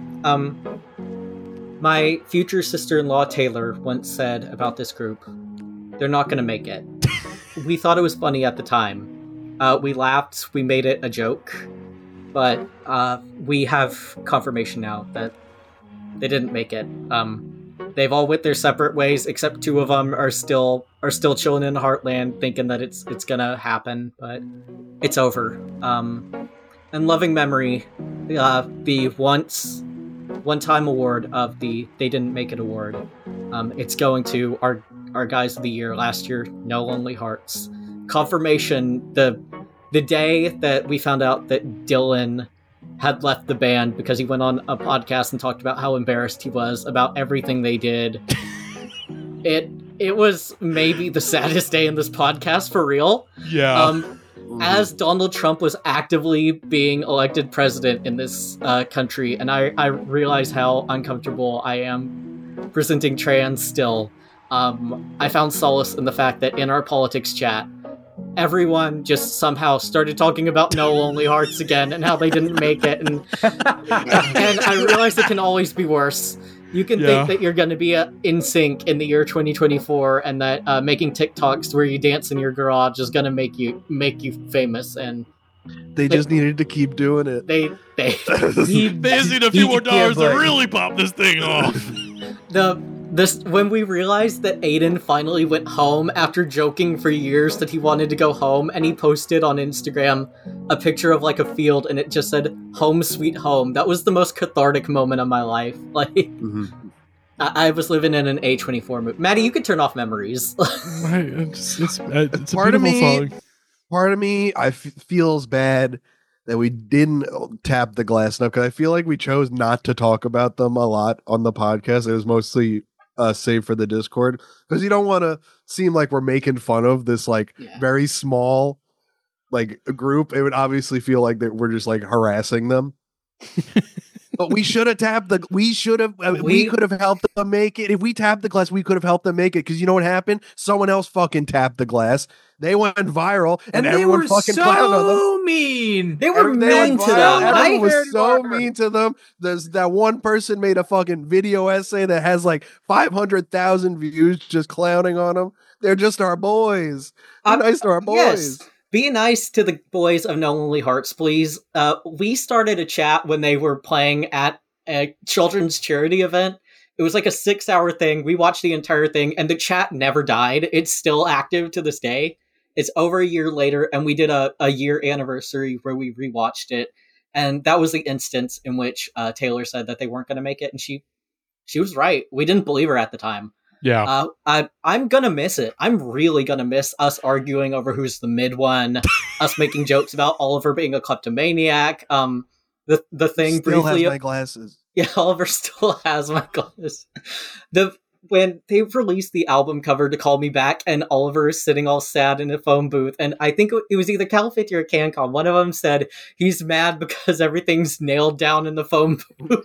my future sister-in-law Taylor once said about this group, they're not going to make it. We thought it was funny at the time. We laughed, we made it a joke, but we have confirmation now that they didn't make it. They've all went their separate ways, except two of them are still chilling in Heartland, thinking that it's gonna happen, but it's over. And loving memory, the one-time award of the They Didn't Make It award. It's going to our guys of the year last year, No Lonely Hearts. Confirmation, the day that we found out that Dylan had left the band because he went on a podcast and talked about how embarrassed he was about everything they did. It was maybe the saddest day in this podcast, for real. Yeah. As Donald Trump was actively being elected president in this country, and I realize how uncomfortable I am presenting trans still. I found solace in the fact that in our politics chat, everyone just somehow started talking about No Lonely Hearts again and how they didn't make it, and I realize it can always be worse. You can think that you're going to be in sync in the year 2024, and that making TikToks where you dance in your garage is going to make you famous. And they just needed to keep doing it. They just need a few more dollars to really pop this thing off. When we realized that Aiden finally went home after joking for years that he wanted to go home, and he posted on Instagram a picture of like a field and it just said "Home Sweet Home." That was the most cathartic moment of my life. Like, I was living in an A24 movie. Maddie, you could turn off Memories. It's a beautiful song. Part of me, feels bad that we didn't tap the glass enough, because I feel like we chose not to talk about them a lot on the podcast. It was mostly saved for the Discord, because you don't want to seem like we're making fun of this very small group. It would obviously feel like that we're just harassing them. But we should have tapped we could have helped them make it. If we tapped the glass, we could have helped them make it, because you know what happened? Someone else fucking tapped the glass. They went viral, and everyone fucking clowned on them. Mean. They were mean to them. Everyone was so mean to them. There's that one person made a fucking video essay that has 500,000 views just clowning on them. They're just our boys. Be nice to our boys. Yes. Be nice to the boys of No Lonely Hearts, please. We started a chat when they were playing at a children's charity event. It was like a 6-hour thing. We watched the entire thing, and the chat never died. It's still active to this day. It's over a year later, and we did a year anniversary where we rewatched it. And that was the instance in which Taylor said that they weren't going to make it, and she was right. We didn't believe her at the time. Yeah. I'm gonna miss it. I'm really gonna miss us arguing over who's the mid one, us making jokes about Oliver being a kleptomaniac. The thing still briefly. Has my glasses. Yeah, Oliver still has my glasses. When they released the album cover to Call Me Back, and Oliver is sitting all sad in a phone booth, and I think it was either Cal 50 or CanCon. One of them said he's mad because everything's nailed down in the phone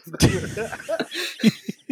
booth.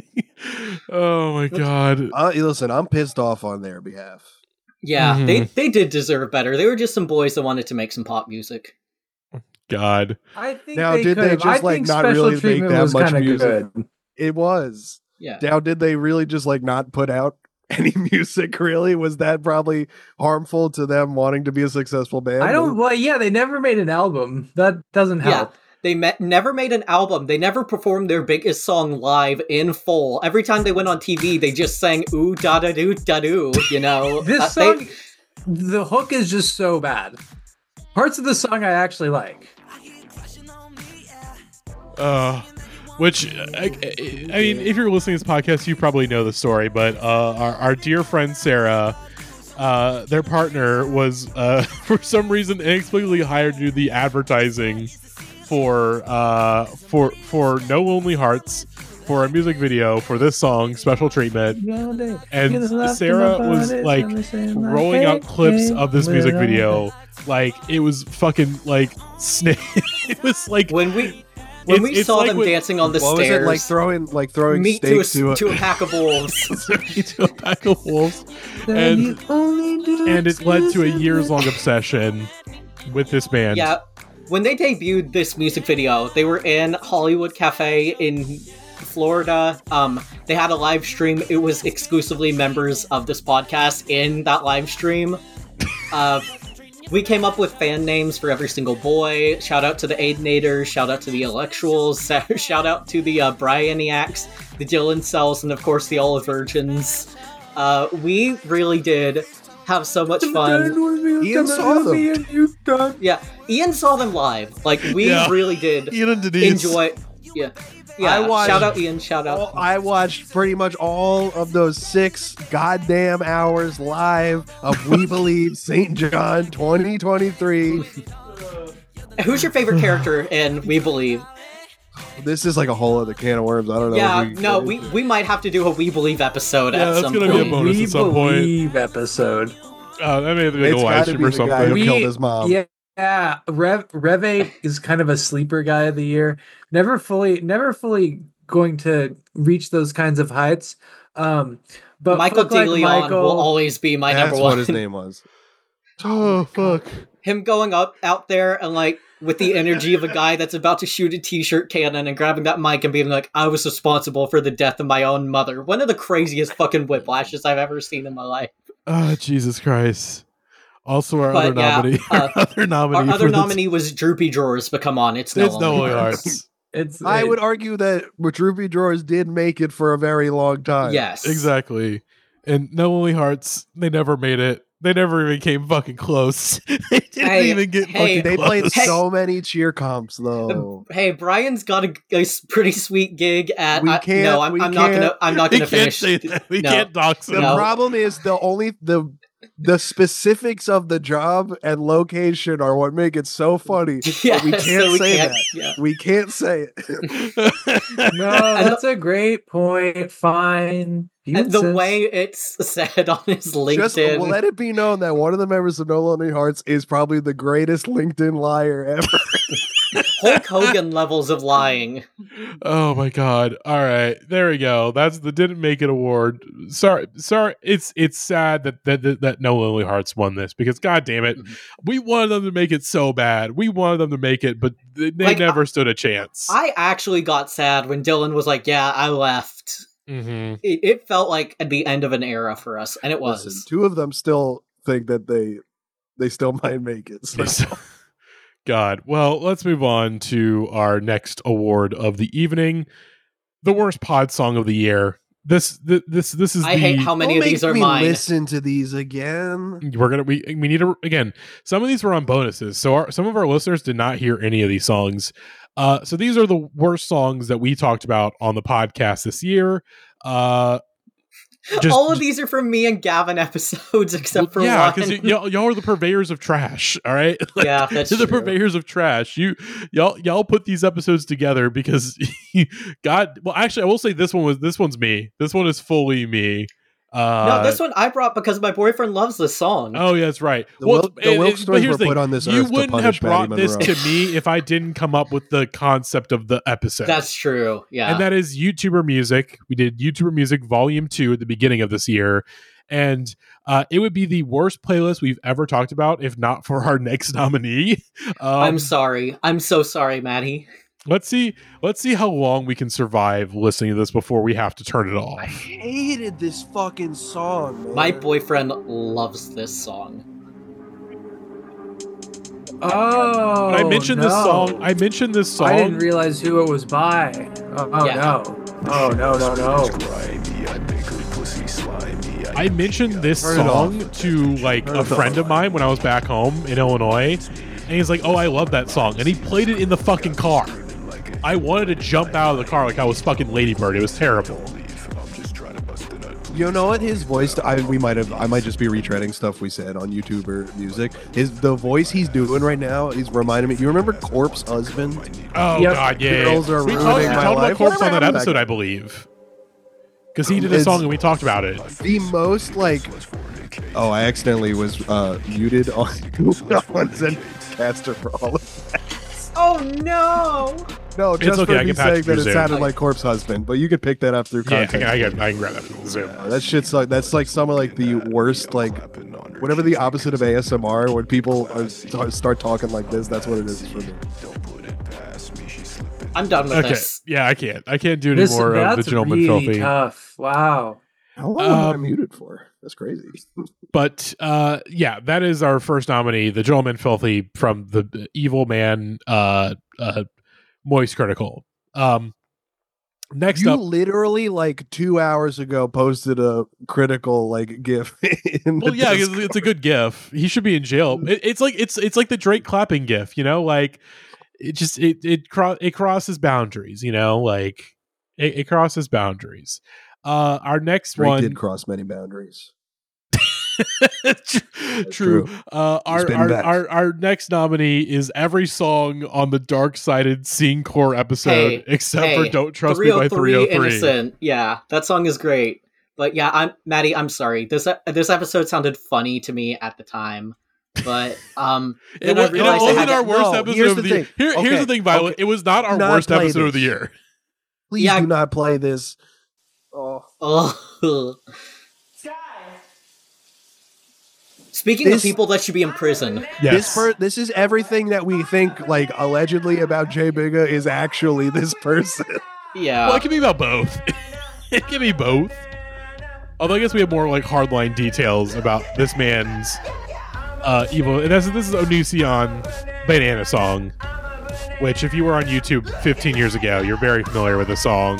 Oh my god! Listen, I'm pissed off on their behalf. Yeah, they did deserve better. They were just some boys that wanted to make some pop music. God, I think now did they just not really make that much music? Good. It was. Yeah. Now did they really just not put out any music? Really, was that probably harmful to them wanting to be a successful band? They never made an album. That doesn't help. Yeah. They never made an album. They never performed their biggest song live in full. Every time they went on TV, they just sang "ooh da da doo da doo." You know, this song, the hook is just so bad. Parts of the song I actually like. Which I mean, if you're listening to this podcast, you probably know the story. But our dear friend Sarah, their partner was for some reason inexplicably hired to do the advertising for No Lonely Hearts, for a music video for this song, Special Treatment. And Sarah was rolling out clips of this music video like it was fucking snake. It was like When we saw them dancing on the what stairs, was it like throwing meat steaks to a pack of wolves. To a pack of wolves, and it led to a years-long obsession with this band. Yeah, when they debuted this music video, they were in Hollywood Cafe in Florida. They had a live stream. It was exclusively members of this podcast in that live stream. We came up with fan names for every single boy. Shout out to the Aidenators, shout out to the Electuals, shout out to the Bryaniacs, the Dylan Cells, and of course the All Virgins. We really did have so much fun. Ian saw them. Yeah, Ian saw them live. Like, we really did enjoy. Yeah. Yeah, shout out Ian, shout out. I watched pretty much all of those 6 goddamn hours live of We Believe St. John 2023. Who's your favorite character in We Believe? This is like a whole other can of worms. I don't know. Yeah, we might have to do a We Believe episode at some point. That's gonna be a bonus at some point. We Believe episode. That may be a live stream or something. Guy who killed his mom. Yeah, Reve is kind of a sleeper guy of the year. Never fully going to reach those kinds of heights. But Michael DeLeon will always be my number one. That's what his name was. Oh fuck! Him going out there and like with the energy of a guy that's about to shoot a t-shirt cannon and grabbing that mic and being like, "I was responsible for the death of my own mother." One of the craziest fucking whiplashes I've ever seen in my life. Oh Jesus Christ! Also, our other nominee was Droopy Drawers, but come on, it's No Lonely Hearts. I would argue that Droopy Drawers did make it for a very long time. Yes, exactly. And No Lonely Hearts, they never made it. They never even came fucking close. They didn't even get fucking They close. played so many cheer comps, though. Hey, Brian's got a pretty sweet gig at. I'm not gonna finish. We can't dox him. The problem is the specifics of the job and location are what make it so funny. Yeah, we can't say that. Yeah. We can't say it. No, that's a great point. Fine. And the way it's said on his LinkedIn. Just let it be known that one of the members of No Lonely Hearts is probably the greatest LinkedIn liar ever. Hulk Hogan levels of lying. Oh my god! All right, there we go. That's the didn't make it award. Sorry. It's sad that No Lonely Hearts won this because god damn it, we wanted them to make it so bad. We wanted them to make it, but they never stood a chance. I actually got sad when Dylan was like, "Yeah, I left." Mm-hmm. It felt like at the end of an era for us, and it was. Listen, 2 of them still think that they still might make it. So. God. Well, let's move on to our next award of the evening, the worst pod song of the year. This is. I hate how many of these are mine. Listen to these again. We need to again. Some of these were on bonuses, so some of our listeners did not hear any of these songs. So these are the worst songs that we talked about on the podcast this year. All of these are from me and Gavin episodes, except for one. Because y'all are the purveyors of trash. All right, yeah, that's you're the purveyors of trash. Y'all put these episodes together because God. Well, actually, I will say this one's me. This one is fully me. No, this one I brought because my boyfriend loves this song. Oh, yeah, that's right. The Wilk stories were put on this earth. You wouldn't have brought Patty this Monroe. to me if I didn't come up with the concept of the episode. That's true. Yeah. And that is YouTuber Music. We did YouTuber Music Volume 2 at the beginning of this year. And it would be the worst playlist we've ever talked about if not for our next nominee. I'm sorry. I'm so sorry, Maddie. Let's see how long we can survive listening to this before we have to turn it off. I hated this fucking song, man. My boyfriend loves this song. Oh, I mentioned this song. I didn't realize who it was by. No. Oh, no. I mentioned this song to like a friend of mine when I was back home in Illinois, and he's like, "Oh, I love that song," and he played it in the fucking car. I wanted to jump out of the car like I was fucking Lady Bird. It was terrible. You know what? His voice. I might just be retreading stuff we said on YouTuber Music. The voice he's doing right now is reminding me. You remember Corpse Husband? Oh God, yeah. Girls are ruining my life. We talked about Corpse on that episode, I believe, because he did a song and we talked about it. The most like. Oh, I accidentally was muted on Zencaster for all of that. Oh no! No, just okay, for I me can patch saying that it Zoom. sounded like Corpse Husband, but you could pick that up through Yeah, context. I can grab that from Zoom. That shit's like, that's like some of like the worst, like whatever the opposite of ASMR, when people start talking like this, that's what it is for me. I'm done with this. Yeah, I can't do any more of the Gentleman really Filthy. Tough. Wow. How long am I muted for? That's crazy. But yeah, that is our first nominee, the Gentleman Filthy from the Evil Man Moist Critical. Next you up, literally like 2 hours ago posted a critical like GIF. Well, yeah, it's a good GIF. He should be in jail. It's like the Drake clapping GIF, you know, like it crosses boundaries, you know, like it crosses boundaries. Our next Drake one did cross many boundaries. True. Our next nominee is every song on the Dark Sided Scene Core episode except for Don't Trust Me by 303. Innocent. Yeah, that song is great. But yeah, Maddie, I'm sorry. This episode sounded funny to me at the time. But it wasn't our worst episode of the year. Here's the thing, Violet. Okay. It was not our worst episode of the year. Please do not play this. Oh. Speaking of people that should be in prison, this is everything that we think like allegedly about Jay Bigga is actually this person. Yeah, well, it can be about both. It can be both. Although I guess we have more like hardline details about this man's evil. And this is Onision Banana Song, which if you were on YouTube 15 years ago, you're very familiar with the song.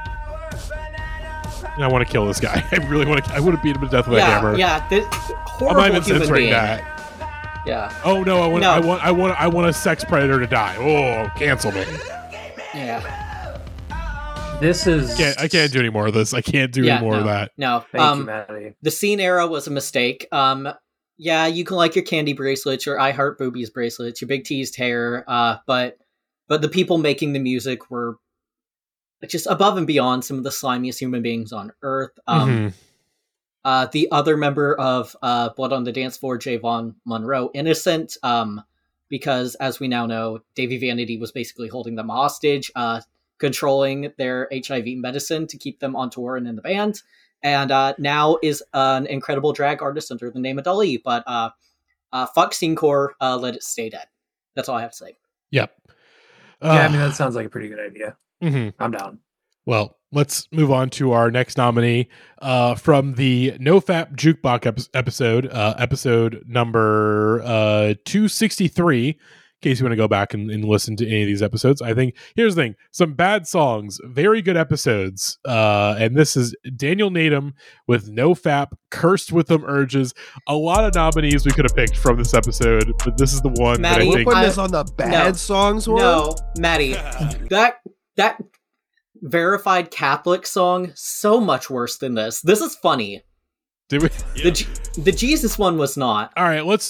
And I want to kill this guy. I really want to. I would have beat him to death with a hammer. Yeah, horrible I'm not even human censoring being. that. Yeah. Oh no! I want a sex predator to die. Oh, cancel me. Yeah. This is. I can't do any more of this. I can't do any more of that. No. Thank you, Maddie. The scene era was a mistake. Yeah, you can like your candy bracelets, your I Heart Boobies bracelets, your big teased hair. But the people making the music were just above and beyond some of the slimiest human beings on Earth. The other member of Blood on the Dance Floor, Javon Monroe, innocent, because as we now know, Davey Vanity was basically holding them hostage, controlling their HIV medicine to keep them on tour and in the band, and now is an incredible drag artist under the name of Dali. But fuck Scene Core, let it stay dead. That's all I have to say. Yep. Yeah, I mean, that sounds like a pretty good idea. Mm-hmm. I'm down. Well, let's move on to our next nominee from the NoFap Jukebox episode, episode number 263. In case you want to go back and listen to any of these episodes, I think here's the thing: some bad songs, very good episodes. And this is Daniel Natum with NoFap, Cursed with Them Urges. A lot of nominees we could have picked from this episode, but this is the one Maddie, that I think. Put this on the bad songs one? No, Maddie, that Verified Catholic song, so much worse than this. This is funny. Did we? The Jesus one was not. All right, let's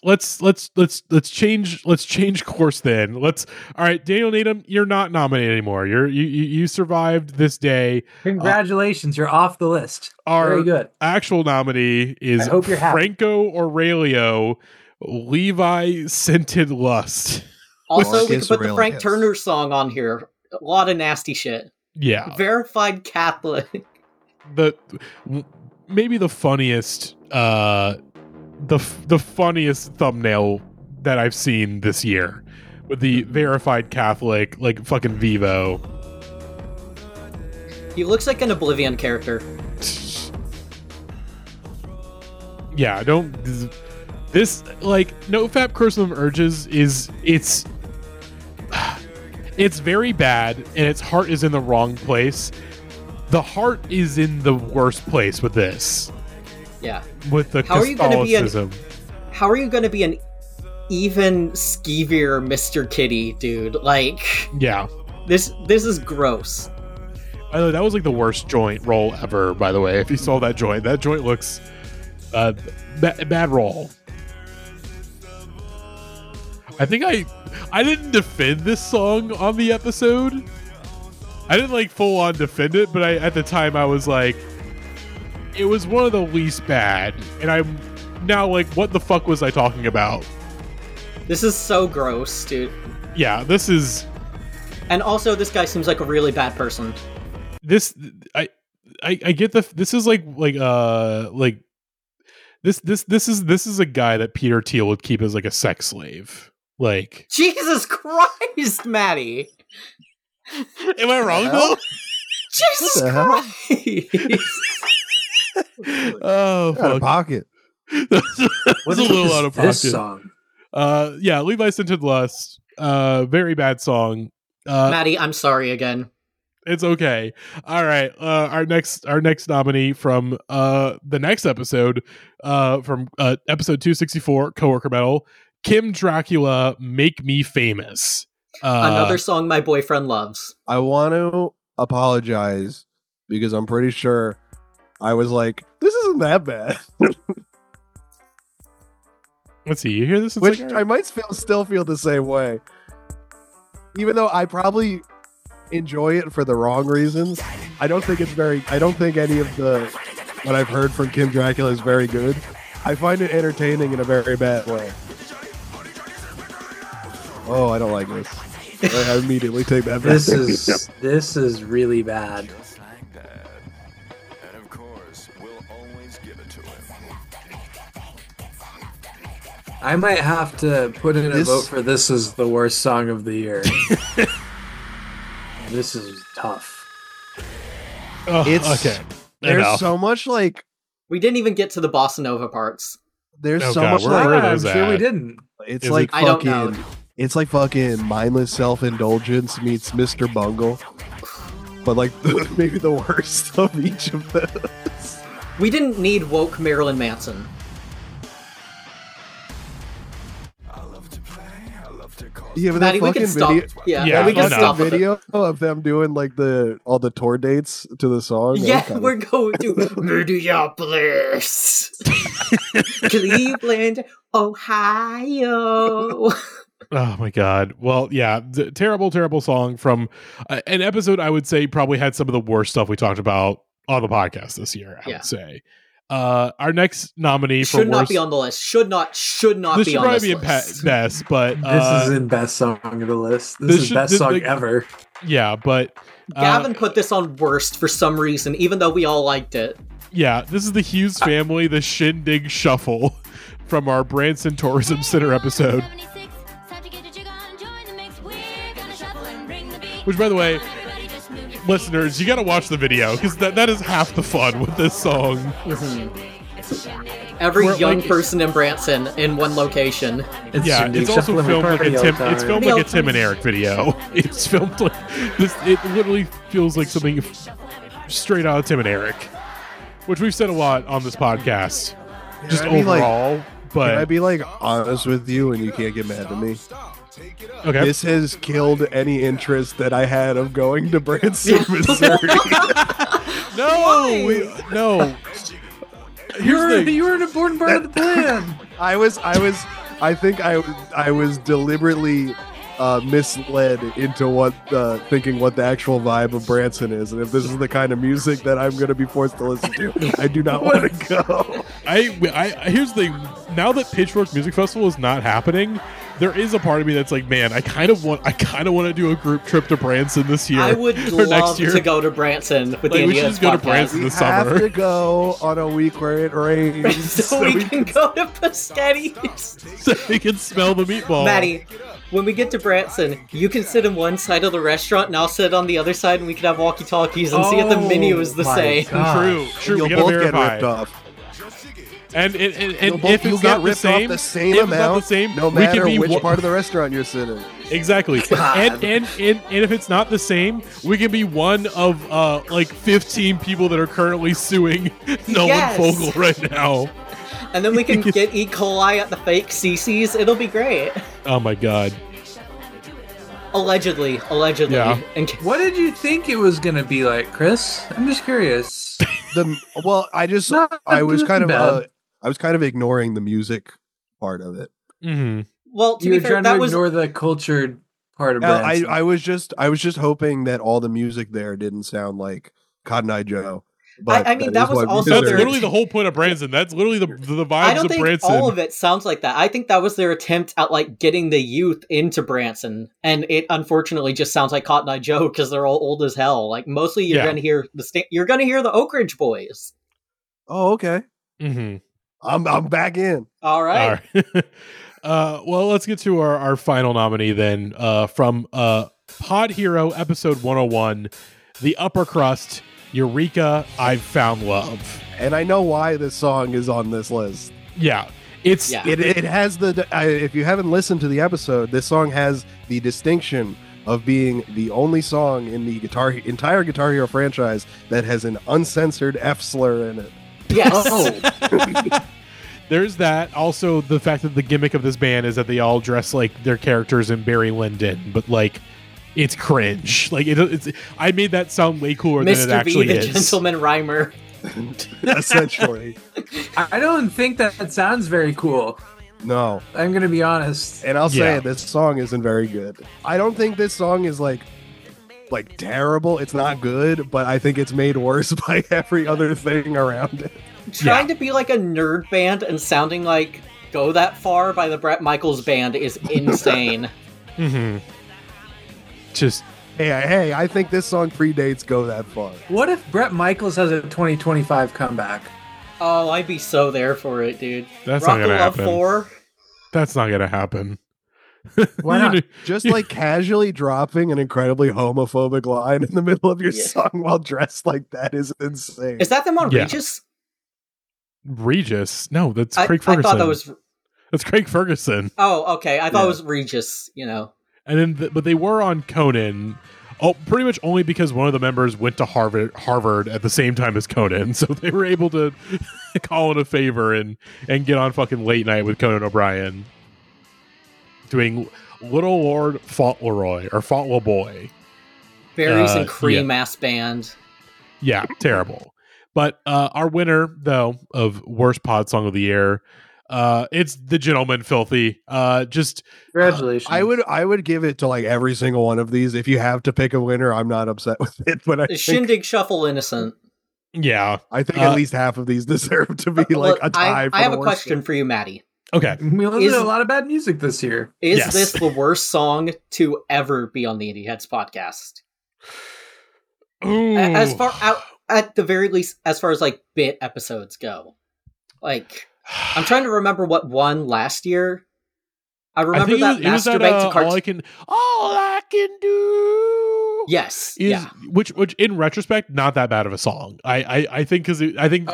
change course then. All right, Daniel Natum, you're not nominated anymore. You survived this day. Congratulations, you're off the list. Very good. Actual nominee is Franco Aurelio, Levi Scented Lust. Also, we could put the Frank Turner song on here. A lot of nasty shit. Yeah. Verified Catholic. Maybe the funniest the funniest thumbnail that I've seen this year with the Verified Catholic, like fucking Vivo. He looks like an Oblivion character. Yeah, this like NoFap Curse of Urges it's very bad, and its heart is in the wrong place. The heart is in the worst place with this. Yeah. With the Catholicism. How are you going to be an even skeevier Mr. Kitty, dude? Like, yeah. This is gross. That was like the worst joint roll ever, by the way. If you saw that joint looks bad roll. I think I didn't defend this song on the episode. I didn't like full on defend it, but at the time I was like, it was one of the least bad, and I'm now like, what the fuck was I talking about? This is so gross, dude. Yeah, this is And also, this guy seems like a really bad person. I get this is like this is a guy that Peter Thiel would keep as like a sex slave. Like, Jesus Christ, Maddie. Am I wrong though? Jesus Christ. Oh, out of pocket. That's a little out of pocket. This song. Yeah, Levi's Tinted Lust. Very bad song. Maddie, I'm sorry again. It's okay. All right. Our next nominee from the next episode, from episode 264, Coworker Metal, Kim Dracula, Make Me Famous. Another song my boyfriend loves. I want to apologize because I'm pretty sure I was like, this isn't that bad. Let's see. You hear this? Which I might still feel the same way. Even though I probably enjoy it for the wrong reasons. I don't think any of what I've heard from Kim Dracula is very good. I find it entertaining in a very bad way. Oh, I don't like this. I immediately take that back. This is really bad. I might have to put in a vote for this as the worst song of the year. This is tough. Oh, okay. There's so much like we didn't even get to the bossa nova parts. There's so much like I'm sure we didn't. It's like fucking. It's like fucking mindless self-indulgence meets Mr. Bungle, but like maybe the worst of each of those. We didn't need woke Marilyn Manson. Yeah, but Maddie, that fucking video. Yeah, we can stop video of them doing like all the tour dates to the song. Yeah, we're going to Minneapolis, Cleveland, Ohio. Oh my god. Well, yeah, terrible song from an episode I would say probably had some of the worst stuff we talked about on the podcast this year, I would say. Our next nominee should for not worst, be on the list. Should not this be should on this probably be list. in best, but this is in best song of the list. This is best song ever. Yeah, but Gavin put this on worst for some reason, even though we all liked it. Yeah, this is the Hughes family, the Shindig Shuffle from our Branson Tourism Center episode. Which, by the way, listeners, you got to watch the video because that is half the fun with this song. Mm-hmm. Every young person in Branson in one location. It's also filmed like a Tim and Eric video. It's filmed like this. It literally feels like something straight out of Tim and Eric, which we've said a lot on this podcast. Just overall, but can I be like honest with you, and you can't get mad at me? Okay. This has killed any interest that I had of going to Branson, Missouri. No. You were an important part of the plan. I think I was deliberately misled into thinking what the actual vibe of Branson is, and if this is the kind of music that I'm going to be forced to listen to, I do not want to go. Here's the thing. Now that Pitchfork Music Festival is not happening, there is a part of me that's like, man, I kind of want to do a group trip to Branson this year. I would love next year. to go to Branson with the we should just go to Branson this summer. We have to go on a week where it rains, so we can go to Paschetti's. So we can smell the meatball. Maddie, when we get to Branson, you can sit on one side of the restaurant and I'll sit on the other side, and we can have walkie-talkies and see if the menu is the same. True. You'll we gotta both verify. get ripped off. And if you'll it's get not ripped off the same amount, no we can matter be which part of the restaurant you're sitting. Exactly. And if it's not the same, we can be one of like 15 people that are currently suing Nolan Fogel right now. And then we can get E. coli at the fake CC's. It'll be great. Oh my god. Allegedly. Yeah. What did you think it was going to be like, Chris? I'm just curious. I was kind of ignoring the music part of it. Mm-hmm. Well, to you be were fair, trying that to was ignore the cultured part of Branson. I was just hoping that all the music there didn't sound like Cotton Eye Joe. I mean, that was also that's literally the whole point of Branson. That's literally the vibes I don't of think Branson. all of it sounds like that. I think that was their attempt at like getting the youth into Branson, and it unfortunately just sounds like Cotton Eye Joe because they're all old as hell. Like mostly you're gonna hear you're gonna hear the Oak Ridge Boys. Oh, okay. Mm-hmm. I'm back in. All right. Well, let's get to our final nominee then. From Pod Hero episode 101, The Upper Crust, Eureka, I've Found Love. And I know why this song is on this list. Yeah. It has the if you haven't listened to the episode, this song has the distinction of being the only song in the entire Guitar Hero franchise that has an uncensored F slur in it. Yes. There's that. Also, the fact that the gimmick of this band is that they all dress like their characters in Barry Lyndon, but like it's cringe. Like it's. I made that sound way cooler than it actually the is. Gentleman Rhymer. Essentially. I don't think that sounds very cool. No. I'm going to be honest. And I'll say this song isn't very good. I don't think this song is like terrible. It's not good, but I think it's made worse by every other thing around it. Trying to be like a nerd band and sounding like Go That Far by the Bret Michaels Band is insane. Mm-hmm. Just hey, I think this song predates Go That Far. What if Bret Michaels has a 2025 comeback? Oh, I'd be so there for it, dude. That's Rock not gonna Love happen. 4. That's not gonna happen. Why not? Just like casually dropping an incredibly homophobic line in the middle of your song while dressed like that is insane. Is that them on Regis? Regis? No, that's Craig Ferguson. I thought that was. That's Craig Ferguson. Oh, okay. I thought it was Regis. You know. And then, but they were on Conan. Oh, pretty much only because one of the members went to Harvard at the same time as Conan, so they were able to call in a favor and get on fucking Late Night with Conan O'Brien, doing Little Lord Fauntleroy or Fauntleroy. Berries and Cream ass band. Yeah, terrible. But our winner though of worst pod song of the year, it's The Gentleman Filthy. Just congratulations. I would give it to like every single one of these. If you have to pick a winner, I'm not upset with it. But I think, Shindig Shuffle Innocent. Yeah, I think at least half of these deserve to be like a tie. I have a question for you, Maddie. Okay, we listened to a lot of bad music this year. Is this the worst song to ever be on the Indie Heads podcast? Ooh. As far out, at the very least, as far as like bit episodes go, like. I'm trying to remember what won last year. I remember that Masturbate to Cartoon. All I can do. Yes. Which in retrospect, not that bad of a song. I think because I think.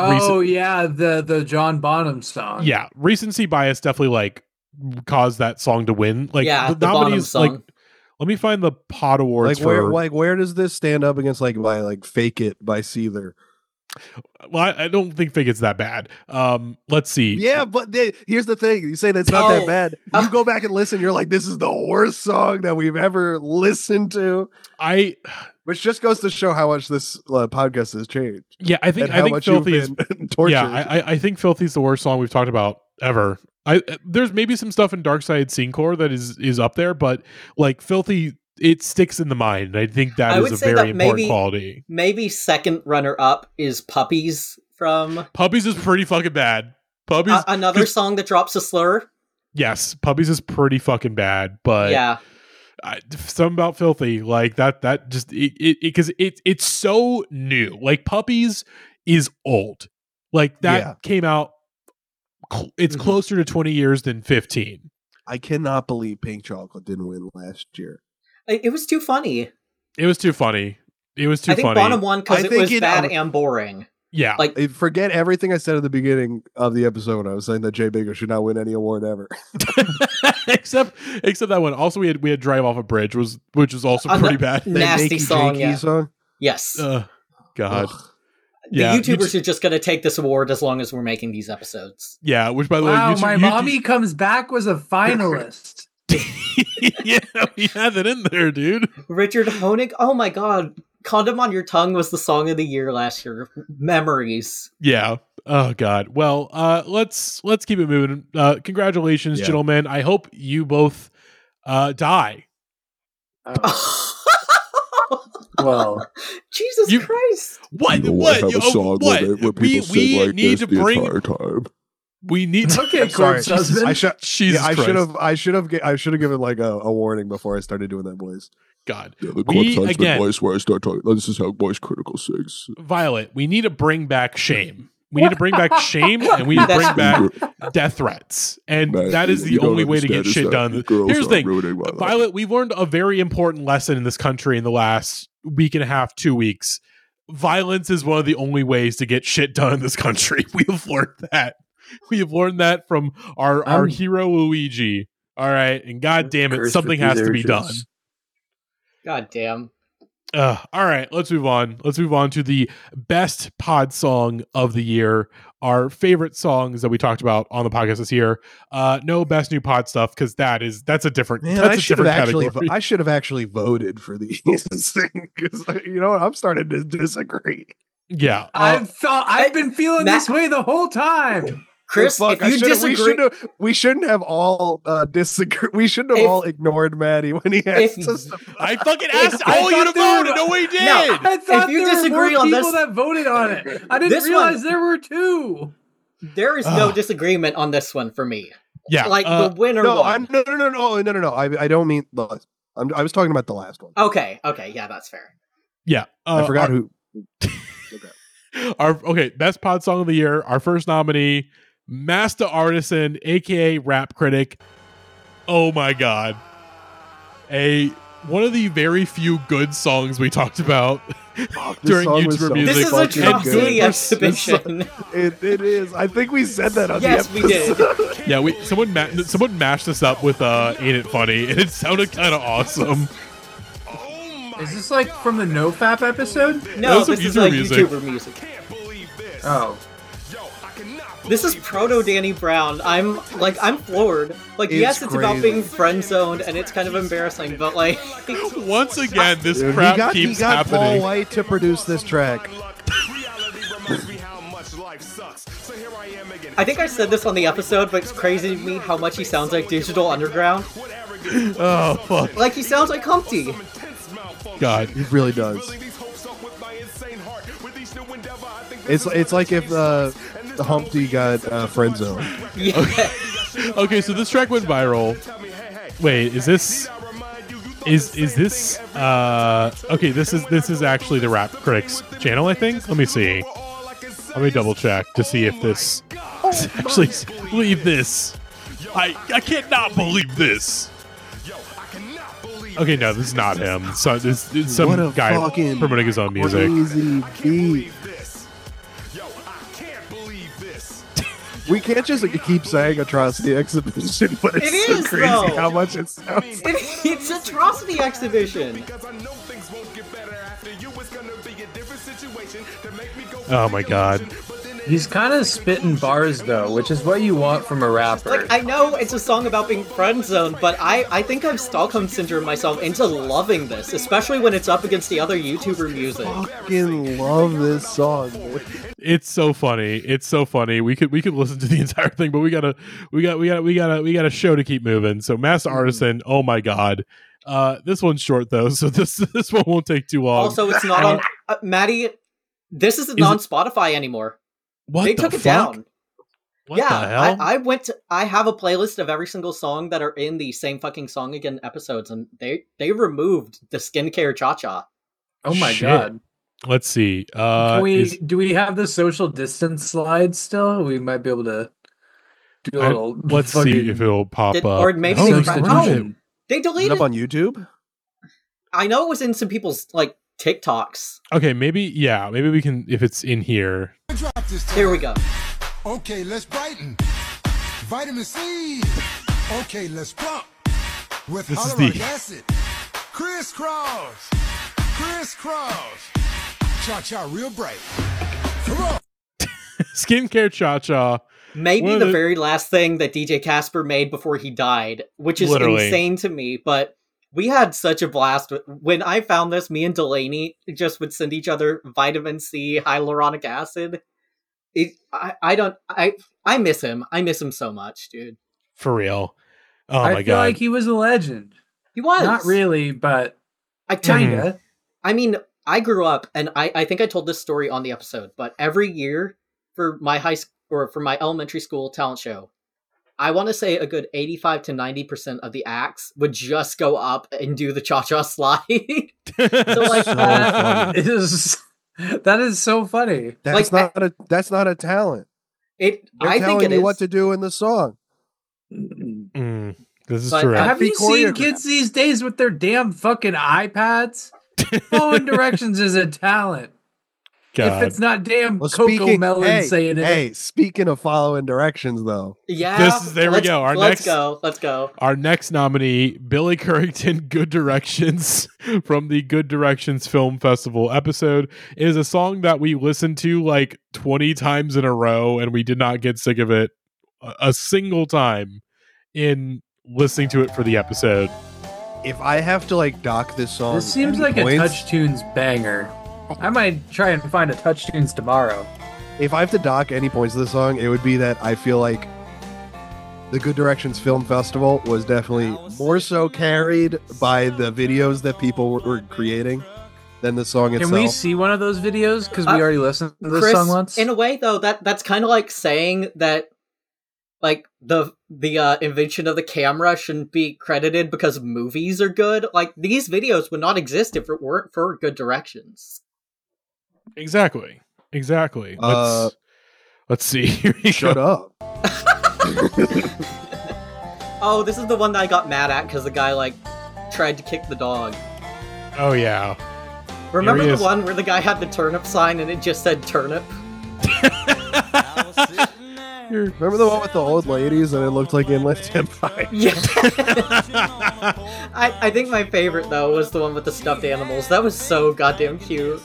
The John Bonham song. Yeah, recency bias definitely like caused that song to win. Like the nominees. Bonham song. Like, let me find the Pod Awards where does this stand up against by Fake It by Seether? Well, I don't think it's that bad. Let's see. Yeah, but here's the thing. You say that's not that bad. You go back and listen, you're like, this is the worst song that we've ever listened to. Which just goes to show how much this podcast has changed. Yeah, I think Filthy is tortured. Yeah, I think Filthy is the worst song we've talked about ever. There's maybe some stuff in Dark Side Scene Core that is up there, but like Filthy, it sticks in the mind. I think that is a very important quality. Maybe second runner up is Puppies from... Puppies is pretty fucking bad. Puppies... another song that drops a slur? Yes, Puppies is pretty fucking bad, but... Yeah. Something about Filthy, like that just... Because it's so new. Like, Puppies is old. Like, that came out... It's closer to 20 years than 15. I cannot believe Pink Chocolate didn't win last year. It was too funny. I think Bonham won because it was bad and boring. Yeah. Like, forget everything I said at the beginning of the episode when I was saying that Jay Baker should not win any award ever. except that one. Also, we had Drive Off a Bridge, which was also pretty bad. Nasty song, song? Yes. God. Ugh. The YouTubers are just going to take this award as long as we're making these episodes. Yeah, which by the way, My Mommy Comes Back was a finalist. Yeah, we had it in there, dude. Richard Honig. Oh my god. Condom on Your Tongue was the song of the year last year. Memories. Yeah. Oh god. Well, let's keep it moving. Congratulations, gentlemen. I hope you both die. Well, Jesus Christ! What? You know, What? I have a song where people sing like this the entire time. We need to. Okay, Sorry, corpse husband. I should Jesus have given like a warning before I started doing that voice. God. Yeah, the We, corpse husband again- voice where I start talking. This is how Voice Critical sings. Violet, we need to bring back shame. We need to bring back shame, and we need to bring back death threats. And Man, that is the you don't only way to get understand is shit that done. girls Here's the are thing, ruining my life. Violet, we've learned a very important lesson in this country in the last week and a half, 2 weeks. Violence is one of the only ways to get shit done in this country. We have learned that. We have learned that from our hero Luigi. All right, and God damn it, something has to be done. God damn. All right, let's move on. Let's move on to the best pod song of the year. Our favorite songs that we talked about on the podcast this year. No best new pod stuff because that's a different. Man, that's I a should have different actually. category. I should have actually voted for these thing because you know what? I'm starting to disagree. Yeah, I've been feeling this way the whole time. Chris, Fuck, if you disagree, we shouldn't have all disagree. We shouldn't have all ignored Maddie when he asked us. I fucking asked all you to vote, and nobody did. No, I thought if you there disagree were on more people this- that voted on it. I didn't This realize one- there were two. there is no disagreement on this one for me. Yeah, Like the winner No, won. no. I don't mean the. I was talking about the last one. Okay, yeah, that's fair. Yeah, I forgot who. Okay, best pod song of the year. Our first nominee, Master Artisan, aka Rap Critic. Oh my god, one of the very few good songs we talked about during YouTuber music. This is a atrocity exhibition. It is. I think we said that on Yes, the we episode. did. Yeah, someone mashed this up with "Ain't It Funny," and it sounded kind of awesome. Is this like from the NoFap episode? No, That was this is YouTuber like music. YouTuber music. Oh. This is proto Danny Brown. I'm floored. Like, yes, it's about being friend zoned, and it's kind of embarrassing, but like, once again, this Dude, crap he keeps got happening. Paul White to produce this track. I think I said this on the episode, but it's crazy to me how much he sounds like Digital Underground. Oh fuck! Like he sounds like Humpty. God, He really does. It's like if Humpty got friend zone. Yeah. Okay, so this track went viral. Wait, is this? Is this? Okay, this is actually the Rap Critics channel, I think. Let me see. Let me double check to see if this actually believe this. I cannot believe this. Okay, no, this is not him. So it's some What a guy fucking promoting his own music. Crazy beat. We can't just keep saying atrocity exhibition, but it's It so is, crazy though. how much it sounds. It's atrocity exhibition. Oh my god. He's kind of spitting bars though, which is what you want from a rapper. Like, I know it's a song about being friend zoned, but I think I've Stockholm syndrome myself into loving this, especially when it's up against the other YouTuber music. Fucking love this song. Dude. It's so funny. It's so funny. We could listen to the entire thing, but we got a show to keep moving. So Master Artisan, oh my god. This one's short though, so this one won't take too long. Also, it's not on Maddie. This isn't on Spotify anymore. What they the took it fuck? down. What yeah, the hell? I have a playlist of every single song that are in the Same Fucking Song Again episodes, and they removed the Skincare Cha-Cha. Oh my Shit. god. Let's see. Do we have the social distance slide still? We might be able to do a little. Let's see if it'll pop up. Or maybe No, they, it's not. they Is it deleted. up on YouTube? I know it was in some people's like TikToks. Okay, maybe we can if it's in here. Here we go. Okay, let's brighten. Vitamin C. Okay, let's plump. With This is hyaluronic the- acid. Crisscross. Crisscross. Cha-cha real bright. Come on. Skincare Cha-Cha. Maybe One of the the- very last thing that DJ Casper made before he died, which is Literally. insane to me, but we had such a blast. When I found this, me and Delaney just would send each other vitamin C, hyaluronic acid. I miss him. I miss him so much, dude. For real. Oh I my feel god. like he was a legend. He was. Not really, but I tell you, kinda. I mean, I grew up, and I think I told this story on the episode, but every year for my high school or for my elementary school talent show, I want to say a good 85 to 90% of the acts would just go up and do the cha-cha slide. So like that is so funny. That's not a talent. They're telling think it you is. what to do in the song. This is But true. Have you seen kids these days with their damn fucking iPads? Following directions is a talent. God. If it's not damn Well, Coco Melon saying it. Hey, speaking of following directions, though. Yeah. There we go. Let's go. Our next nominee, Billy Currington, Good Directions, from the Good Directions Film Festival episode, is a song that we listened to like 20 times in a row, and we did not get sick of it a single time in listening to it for the episode. If I have to like dock this song, This seems like a Touch Tunes banger. I might try and find a Touch Tunes tomorrow. If I have to dock any points of the song, it would be that I feel like the Good Directions Film Festival was definitely more so carried by the videos that people were creating than the song itself. Can we see one of those videos? Because we already listened to this Chris, song once. in a way, though, that's kind of like saying that, like the invention of the camera shouldn't be credited because movies are good. Like these videos would not exist if it weren't for Good Directions. Exactly. Let's see. Here we Shut go. up. Oh, this is the one that I got mad at because the guy like tried to kick the dog. Oh yeah. Remember Here he the is. one where the guy had the turnip sign and it just said turnip? Remember the one with the old ladies and it looked like Inland Empire? Yeah. I think my favorite though was the one with the stuffed animals. That was so goddamn cute.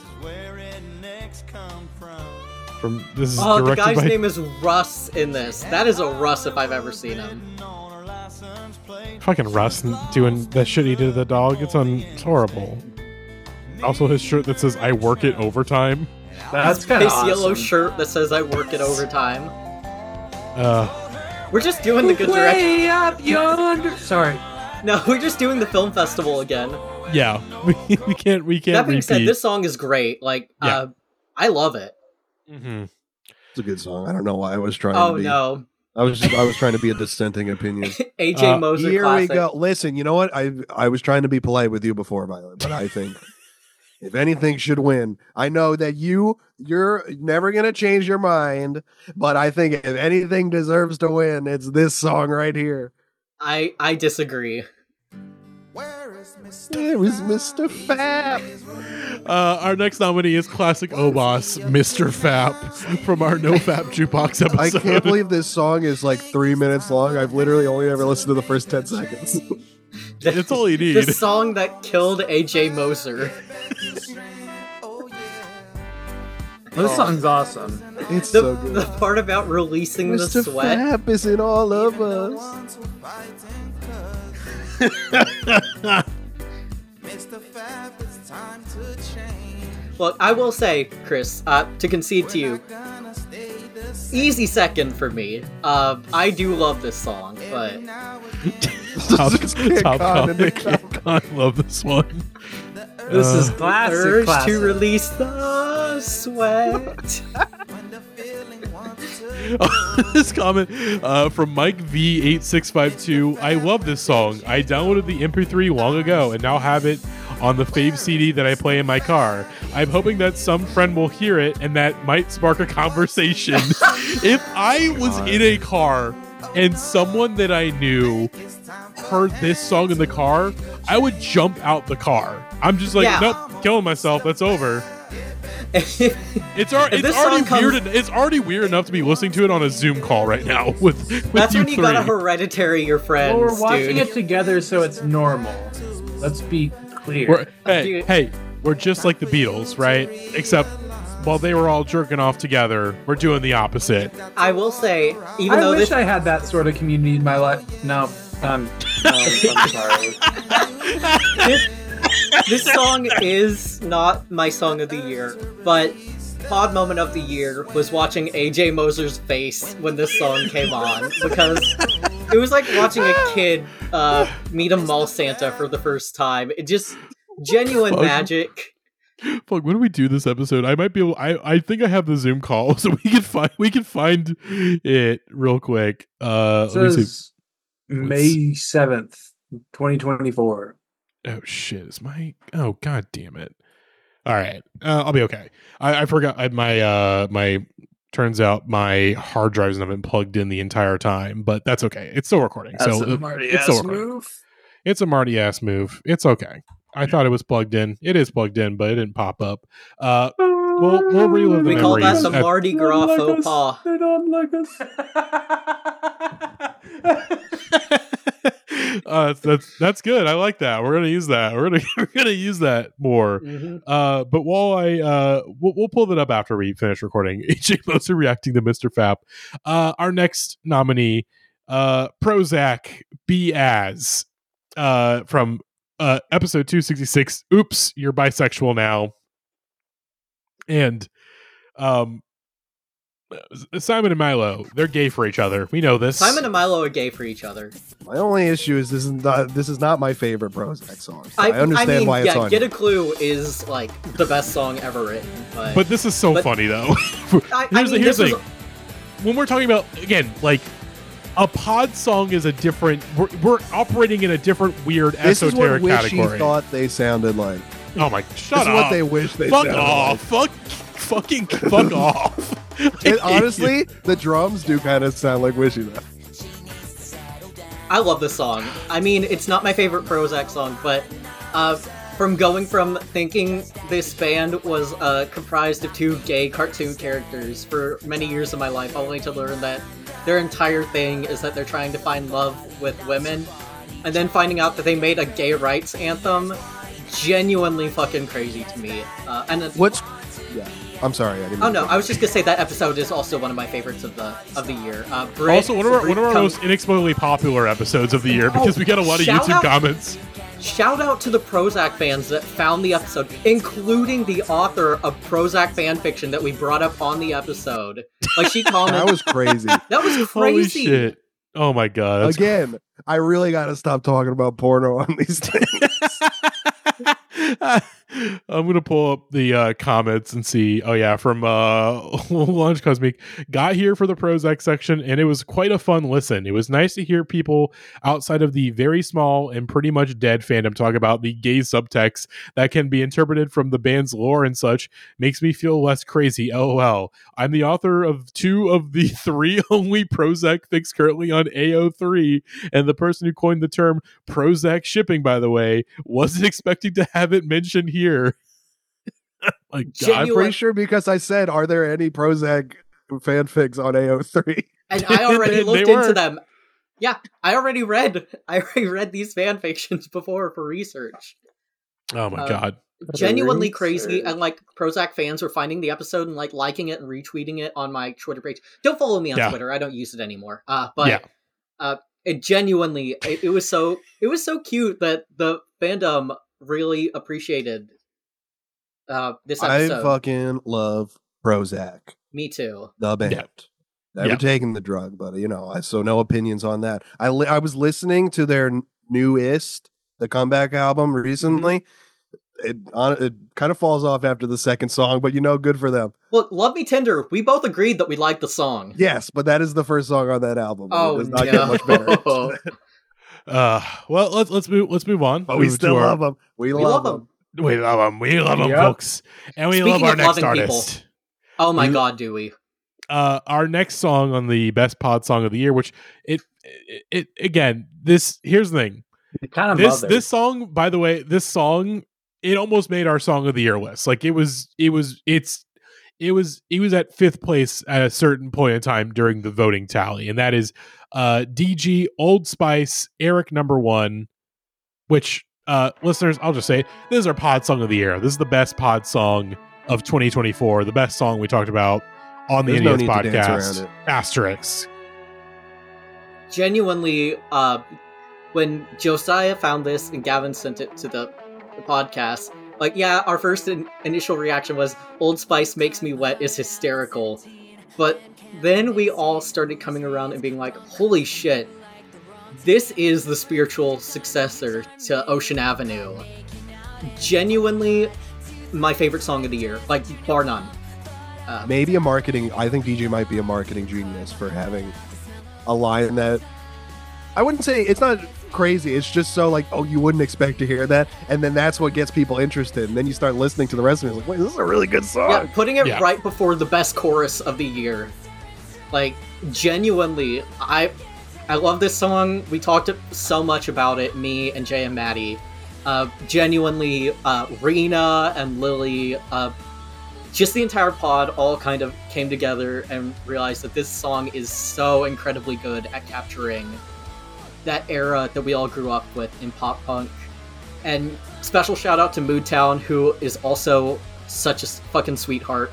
This is Oh, the directed guy's by name is Russ in this. That is a Russ if I've ever seen him. fucking Russ doing that shit he did to the dog. It's horrible. Also, his shirt that says "I work it overtime." That's kind of His awesome. yellow shirt that says I work it overtime. Uh, We're just doing the Good Directions. Way up yonder. Sorry. No, we're just doing the film festival again. yeah, we can't. That being said, repeat. this song is great. Like, Yeah. I love it. Mm-hmm. It's a good song. I don't know why I was trying Oh to be. no, I was trying to be a dissenting opinion. AJ Moser Here classic. we go. Listen, you know what? I was trying to be polite with you before, Violet, but I think if anything should win, I know that you're never gonna change your mind, but I think if anything deserves to win, it's this song right here. I disagree. Where is Mr. Fab? Our next nominee is classic Obos, Mr. Fap, from our No Fap Jukebox episode. I can't believe this song is like 3 minutes long. I've literally only ever listened to the first 10 seconds. It's all you need. The song that killed AJ Moser. This song's awesome. It's The, so good. the part about releasing the Mr. sweat. Fab is in all of us. Look, I will say, Chris, to concede to you, easy second for me. I do love this song, but Top Con in the comment. I love this one. This is classic. urge classic. to release the sweat. This comment from Mike V8652. I love this song. I downloaded the MP3 long ago and now have it on the fave CD that I play in my car. I'm hoping that some friend will hear it and that might spark a conversation. If I was in a car and someone that I knew heard this song in the car, I would jump out the car. I'm just like, Yeah. nope, killing myself. That's over. It's this already song comes- weird. It's already weird enough to be listening to it on a Zoom call right now with That's you when you three. gotta hereditary your friends, Well, we're watching dude. it together, so it's normal. Let's be clear. Hey, we're just like the Beatles, right? Except while they were all jerking off together, we're doing the opposite. I will say, even I though wish this I had that sort of community in my life. No, I'm sorry. this song is not my song of the year, but pod moment of the year was watching AJ Moser's face when this song came on, because it was like watching a kid meet a mall Santa for the first time. It just genuine Fuck. magic. Fuck, when do we do this episode? I might be able. I think I have the Zoom call, so we can find it real quick. Let me see. May 7th, 2024. Oh shit! Is my god damn it! All right, I'll be okay. I forgot my turns out my hard drives haven't been plugged in the entire time, but that's okay. It's still recording. That's so a Marty-ass move. It's a Marty ass move. It's okay. I thought it was plugged in. It is plugged in, but it didn't pop up. We'll relive the memories. We call that the at, Mardi Gras faux pas. They don't like us. That's good. I like that. We're gonna use that. We're gonna use that more. Mm-hmm. But while we'll pull that up after we finish recording. AJ mostly reacting to Mr. Fap. Our next nominee, Prozac Be As, from episode 266. Oops, you're bisexual now. And Simon and Milo, they're gay for each other. We know this. Simon and Milo are gay for each other. My only issue is this is not my favorite Prozac song. So I understand why it's on. Get a Clue is like the best song ever written. But this is so funny though. Here's the thing. When we're talking about, again, like a pod song is a different. We're operating in a different weird esoteric category. This is what Wishy thought they sounded like. Oh my! Shut up! This is what they wish they fuck sounded off! like. Fuck off! And honestly, the drums do kind of sound like Wishy though. I love this song. I mean, it's not my favorite Prozac song, but from going from thinking this band was comprised of two gay cartoon characters for many years of my life, only to learn that their entire thing is that they're trying to find love with women, and then finding out that they made a gay rights anthem, genuinely fucking crazy to me. Yeah. I'm sorry. I didn't. Oh no, I was just gonna say that episode is also one of my favorites of the year. Also, one of our most inexplicably popular episodes of the year because we got a lot of YouTube comments. Shout out to the Prozac fans that found the episode, including the author of Prozac fanfiction that we brought up on the episode. Like she commented. That was crazy. That was crazy. Holy shit. Oh my god. Again, I really got to stop talking about porno on these things. I'm gonna pull up the comments and see. Oh yeah, from Launch Cosmic got here for the Prozac section, and it was quite a fun listen. It was nice to hear people outside of the very small and pretty much dead fandom talk about the gay subtext that can be interpreted from the band's lore and such. Makes me feel less crazy. LOL. I'm the author of 2 of the 3 only Prozac fics currently on AO3, and the person who coined the term Prozac shipping, by the way, wasn't expecting to have it mentioned here. Like, I'm pretty sure because I said, "Are there any Prozac fanfics on AO3?" And I already looked into them. Yeah, I already read these fanfictions before for research. Oh my god! Genuinely crazy, and like Prozac fans were finding the episode and like liking it and retweeting it on my Twitter page. Don't follow me on Twitter; I don't use it anymore. It genuinely, it was so cute that the fandom really appreciated this episode. I fucking love Prozac. Me too. The band. Never taken the drug, but so no opinions on that. I was listening to their newest, the comeback album recently. It kind of falls off after the second song, but good for them. Well, Love Me Tender, we both agreed that we liked the song. Yes, but that is the first song on that album. Oh, it does not get much better. Well, let's move on. But we still love them. We love them. We love them. We love them, folks. And we love our next artist. People, oh my god, do we? Our next song on the Best Pod Song of the Year, which it again, here's the thing. This song, by the way, it almost made our Song of the Year list. Like it was at 5th place at a certain point in time during the voting tally, and that is DG, Old Spice, Eric number 1, which listeners, I'll just say this is our pod song of the year. This is the best pod song of 2024, the best song we talked about on the Indians podcast. Asterix. Genuinely, when Josiah found this and Gavin sent it to the podcast, our first initial reaction was Old Spice Makes Me Wet is hysterical. But then we all started coming around and being like, holy shit, this is the spiritual successor to Ocean Avenue. Genuinely, my favorite song of the year, like bar none. Maybe I think DJ might be a marketing genius for having a line that I wouldn't say it's not crazy. It's just so like, oh, you wouldn't expect to hear that. And then that's what gets people interested. And then you start listening to the rest of it. Like, wait, this is a really good song. Yeah, putting it right before the best chorus of the year. Like, genuinely, I love this song. We talked so much about it, me and Jay and Maddie. Genuinely, Rena and Lily, just the entire pod all kind of came together and realized that this song is so incredibly good at capturing that era that we all grew up with in pop punk. And special shout out to Moodtown, who is also such a fucking sweetheart.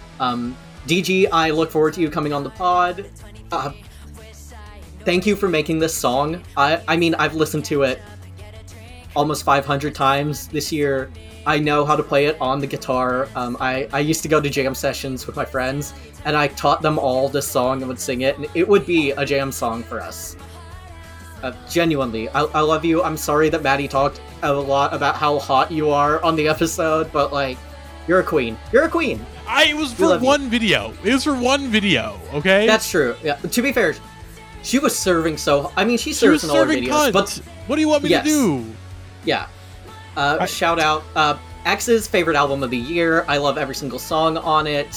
DG, I look forward to you coming on the pod. Thank you for making this song. I mean, I've listened to it almost 500 times this year. I know how to play it on the guitar. I used to go to jam sessions with my friends, and I taught them all this song and would sing it, and it would be a jam song for us. Genuinely, I love you. I'm sorry that Maddie talked a lot about how hot you are on the episode, but like, you're a queen. You're a queen. It was for one video. It was for one video, okay? That's true. Yeah. To be fair, she was serving she serves in all her videos. But what do you want me to do? Yeah. Shout out. X's favorite album of the year. I love every single song on it.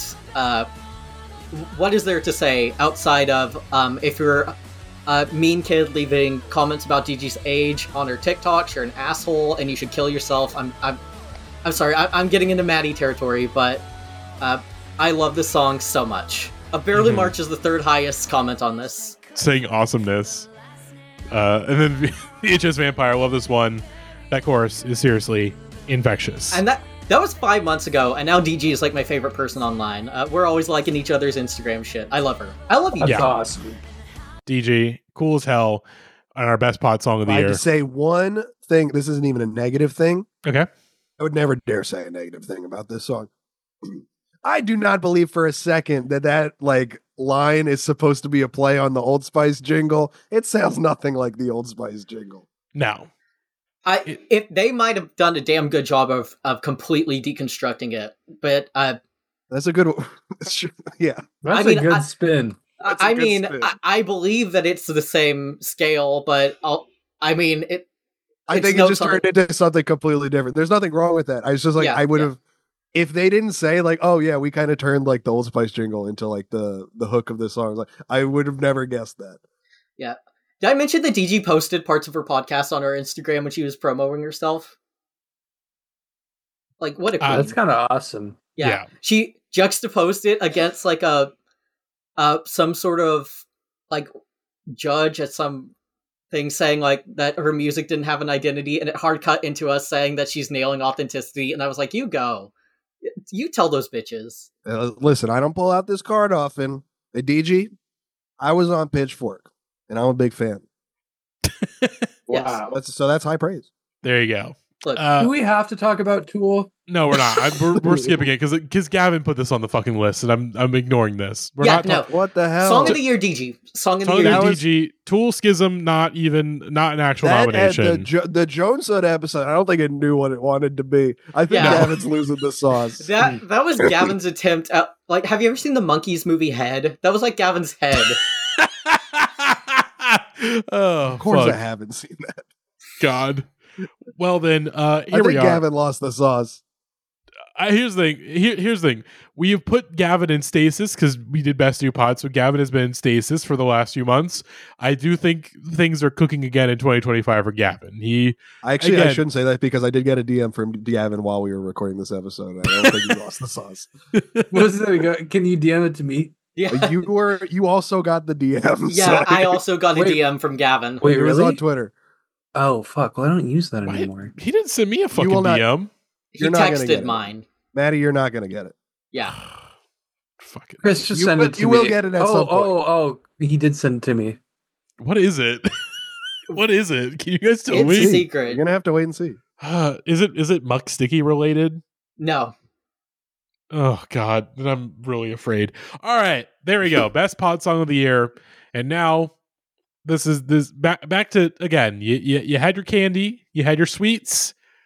What is there to say outside of if you're a mean kid leaving comments about DG's age on her TikToks, you're an asshole and you should kill yourself. I'm sorry. I'm getting into Maddie territory, but I love this song so much. Barely March is the third highest comment on this. Saying awesomeness. And then VHS Vampire, I love this one. That chorus is seriously infectious. And that was 5 months ago, and now DG is like my favorite person online. We're always liking each other's Instagram shit. I love her. I love you. That's awesome. DG, cool as hell, on our best pod song of the year. I have to say one thing. This isn't even a negative thing. Okay. I would never dare say a negative thing about this song. I do not believe for a second that like line is supposed to be a play on the Old Spice jingle. It sounds nothing like the Old Spice jingle. No. If they might have done a damn good job of completely deconstructing it, but that's a good yeah. That's a good spin. I believe that it's the same scale, but I think it just turned into something completely different. There's nothing wrong with that. I was just like, I would have, if they didn't say like, oh yeah, we kind of turned like the Old Spice jingle into like the hook of this song. Like, I would have never guessed that. Yeah. Did I mention that DG posted parts of her podcast on her Instagram when she was promoting herself? Like, what a queen. That's kind of awesome. Yeah. She juxtaposed it against like some sort of like judge at some thing saying like that her music didn't have an identity, and it hard cut into us saying that she's nailing authenticity, and I was like, you tell those bitches. Listen, I don't pull out this card often. Hey, DG, I was on Pitchfork, and I'm a big fan. Wow. So that's high praise. There you go. Look, do we have to talk about Tool? No, we're not. We're skipping it because Gavin put this on the fucking list, and I'm ignoring this. We're not. What the hell? Song of the year, DG. Song of the year, DG. Tool Schism, not an actual nomination. The Jones Hood episode, I don't think it knew what it wanted to be. I think Gavin's losing the sauce. That was Gavin's attempt at, like, have you ever seen the Monkeys movie Head? That was like Gavin's head. Of course I haven't seen that. God. Well then, here I think we are. Gavin lost the sauce. Here's the thing. Here's the thing. We have put Gavin in stasis because we did Best New Pod, so Gavin has been in stasis for the last few months. I do think things are cooking again in 2025 for Gavin. I shouldn't say that because I did get a DM from Gavin while we were recording this episode. I don't think he lost the sauce. Can you DM it to me? Yeah, you also got the DM. Yeah, so I also got a DM from Gavin. Wait, it was on Twitter. Oh fuck! Well, I don't use that anymore. He didn't send me a fucking DM. He texted mine. Maddie, you're not gonna get it. Yeah. Fuck it. Chris, just send it to me. You will get it at some point. Oh, he did send it to me. What is it? What is it? Can you guys tell me? It's a secret. You're gonna have to wait and see. Is it Muck Sticky related? No. Oh God, then I'm really afraid. All right, there we go. Best pod song of the year, and now this back to again. You had your candy, you had your sweets.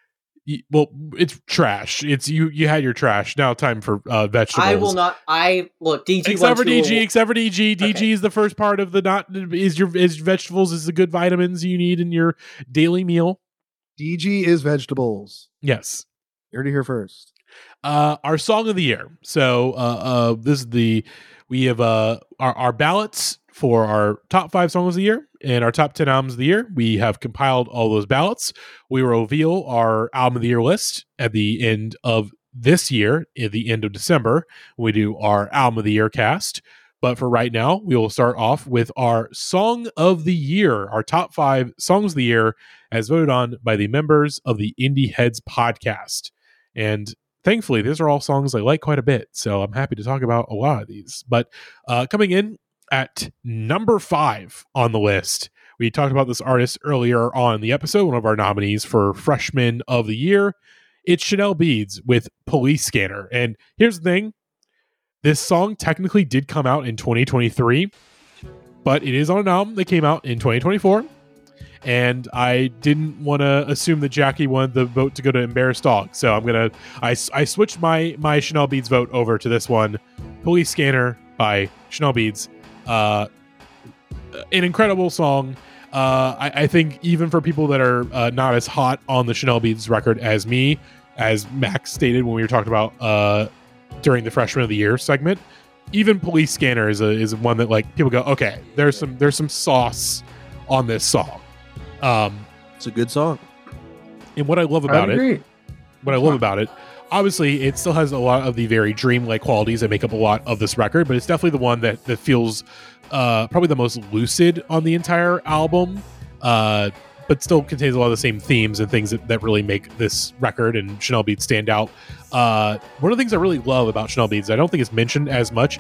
Well, it's trash. It's you had your trash. Now time for vegetables. I will not. Look, DG. Except for DG. DG is the first part of the is vegetables is the good vitamins you need in your daily meal. DG is vegetables. Yes. You heard it here first. Our song of the year. So we have our ballots for our top 5 songs of the year and our top 10 albums of the year. We have compiled all those ballots. We will reveal our album of the year list at the end of this year, at the end of December, when we do our album of the year cast. But for right now, we will start off with our song of the year, our top 5 songs of the year as voted on by the members of the Indie Heads podcast. And thankfully, these are all songs I like quite a bit, so I'm happy to talk about a lot of these. But coming in at number 5 on the list, we talked about this artist earlier on the episode, one of our nominees for Freshman of the Year. It's Chanel Beads with Police Scanner. And here's the thing. This song technically did come out in 2023, but it is on an album that came out in 2024. And I didn't want to assume that Jackie wanted the vote to go to Embarrassed Dog. So I switched my Chanel Beads vote over to this one, Police Scanner by Chanel Beads. An incredible song. I think even for people that are not as hot on the Chanel Beads record as me, as Max stated when we were talking about during the Freshman of the Year segment, even Police Scanner is one that like people go, okay, there's some sauce on this song. It's a good song. And what I love about it, obviously it still has a lot of the very dreamlike qualities that make up a lot of this record, but it's definitely the one that feels probably the most lucid on the entire album, but still contains a lot of the same themes and things that really make this record and Chanel Beads stand out. One of the things I really love about Chanel Beads, I don't think it's mentioned as much,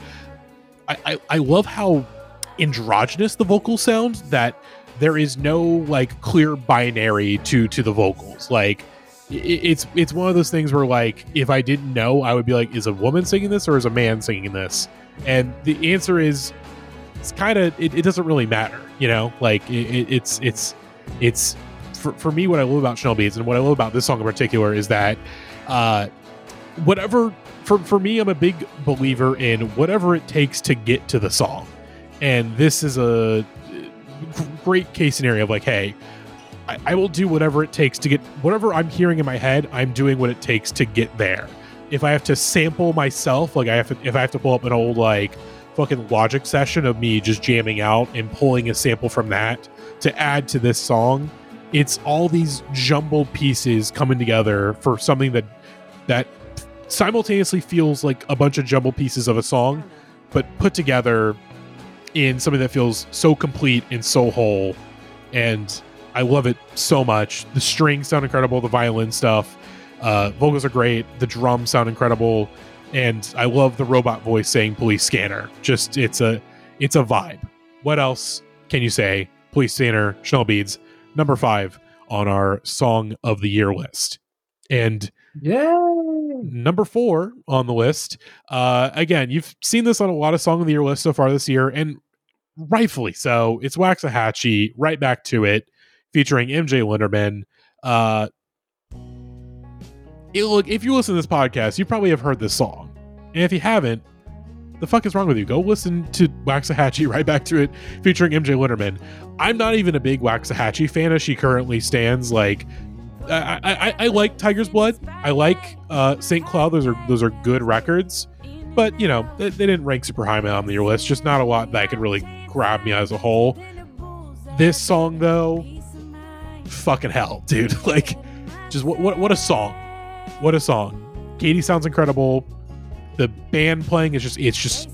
I love how androgynous the vocals sound, that there is no like clear binary to the vocals. Like it's one of those things where like if I didn't know, I would be like, is a woman singing this or is a man singing this? And the answer is it's kind of it doesn't really matter, you know. Like it's for me, what I love about Chanel Beads and what I love about this song in particular is that whatever for me, I'm a big believer in whatever it takes to get to the song, and this is a great case scenario of like, hey, I will do whatever it takes to get whatever I'm hearing in my head. I'm doing what it takes to get there. If I have to sample myself, like if I have to pull up an old like fucking Logic session of me just jamming out and pulling a sample from that to add to this song, it's all these jumbled pieces coming together for something that simultaneously feels like a bunch of jumbled pieces of a song, but put together in something that feels so complete and so whole. And I love it so much. The strings sound incredible, the violin stuff, vocals are great, the drums sound incredible, and I love the robot voice saying Police Scanner. Just it's a vibe. What else can you say? Police Scanner, Chanel Beads, number 5 on our Song of the Year list. And number 4 on the list, again, you've seen this on a lot of Song of the Year lists so far this year, and rightfully so. It's Waxahachie, Right Back to It, featuring MJ Linderman. Look, if you listen to this podcast, you probably have heard this song. And if you haven't, the fuck is wrong with you? Go listen to Waxahachie, Right Back to It, featuring MJ Linderman. I'm not even a big Waxahachie fan as she currently stands. Like, I like Tiger's Blood. I like St. Cloud. Those are good records. But, you know, they didn't rank super high on your list. Just not a lot that could really grab me as a whole. This song, though, fucking hell, dude. Like, just what a song. What a song. Katie sounds incredible. The band playing is just it feels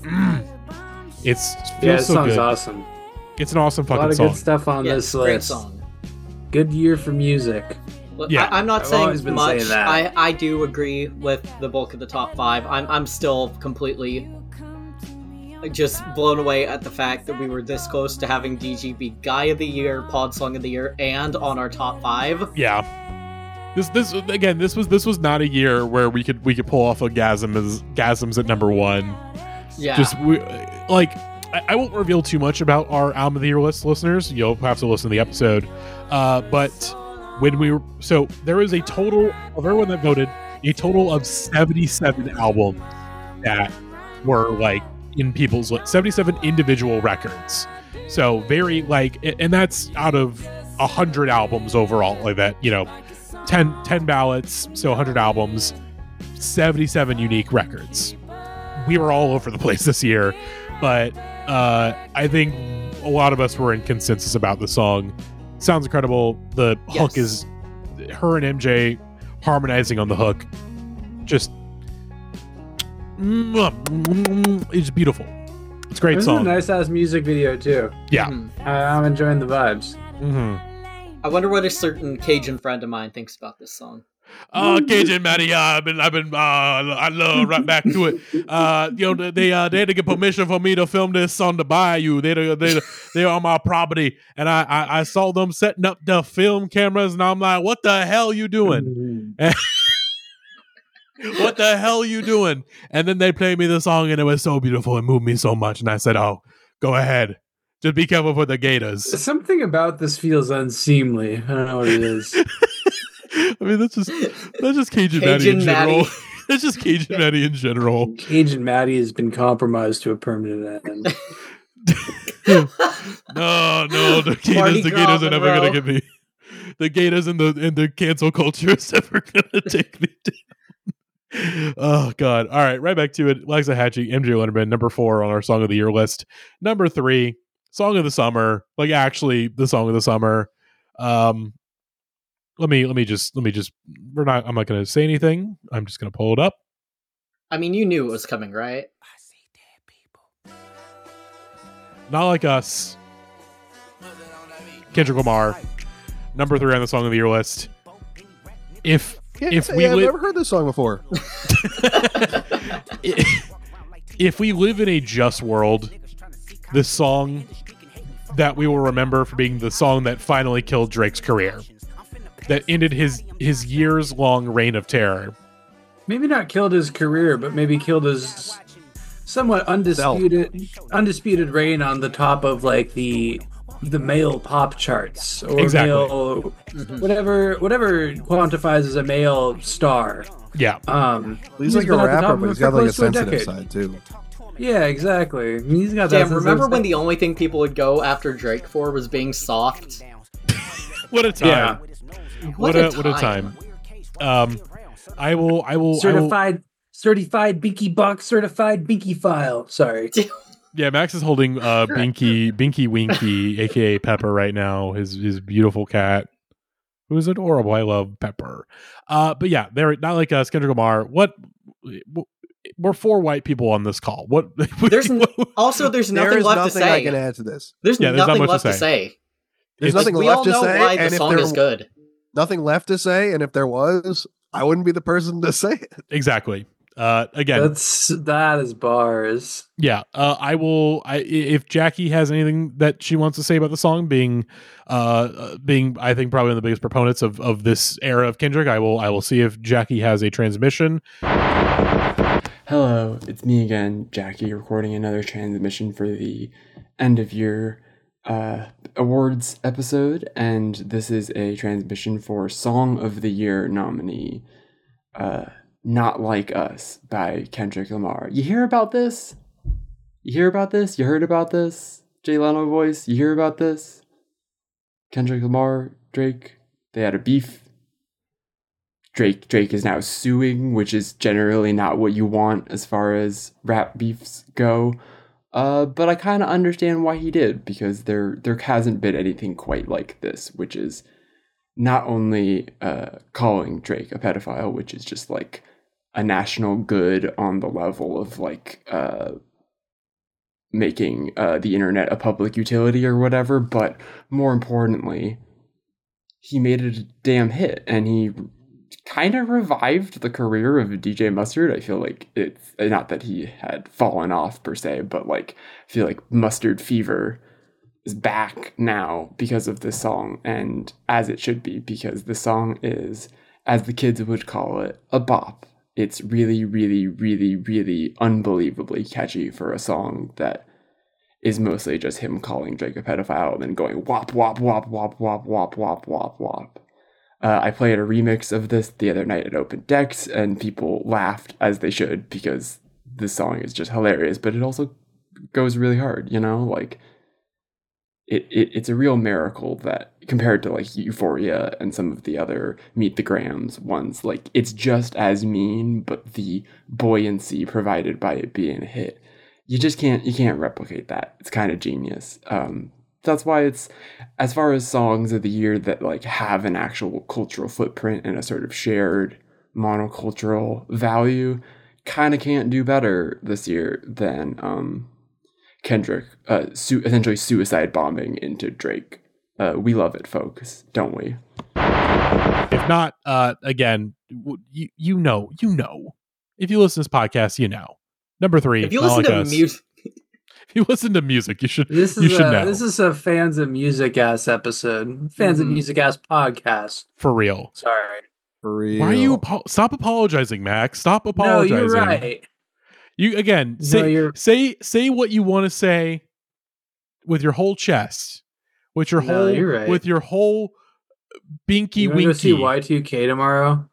so song's good. Awesome. It's an awesome fucking song. A lot of good stuff on this list. Great song. Good year for music. Yeah, I'm not saying much. I do agree with the bulk of the top 5. I'm still completely just blown away at the fact that we were this close to having DG be Guy of the Year, Pod Song of the Year, and on our top 5. Yeah. This was not a year where we could pull off a Gasms at number 1. Yeah. I won't reveal too much about our album of the year list, listeners. You'll have to listen to the episode. But there was a total of everyone that voted, a total of 77 albums that were like in people's list, 77 individual records. So very like, and that's out of 100 albums overall, like that, 10 ballots, so 100 albums, 77 unique records. We were all over the place this year, but I think a lot of us were in consensus about the song. Sounds incredible. The hook is her and MJ harmonizing on the hook. Just it's beautiful. It's a great This song. is a nice ass music video too. Yeah. I'm enjoying the vibes. I wonder what a certain Cajun friend of mine thinks about this song. Cajun Matty, I love right back to it. They had to get permission for me to film this on the bayou. They're on my property, and I saw them setting up the film cameras, and I'm like, what the hell you doing? What the hell you doing? And then they played me the song, and it was so beautiful. It moved me so much, and I said, oh, go ahead. Just be careful for the gators. Something about this feels unseemly. I don't know what it is. I mean, that's just Cajun Matty in general. That's just Cajun Matty in general. Cajun Matty has been compromised to a permanent end. No, the gators are never gonna get me. The gators and the cancel culture is never gonna take me down. Oh God! All right, right back to it. Waxahachie, MJ Lenderman, number 4 on our Song of the Year list. Number 3, Song of the Summer. Like actually, the Song of the Summer. Let me just. I'm not gonna say anything. I'm just gonna pull it up. I mean, you knew it was coming, right? Not Like Us. Kendrick Lamar, number 3 on the Song of the Year list. I've never heard this song before. If we live in a just world, this song that we will remember for being the song that finally killed Drake's career, that ended his years-long reign of terror. Maybe not killed his career, but maybe killed his somewhat undisputed reign on the top of like the male pop charts or male whatever quantifies as a male star. Yeah. He's like a rapper, but he's got like a sensitive side too. Yeah, exactly. He's got that. Remember when the only thing people would go after Drake for was being soft? What a time! Yeah. What a time! I will certified Binky Buck, certified Binky File. Sorry. Yeah, Max is holding Binky Winky, aka Pepper, right now. His beautiful cat, who is adorable. I love Pepper. But yeah, they're Not Like Us. Kendrick Lamar. We're 4 white people on this call. There's nothing left to say. I can add to this. There's nothing left to say. There's nothing left to say. We all know why the song is good. Nothing left to say, and if there was, I wouldn't be the person to say it. Exactly. Again, that is bars. Yeah. If Jackie has anything that she wants to say about the song, being I think probably one of the biggest proponents of this era of Kendrick, I will see if Jackie has a transmission. Hello, it's me again, Jackie, recording another transmission for the end of year awards episode, and this is a transmission for Song of the Year nominee, Not Like Us by Kendrick Lamar. You hear about this? You heard about this? Jay Leno voice, you hear about this? Kendrick Lamar, Drake, they had a beef. Drake is now suing, which is generally not what you want as far as rap beefs go. But I kind of understand why he did, because there hasn't been anything quite like this, which is not only calling Drake a pedophile, which is just like a national good on the level of like making the internet a public utility or whatever, but more importantly, he made it a damn hit, and he kind of revived the career of DJ Mustard. I feel like it's not that he had fallen off per se, but like I feel like Mustard Fever is back now because of this song, and as it should be, because the song is, as the kids would call it, a bop. It's really, really, really, really unbelievably catchy for a song that is mostly just him calling Drake a pedophile and then going wop, wop, wop, wop, wop, wop, wop, wop, wop. I played a remix of this the other night at Open Decks, and people laughed, as they should, because this song is just hilarious, but it also goes really hard, you know? Like, it's a real miracle that, compared to, like, Euphoria and some of the other Meet the Grahams ones, like, it's just as mean, but the buoyancy provided by it being a hit, you can't replicate that. It's kind of genius. That's why it's, as far as songs of the year that like have an actual cultural footprint and a sort of shared monocultural value, kind of can't do better this year than Kendrick essentially suicide bombing into Drake. We love it, folks, don't we? If not, again, you know. If you listen to this podcast, you know. Number 3. If you listen to music. If you listen to music, you should know. This is a fans of music ass episode. Fans of music ass podcast. For real. Sorry. For real. Why are you stop apologizing, Max? Stop apologizing. No, you're right. You again say what you want to say with your whole chest. With your whole binky winky. Go see Y2K tomorrow?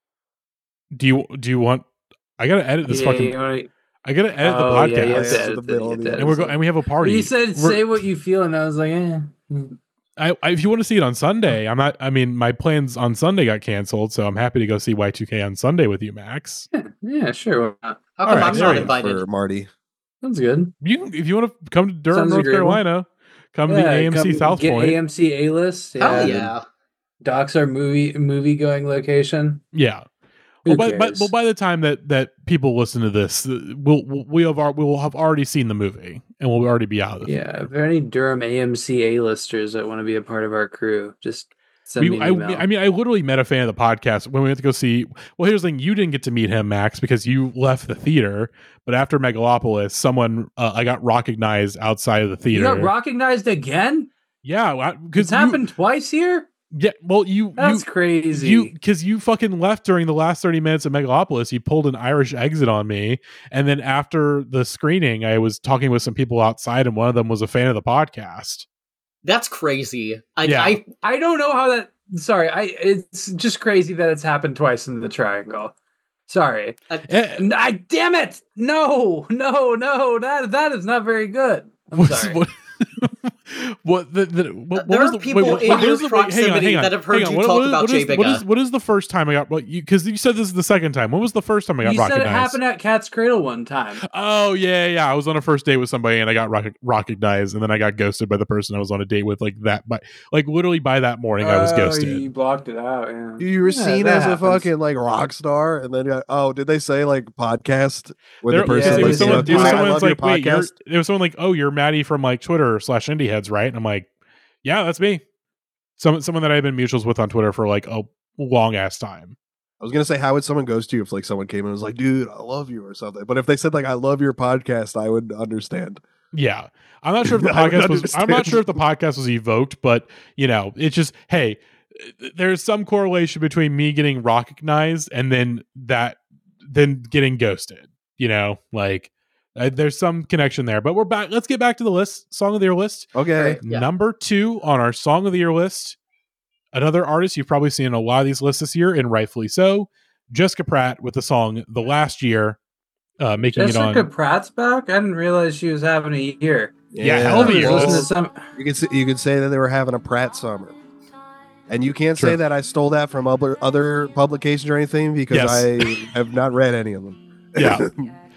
Do you want I gotta edit this fucking I gotta edit the podcast, and we have a party. You said say what you feel, and I was like, if you want to see it on Sunday, my plans on Sunday got canceled, so I'm happy to go see Y2K on Sunday with you, Max. Yeah, sure. How come I'm not invited? For Marty. Sounds good. If you want to come to Durham, North Carolina, come to the AMC South Point. AMC A-list. Yeah. Hell yeah. Doc's our movie going location. Yeah. Well, by the time that people listen to this, we will have already seen the movie, and we'll already be out of it. Yeah, if there are any Durham AMC A-listers that want to be a part of our crew, just send me an email. I literally met a fan of the podcast when we went to go see. Well, here's the thing: you didn't get to meet him, Max, because you left the theater. But after Megalopolis, someone I got recognized outside of the theater. You got recognized again? Yeah, because it's happened twice here. Yeah, well, that's crazy. Because you fucking left during the last 30 minutes of Megalopolis. You pulled an Irish exit on me, and then after the screening, I was talking with some people outside, and one of them was a fan of the podcast. That's crazy. I don't know how that. Sorry, it's just crazy that it's happened twice in the Triangle. Sorry, damn it! No, that is not very good. I'm sorry. There are people in your proximity that have heard you talk about Jay Bigga. What is the first time I got? Because you said this is the second time. When was the first time I got recognized? You said it happened at Cat's Cradle one time. Oh yeah. I was on a first date with somebody and I got recognized, and then I got ghosted by the person I was on a date with. Like that, but like literally by that morning, I was ghosted. You blocked it out. Yeah. You were seen as a fucking like rock star, and then did they say like podcast with the person? It was someone like, oh, you're Maddie from like Twitter /Indie Heads, right? And I'm like, yeah, that's me. Someone that I've been mutuals with on Twitter for like a long ass time. I was gonna say, how would someone ghost you if like someone came and was like, dude, I love you or something? But if they said like, I love your podcast, I would understand. Yeah, I'm not sure if the podcast was evoked, but it's just, hey, there's some correlation between me getting recognized and then getting ghosted. There's some connection there, but we're back. Let's get back to the list. Song of the Year list. Okay. Yeah. Number 2 on our Song of the Year list. Another artist you've probably seen in a lot of these lists this year, and rightfully so. Jessica Pratt with the song "The Last Year," making it on. Jessica Pratt's back. I didn't realize she was having a year. Yeah, hell of a year. You could say that they were having a Pratt summer, and you can't say that I stole that from other publications or anything because I have not read any of them. Yeah.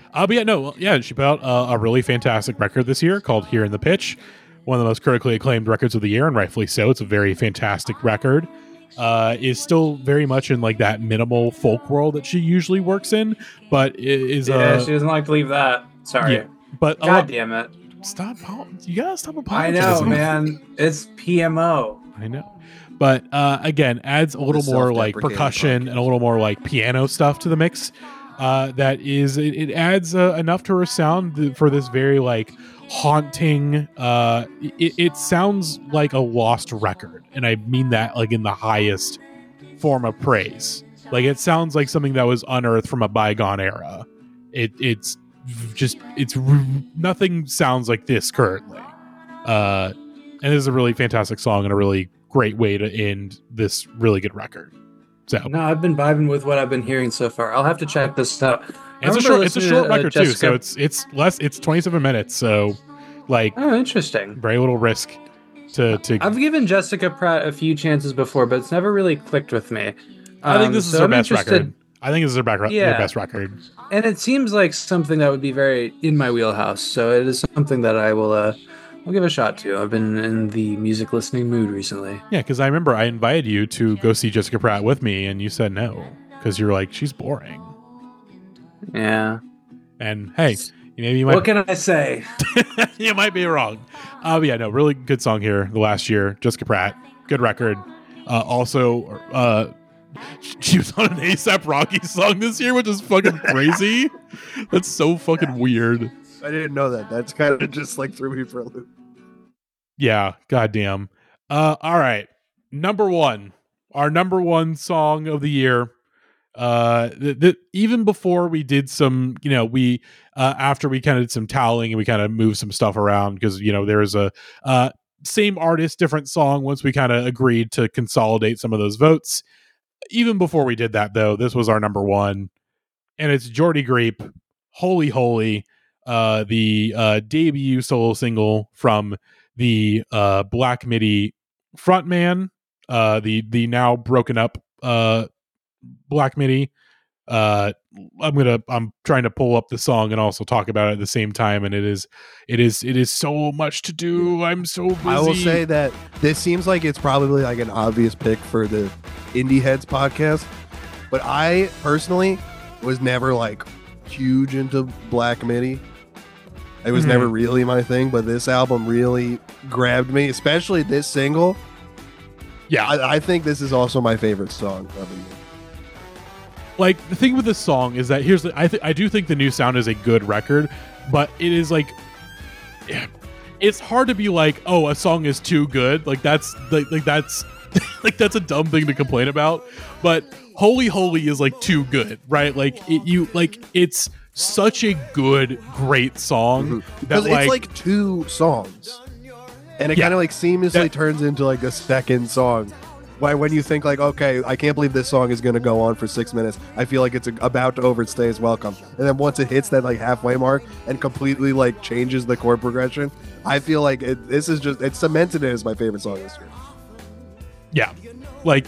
She put out a really fantastic record this year called Here in the Pitch, one of the most critically acclaimed records of the year, and rightfully so. It's a very fantastic record. Is still very much in like that minimal folk world that she usually works in, but is she doesn't like to leave that. Sorry, but God damn it, stop! You gotta stop apologizing. I know, man. It's PMO. I know, but again, adds a little more like percussion and a little more like piano stuff to the mix. It adds enough to her sound for this very like haunting. It sounds like a lost record, and I mean that like in the highest form of praise. Like it sounds like something that was unearthed from a bygone era. It's nothing sounds like this currently. And it is a really fantastic song and a really great way to end this really good record. So no, I've been vibing with what I've been hearing so far. I'll have to check this out. It's a short record too, so it's 27 minutes. So like, oh, interesting. Very little risk to. I've given Jessica Pratt a few chances before, but it's never really clicked with me. I think this is her best record. I think this is their best record. And it seems like something that would be very in my wheelhouse. So it is something that I will I'll give a shot to. I've been in the music listening mood recently. Yeah, because I remember I invited you to go see Jessica Pratt with me, and you said no because you're like, she's boring. Yeah. And hey, maybe you might. What can I say? You might be wrong. Yeah, no, really good song here. The last year, Jessica Pratt, good record. Also, she was on an A$AP Rocky song this year, which is fucking crazy. That's so fucking weird. I didn't know that. That's kind of just like threw me for a loop. Yeah, goddamn. All right, our number one song of the year. Even before we did some, we after we kind of did some toweling and we kind of moved some stuff around because there was a same artist, different song. Once we kind of agreed to consolidate some of those votes. Even before we did that, though, this was our number one, and it's Jordy Grape, Holy Holy, the debut solo single from the Black Midi frontman, the now broken up Black Midi. I'm trying to pull up the song and also talk about it at the same time, and it is so much to do. I'm so busy. I will say that this seems like it's probably like an obvious pick for the Indie Heads podcast, but I personally was never like huge into Black Midi. It was never really my thing, but this album really grabbed me, especially this single. Yeah, I think this is also my favorite song of the year. Like, the thing with this song is that I do think the new sound is a good record, but it is like, it's hard to be like, oh, a song is too good. Like that's that's that's a dumb thing to complain about. But Holy Holy is like too good, right? Like it's such a good, great song that it's like two songs, and it kind of like seamlessly turns into like a second song. Why, when you think like, okay, I can't believe this song is going to go on for 6 minutes. I feel like it's about to overstay its welcome. And then once it hits that like halfway mark and completely like changes the chord progression, I feel like it's cemented it as my favorite song this year. Yeah. Like,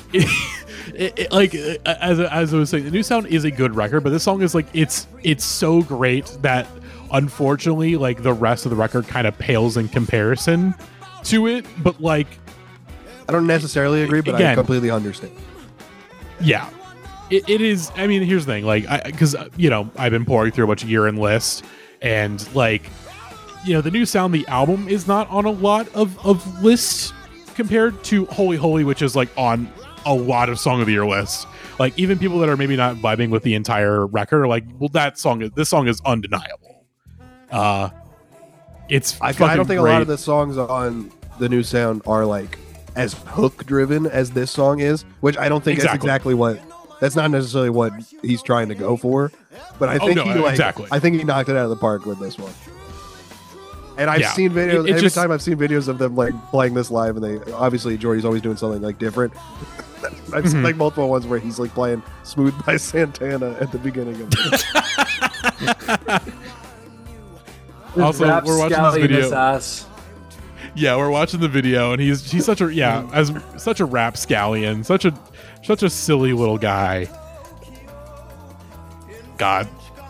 as I was saying, the new sound is a good record, but this song is like, it's so great that unfortunately, like the rest of the record kind of pales in comparison to it. But like, I don't necessarily agree, but again, I completely understand. Yeah, it is. I mean, here's the thing, like, because I've been pouring through a bunch of year-end lists, and like, the new sound, the album is not on a lot of lists compared to Holy Holy, which is like on a lot of Song of the Year lists. Like, even people that are maybe not vibing with the entire record are like, well, this song is undeniable. It's I don't think great. A lot of the songs on the new sound are like as hook driven as this song is, which I don't think is exactly that's not necessarily what he's trying to go for, but I think I think he knocked it out of the park with this one. And I've seen videos every time I've seen videos of them like playing this live, and they obviously Jordy's always doing something like different. I've seen like multiple ones where he's like playing Smooth by Santana at the beginning of it. Also, we're watching this video. Yeah, we're watching the video, and he's such a rapscallion, such a silly little guy. God.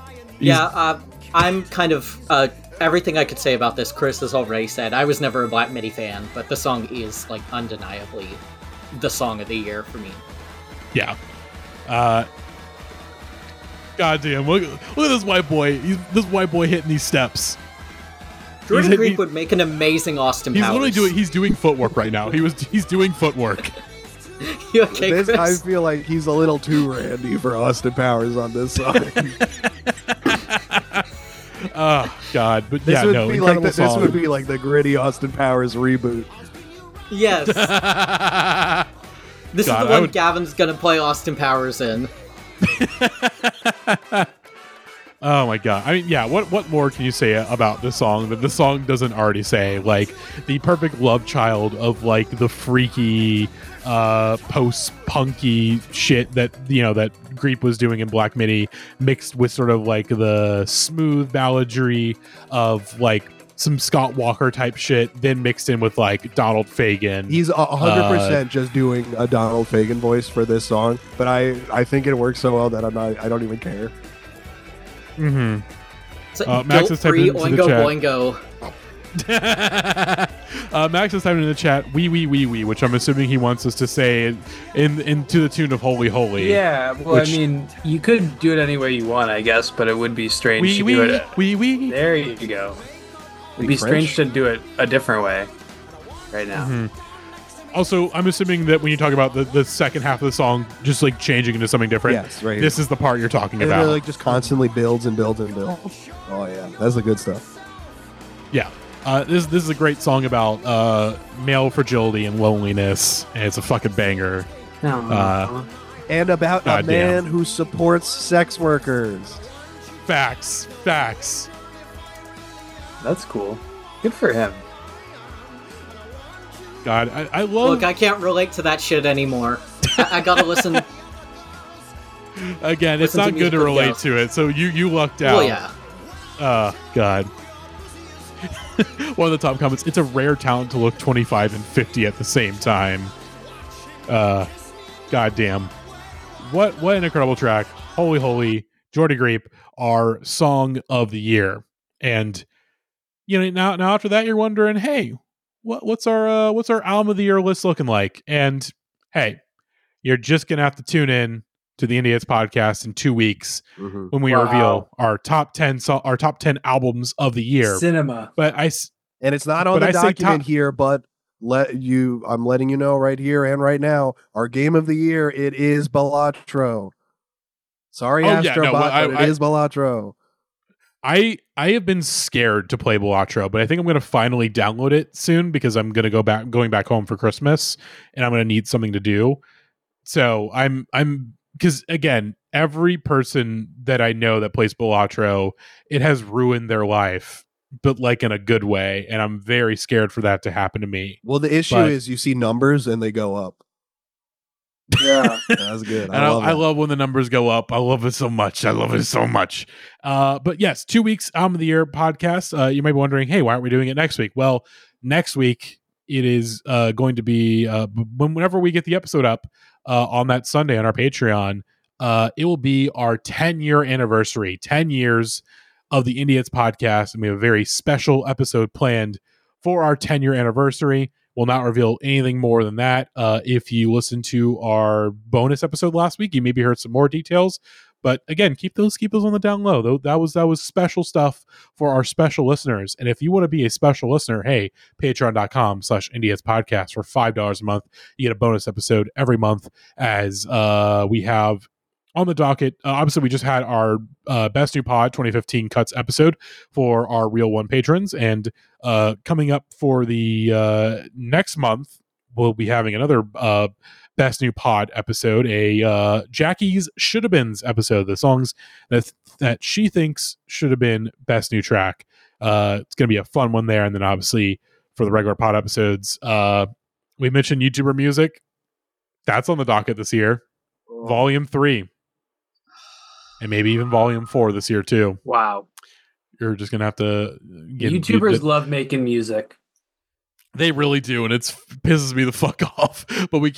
I'm kind of everything I could say about this. Chris has already said. I was never a Black Midi fan, but the song is like undeniably the song of the year for me. Yeah. Goddamn! Look at this white boy. This white boy hitting these steps. Jordan Greek would make an amazing Austin Powers. He's literally doing footwork right now. He's doing footwork. You okay, Chris? I feel like he's a little too randy for Austin Powers on this song. Oh God! But this would be like the gritty Austin Powers reboot. Yes. This is the one Gavin's gonna play Austin Powers in. Oh my god! I mean, yeah. What more can you say about this song that the song doesn't already say? Like the perfect love child of like the freaky, post-punky shit that that Greep was doing in Black Midi, mixed with sort of like the smooth balladry of like some Scott Walker type shit, then mixed in with like Donald Fagen. He's 100% just doing a Donald Fagen voice for this song, but I think it works so well that I don't even care. Mm-hmm. It's like Max is typing into the Oingo chat. Max is typing in the chat, wee, which I'm assuming he wants us to say in to the tune of Holy Holy. Yeah, well, I mean, you could do it any way you want, I guess, but it would be strange to do it. Wee. There you go. It'd be strange to do it a different way right now. Mm-hmm. Also, I'm assuming that when you talk about the second half of the song, just like changing into something different, yes, right here. This is the part you're talking and about. It like just constantly builds and builds and builds. Oh yeah, that's the good stuff. Yeah, this is a great song about male fragility and loneliness, and it's a fucking banger. And about a man who supports sex workers. Facts. That's cool. Good for him. God, I love... Look, I can't relate to that shit anymore. I gotta listen... Again, it's not good to relate to it, so you lucked out. Well, yeah. God. One of the top comments, it's a rare talent to look 25 and 50 at the same time. Goddamn. What an incredible track. Holy Holy, Jordy Greep, our song of the year. And now after that you're wondering, hey, what's our album of the year list looking like? And hey, you're just gonna have to tune in to the Indie Hits podcast in 2 weeks when we reveal our top 10 albums of the year. Cinema. And it's not on the document here, but I'm letting you know right here and right now, our game of the year, it is Balatro. Sorry, Astrobot, but it is Balatro. I have been scared to play Balatro, but I think I'm going to finally download it soon because I'm going to going back home for Christmas, and I'm going to need something to do. So I'm because again, every person that I know that plays Balatro, it has ruined their life, but like in a good way, and I'm very scared for that to happen to me. Well, the issue is you see numbers and they go up. Yeah, that's good. I love when the numbers go up. I love it so much. But yes, 2 weeks album of the year podcast. You might be wondering, hey, why aren't we doing it next week? Well, next week it is going to be whenever we get the episode up on that Sunday on our Patreon. It will be our 10-year anniversary. 10 years of the Indie Hits podcast, and we have a very special episode planned for our 10-year anniversary. We'll not reveal anything more than that. If you listened to our bonus episode last week, you maybe heard some more details. But again, keep those on the down low. Though that was special stuff for our special listeners. And if you want to be a special listener, hey, patreon.com/IndieHitsPodcast for $5 a month. You get a bonus episode every month as we have on the docket. Obviously, we just had our Best New Pod 2015 Cuts episode for our Real One patrons. And coming up for the next month, we'll be having another Best New Pod episode, a Jackie's Shoulda Beens episode, the songs that she thinks should have been Best New Track. It's going to be a fun one there. And then obviously for the regular pod episodes, we mentioned YouTuber music. That's on the docket this year. Volume 3. And maybe even Volume 4 this year too. Wow. You're just going to have to... YouTubers love making music. They really do, and it pisses me the fuck off. But we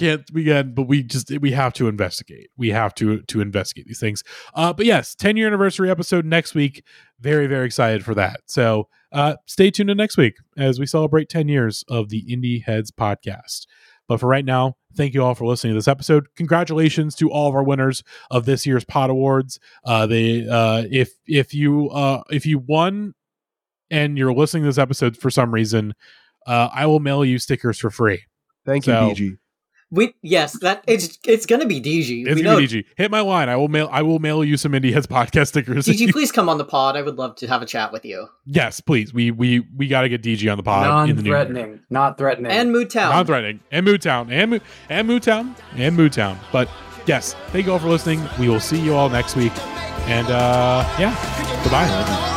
have to investigate. We have to investigate these things. But yes, 10-year anniversary episode next week. Very, very excited for that. So stay tuned to next week as we celebrate 10 years of the Indie Heads podcast. But for right now, thank you all for listening to this episode. Congratulations to all of our winners of this year's Pod Awards. If you won and you're listening to this episode for some reason, I will mail you stickers for free. Thank you, DG. It's gonna be DG. It's gonna be DG. Hit my line. I will mail you some Indie Heads podcast stickers. DG, please come on the pod. I would love to have a chat with you. Yes, please. We got to get DG on the pod. Non-threatening, not threatening, and Mootown, non-threatening, and Mootown, and Mootown. But yes, thank you all for listening. We will see you all next week. And yeah, goodbye.